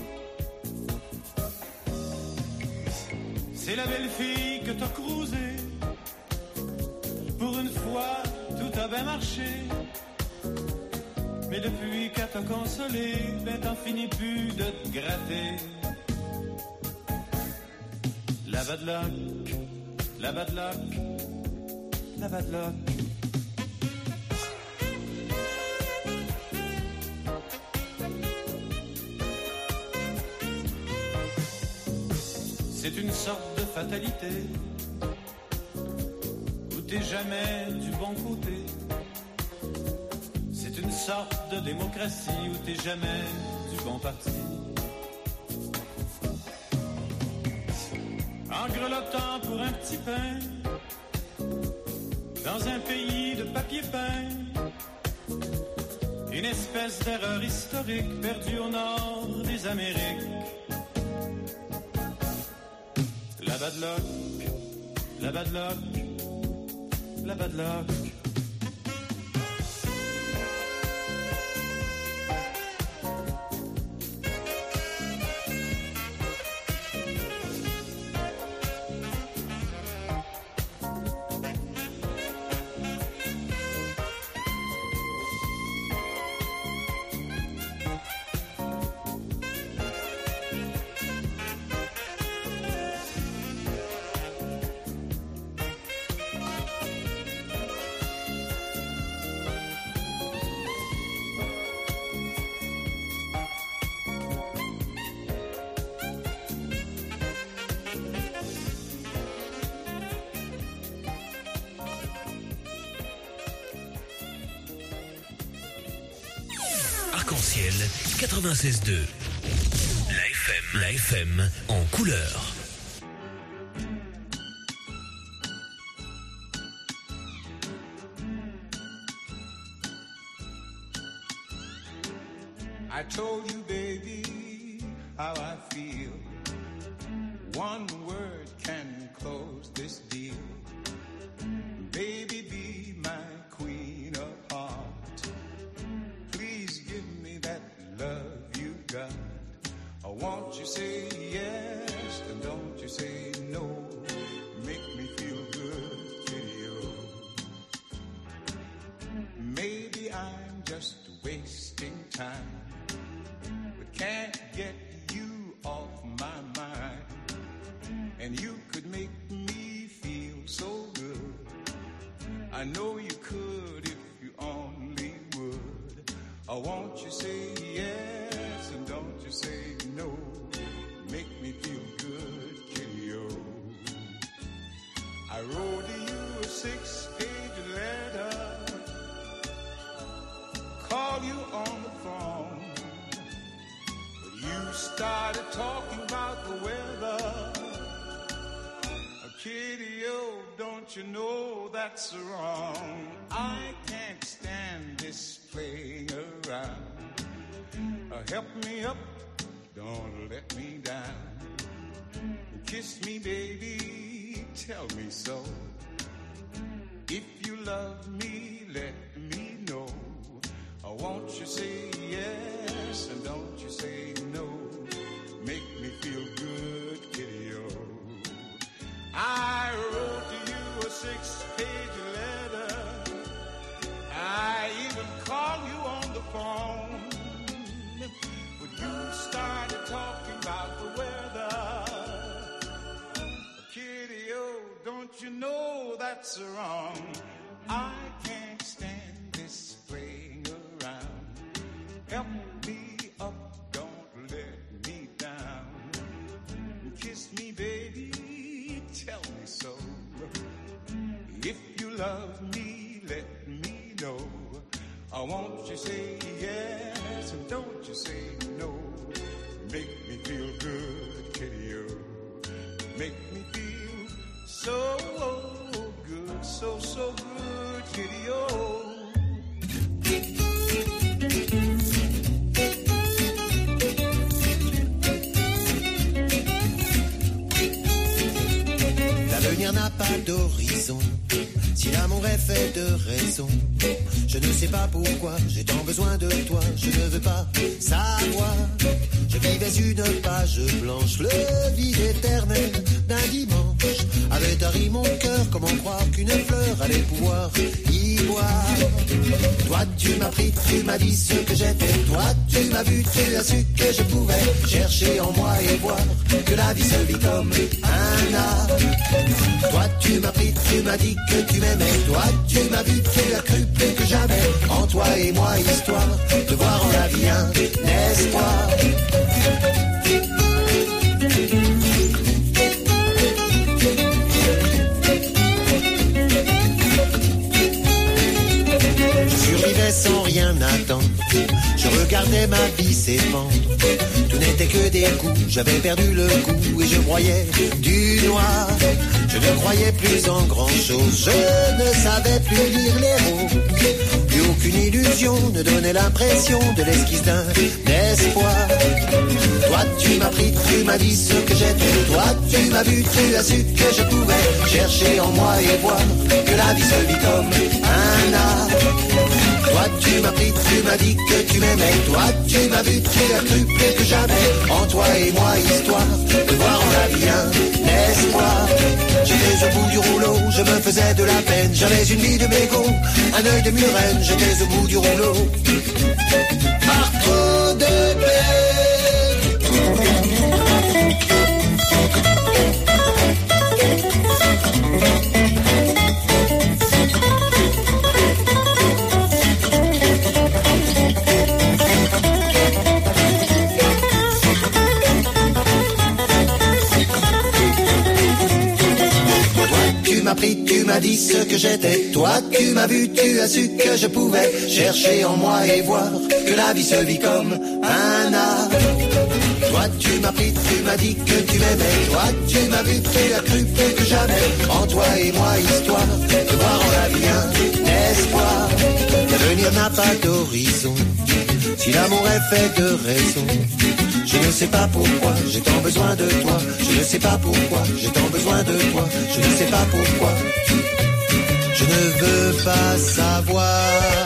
C'est la belle fille que t'as cruisée, pour une fois tout a bien marché. Mais depuis qu'elle t'a consolé, ben t'en finis plus de te gratter. La bad luck, la bad luck, la bad luck. C'est une sorte de fatalité, où t'es jamais du bon côté. C'est une sorte de démocratie où t'es jamais du bon parti. En grelottant pour un petit pain, dans un pays de papier peint, une espèce d'erreur historique perdue au nord des Amériques. La bad luck, la bad luck, la bad luck. Arc-en-ciel quatre-vingt-seize deux. La F M, la F M en couleur. I told you, baby, how I feel. One word can close this deal. Baby, be my queen of heart. Please give me that love you got. Oh, won't you say yes, and don't you say no. Make me feel good, kitty-o. Maybe I'm just wasting time, but can't get you off my mind. And you could make me feel so good. I know you could if you only would. Oh, won't you say yes, and don't you say no. Make me feel good, kitty-o. I wrote you a six-page letter, called you on the phone, but you started talking about the weather. Oh, kitty-o, don't you know that's wrong? I can't stand this playing around. Uh, help me up, don't let me down. Kiss me, baby, tell me so. If you love me, let me know. Oh, won't you say yes, and don't you say no. Make me feel good, kitty-o. I wrote to you a six-page letter. I even called you on the phone, but you started talking about the weather. Kitty-o, don't you know that's wrong? I can't stand this playing around. Help me up, don't let me down. Kiss me, baby, tell me so. If you love me, let me know. Oh, won't you say yes, and don't you say no. Make me feel good, kitty-o. Make me feel so good, so, so good, kitty-o. L'avenir n'a pas d'horizon. Si l'amour est fait de raison, je ne sais pas pourquoi j'ai tant besoin de toi. Je ne veux pas savoir. Je vivais une page blanche, le vide éternel d'un dimanche. Avait tari mon cœur, comment croire qu'une fleur allait pouvoir y boire. Toi tu m'as pris, tu m'as dit ce que j'étais. Toi tu m'as vu, tu as su que je pouvais chercher en moi et voir que la vie se vit comme un art. Toi tu m'as pris, tu m'as dit que tu m'aimais. Toi tu m'as vu, tu as cru plus que jamais en toi et moi, histoire de voir en la vie un espoir. rien attendre. Je regardais ma vie s'épandre. Tout n'était que des coups, j'avais perdu le goût et je broyais du noir. Je ne croyais plus en grand chose, je ne savais plus lire les mots. Plus aucune illusion ne donnait l'impression de l'esquisse d'un espoir. Toi tu m'as pris, tu m'as dit ce que j'étais. Toi tu m'as vu, tu as su que je pouvais chercher en moi et voir que la vie se vit comme un art. Toi tu m'as pris, tu m'as dit que tu m'aimais. Toi tu m'as vu, tu as cru plus que jamais en toi et moi, histoire de voir en la vie un espoir. J'étais au bout du rouleau, je me faisais de la peine. J'avais une vie de mégot, un œil de murène. J'étais au bout du rouleau, par trop de peine. Tu m'as pris, tu m'as dit ce que j'étais. Toi, tu m'as vu, tu as su que je pouvais chercher en moi et voir que la vie se vit comme un art. Toi, tu m'as pris, tu m'as dit que tu m'aimais. Toi, tu m'as vu, tu as cru plus que jamais en toi et moi, histoire de voir en la vie un espoir. L'avenir n'a pas d'horizon. Si l'amour est fait de raison, je ne sais pas pourquoi j'ai tant besoin de toi. Je ne sais pas pourquoi j'ai tant besoin de toi. Je ne sais pas pourquoi. Je ne veux pas savoir.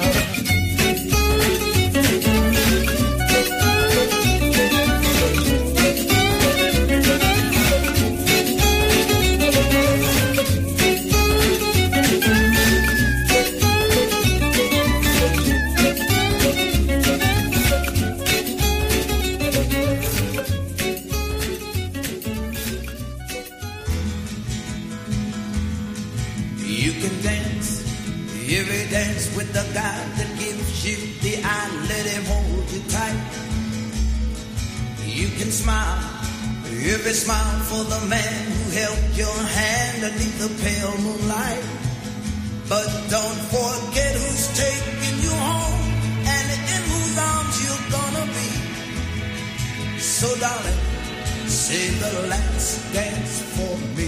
With the guy that gives you the eye, let him hold you tight. You can smile, every smile for the man who held your hand beneath the pale moonlight. But don't forget who's taking you home and in whose arms you're gonna be. So darling, say the last dance for me.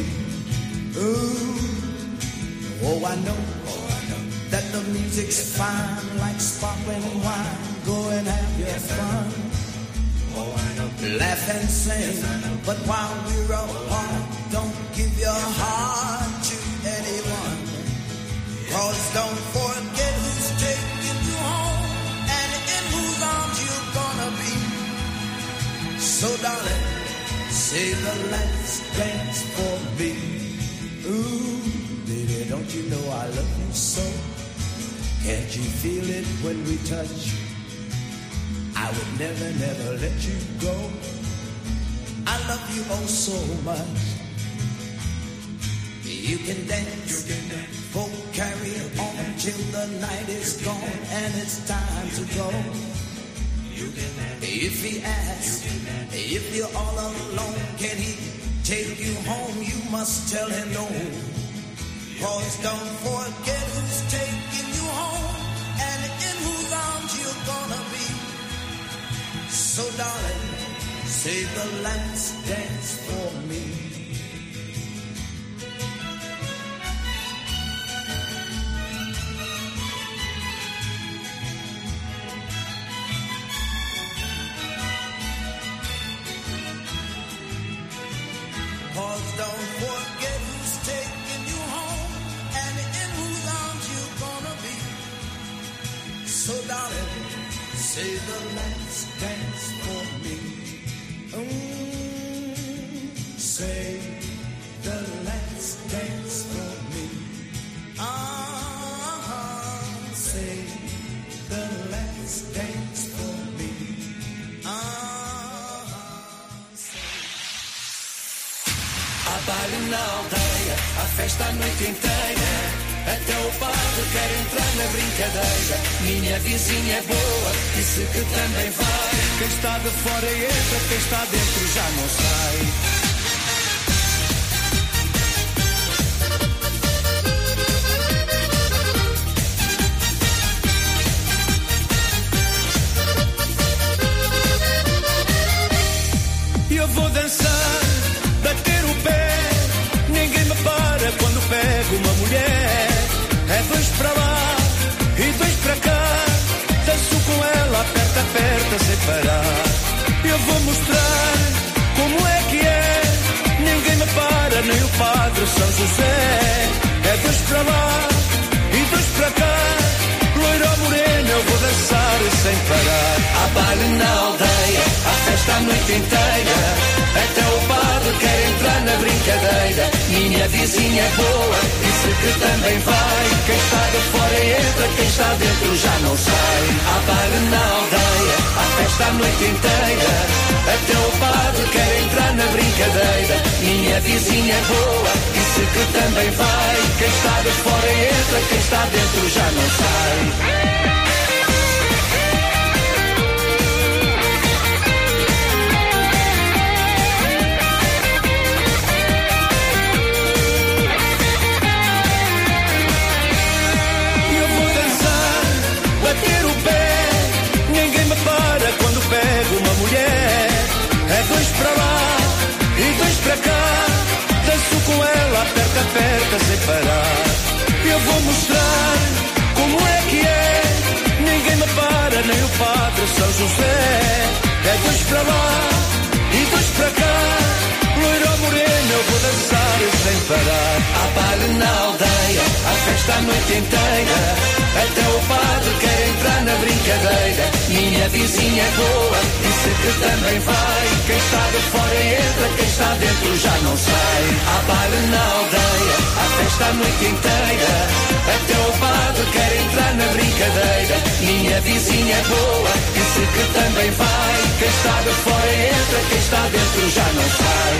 Ooh, oh I know that the music's fine like sparkling wine. Go and have your fun. Oh, I know. Laugh and sing. But while we're apart, don't give your heart to anyone. Cause don't forget who's taking you home and in whose arms you're gonna be. So darling, say the last dance for me. Ooh, baby, don't you know I love you so? Can't you feel it when we touch? I would never, never let you go. I love you oh so much. You can dance, you can dance. Go carry on till the night is gone and it's time to go. You can dance. If he asks, if you're all alone, can he take you home? You must tell him no. Cause don't forget who's taking you home and in whose arms you're gonna be. So darling, say the last dance for me. Cause don't forget who's taking you home and in whose arms you're gonna be. So darling, say the last dance for me. Mm, say the last dance for me. Ah, say the last dance for me. Ah, Há baile na aldeia, há festa a noite inteira. Até o padre quer entrar na brincadeira. Minha vizinha é boa, disse que também vai. Quem está de fora entra, quem está dentro já não sai. aperta sem parar. Eu vou mostrar como é que é. Ninguém me para, nem o Padre São José. É dois para lá e dois para cá. Loira ou morena, eu vou dançar sem parar. Há baile na aldeia, há festa a noite inteira. Até o padre quer entrar na brincadeira. Minha vizinha é boa, disse que também vai. Quem está de fora entra, quem está dentro já não sai. Há baile na aldeia, há festa a noite inteira. Até o padre quer entrar na brincadeira. Minha vizinha é boa, disse que também vai. Quem está de fora entra, quem está dentro já não sai. Pego uma mulher, é dois para lá e dois para cá. Danço com ela, aperta, aperta sem parar. Eu vou mostrar como é que é. Ninguém me para, nem o Padre São José. É dois para lá e dois para cá. Loira ou morena, eu vou dançar sem parar. Há baile na aldeia, há festa a noite inteira. Até o padre quer entrar na brincadeira. Minha vizinha é boa, disse que também vai. Quem está de fora entra, quem está dentro já não sai. Há baile na aldeia, há festa a noite inteira. Até o padre quer entrar na brincadeira. Minha vizinha é boa, disse que também vai. Quem está de fora entra, quem está dentro já não sai.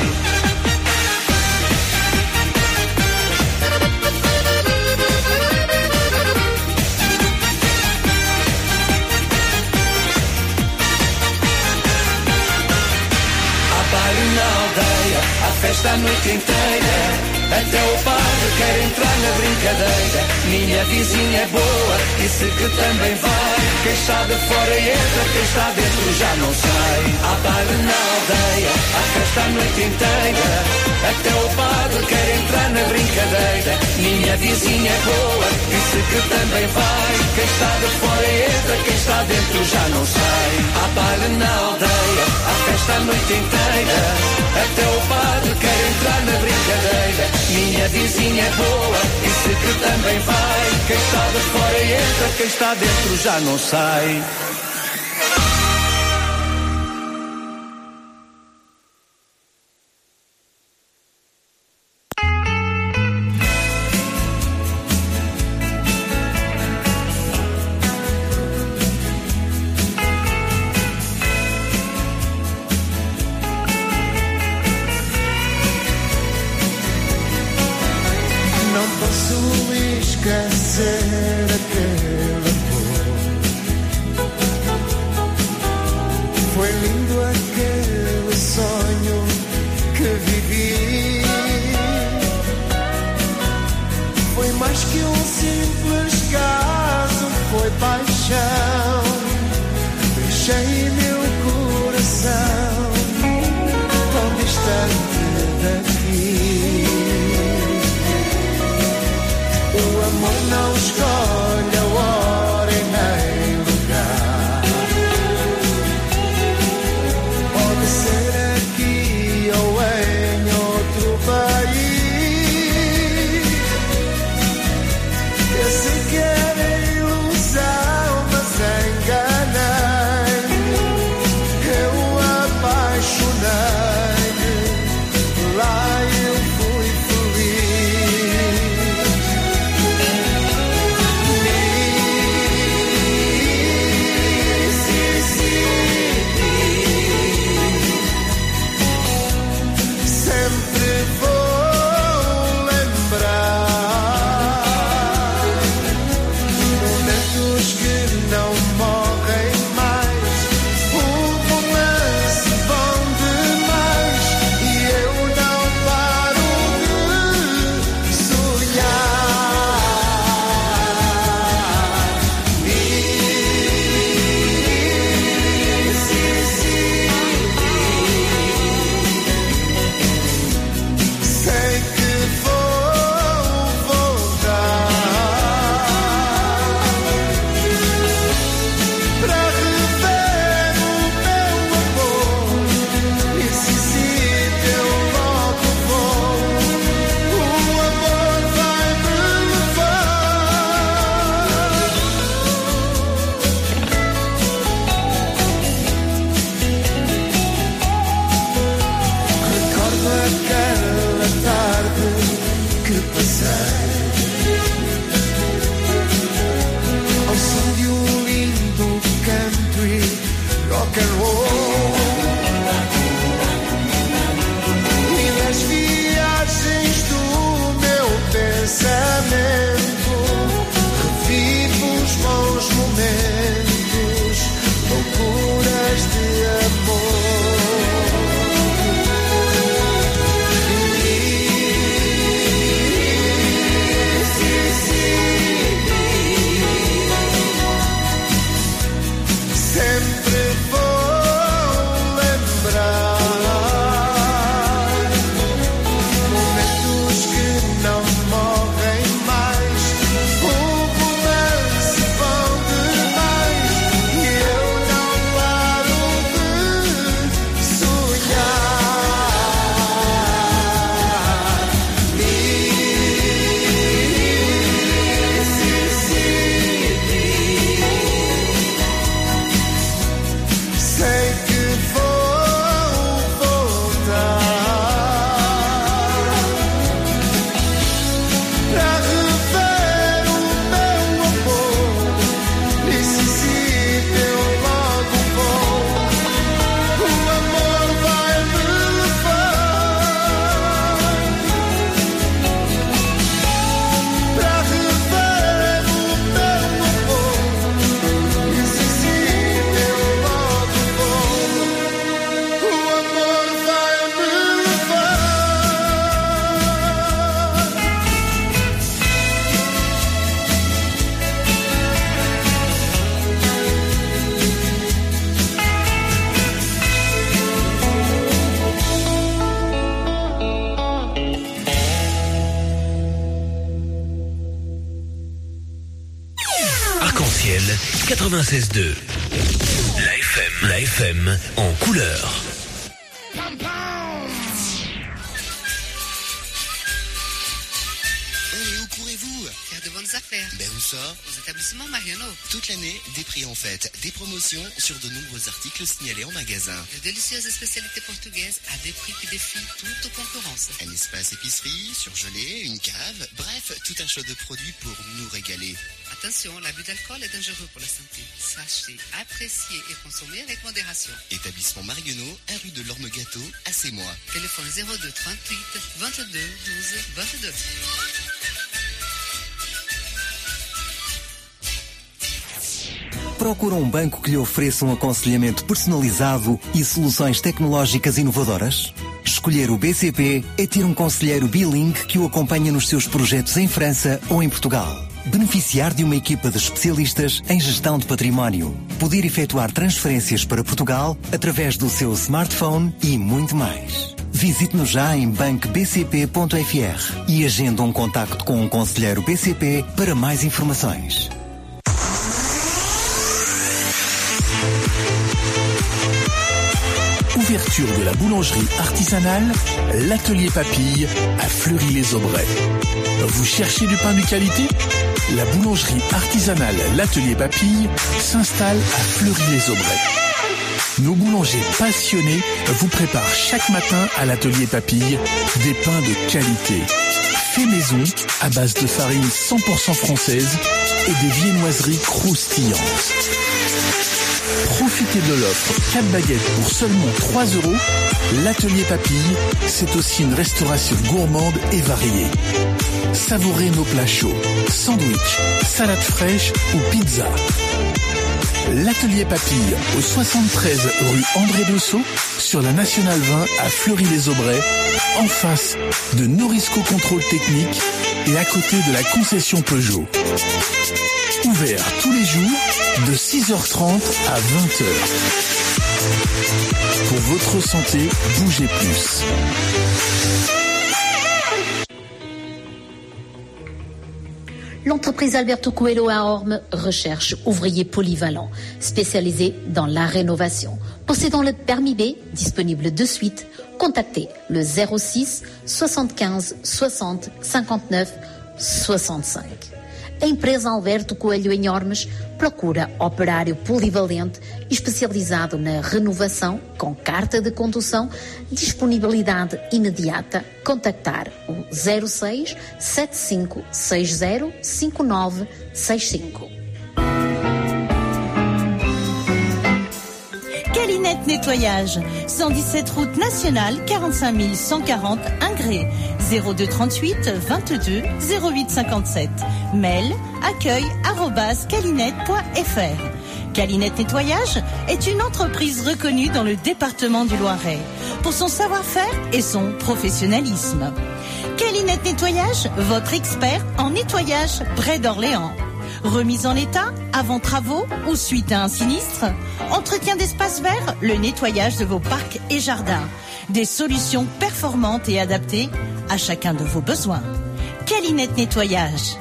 Na aldeia, a festa a noite inteira. Até o padre quer entrar na brincadeira. Minha vizinha é boa, disse que também vai. Quem está de fora entra, quem está dentro já não sai. Há baile na aldeia, a festa a noite inteira. Até o padre quer entrar na brincadeira. Minha vizinha é boa, disse que também vai. Quem está de fora entra, quem está dentro já não sai. Há baile na aldeia, a festa a noite inteira. Até o padre quer entrar na brincadeira. Minha vizinha é boa, disse que também vai. Quem está de fora entra, quem está dentro já não sai. Esquecer aquele amor quatre-vingt-seize deux. La F M, la F M en couleur. Faire de bonnes affaires. Ben où ça? Aux établissements Mariano. Toute l'année, des prix en fête, des promotions sur de nombreux articles signalés en magasin. De délicieuses spécialités portugaises à des prix qui défient toute concurrence. Un espace épicerie, surgelé, une cave, bref, tout un choix de produits pour nous régaler. Attention, l'abus d'alcool est dangereux pour la santé. Sachez, apprécier et consommer avec modération. Établissement Marionneau, un rue de l'Orme-Gâteau, à Sémois. Téléphone zéro deux trente-huit vingt-deux douze vingt-deux. Procura um banco que lhe ofereça um aconselhamento personalizado e soluções tecnológicas inovadoras? Escolher o B C P é ter um conselheiro bilingue que o acompanha nos seus projetos em França ou em Portugal. Beneficiar de uma equipa de especialistas em gestão de património. Poder efetuar transferências para Portugal através do seu smartphone e muito mais. Visite-nos já em banco b c p ponto f r e agenda um contacto com um conselheiro B C P para mais informações. Ouverture de la boulangerie artisanale, l'Atelier Papille à Fleury-les-Aubrais. Vous cherchez du pain de qualité? La boulangerie artisanale l'Atelier Papille s'installe à Fleury-les-Aubrais. Nos boulangers passionnés vous préparent chaque matin à l'Atelier Papille des pains de qualité. Fait maison à base de farine cent pour cent française et des viennoiseries croustillantes. Profitez de l'offre quatre baguettes pour seulement trois euros. L'Atelier Papille, c'est aussi une restauration gourmande et variée. Savourez nos plats chauds, sandwich, salade fraîche ou pizza. L'Atelier Papille, au soixante-treize rue André Dessau, sur la Nationale vingt à Fleury-les-Aubrais, en face de Norisco Contrôle Technique et à côté de la concession Peugeot. Ouvert tous les jours de six heures trente à vingt heures. Pour votre santé, bougez plus. L'entreprise Alberto Coelho à Orme recherche ouvriers polyvalents, spécialisés dans la rénovation. Possédant le permis B, disponible de suite, contactez le zéro six soixante-quinze soixante cinquante-neuf soixante-cinq. A empresa Alberto Coelho em Ormes procura operário polivalente especializado na renovação com carta de condução, disponibilidade imediata. Contactar o zero seis sete cinco seis zero cinco nove seis cinco. Calinette Nettoyage, cent dix-sept route nationale, quarante-cinq mille cent quarante Ingré, zéro deux trente-huit vingt-deux zéro huit cinquante-sept. Mail accueil arobase calinette point f r. Calinette Nettoyage est une entreprise reconnue dans le département du Loiret pour son savoir-faire et son professionnalisme. Calinette Nettoyage, votre expert en nettoyage près d'Orléans. Remise en état, avant travaux ou suite à un sinistre, entretien d'espaces verts, le nettoyage de vos parcs et jardins. Des solutions performantes et adaptées à chacun de vos besoins. Calinette Nettoyage.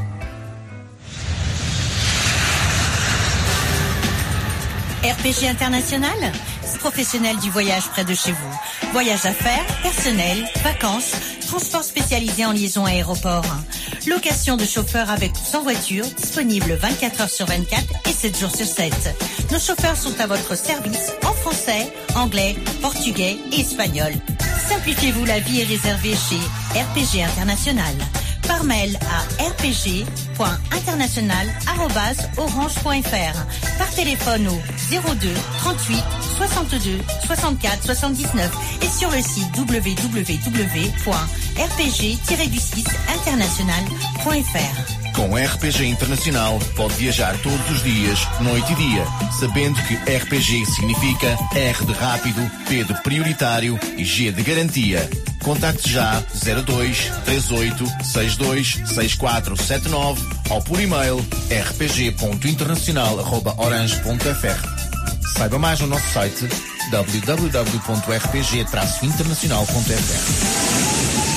R P G International, professionnel du voyage près de chez vous. Voyage d'affaires, personnel, vacances, transport spécialisé en liaison aéroport. Location de chauffeurs avec ou sans voiture, disponible vingt-quatre heures sur vingt-quatre et sept jours sur sept. Nos chauffeurs sont à votre service en français, anglais, portugais et espagnol. Simplifiez-vous la vie et réservez chez R P G International. Par mail à r p g point international arobase orange point f r. Par téléphone au zéro deux trente-huit soixante-deux soixante-quatre soixante-dix-neuf et sur le site w w w point r p g tiret du six international point f r. Com R P G Internacional pode viajar todos os dias, noite e dia, sabendo que R P G significa R de rápido, P de prioritário e G de garantia. Contacte já zero dois três oito seis dois seis quatro sete nove ou por e-mail r p g ponto internacional arroba orange ponto f r. Saiba mais no nosso site w w w ponto r p g traço internacional ponto f r.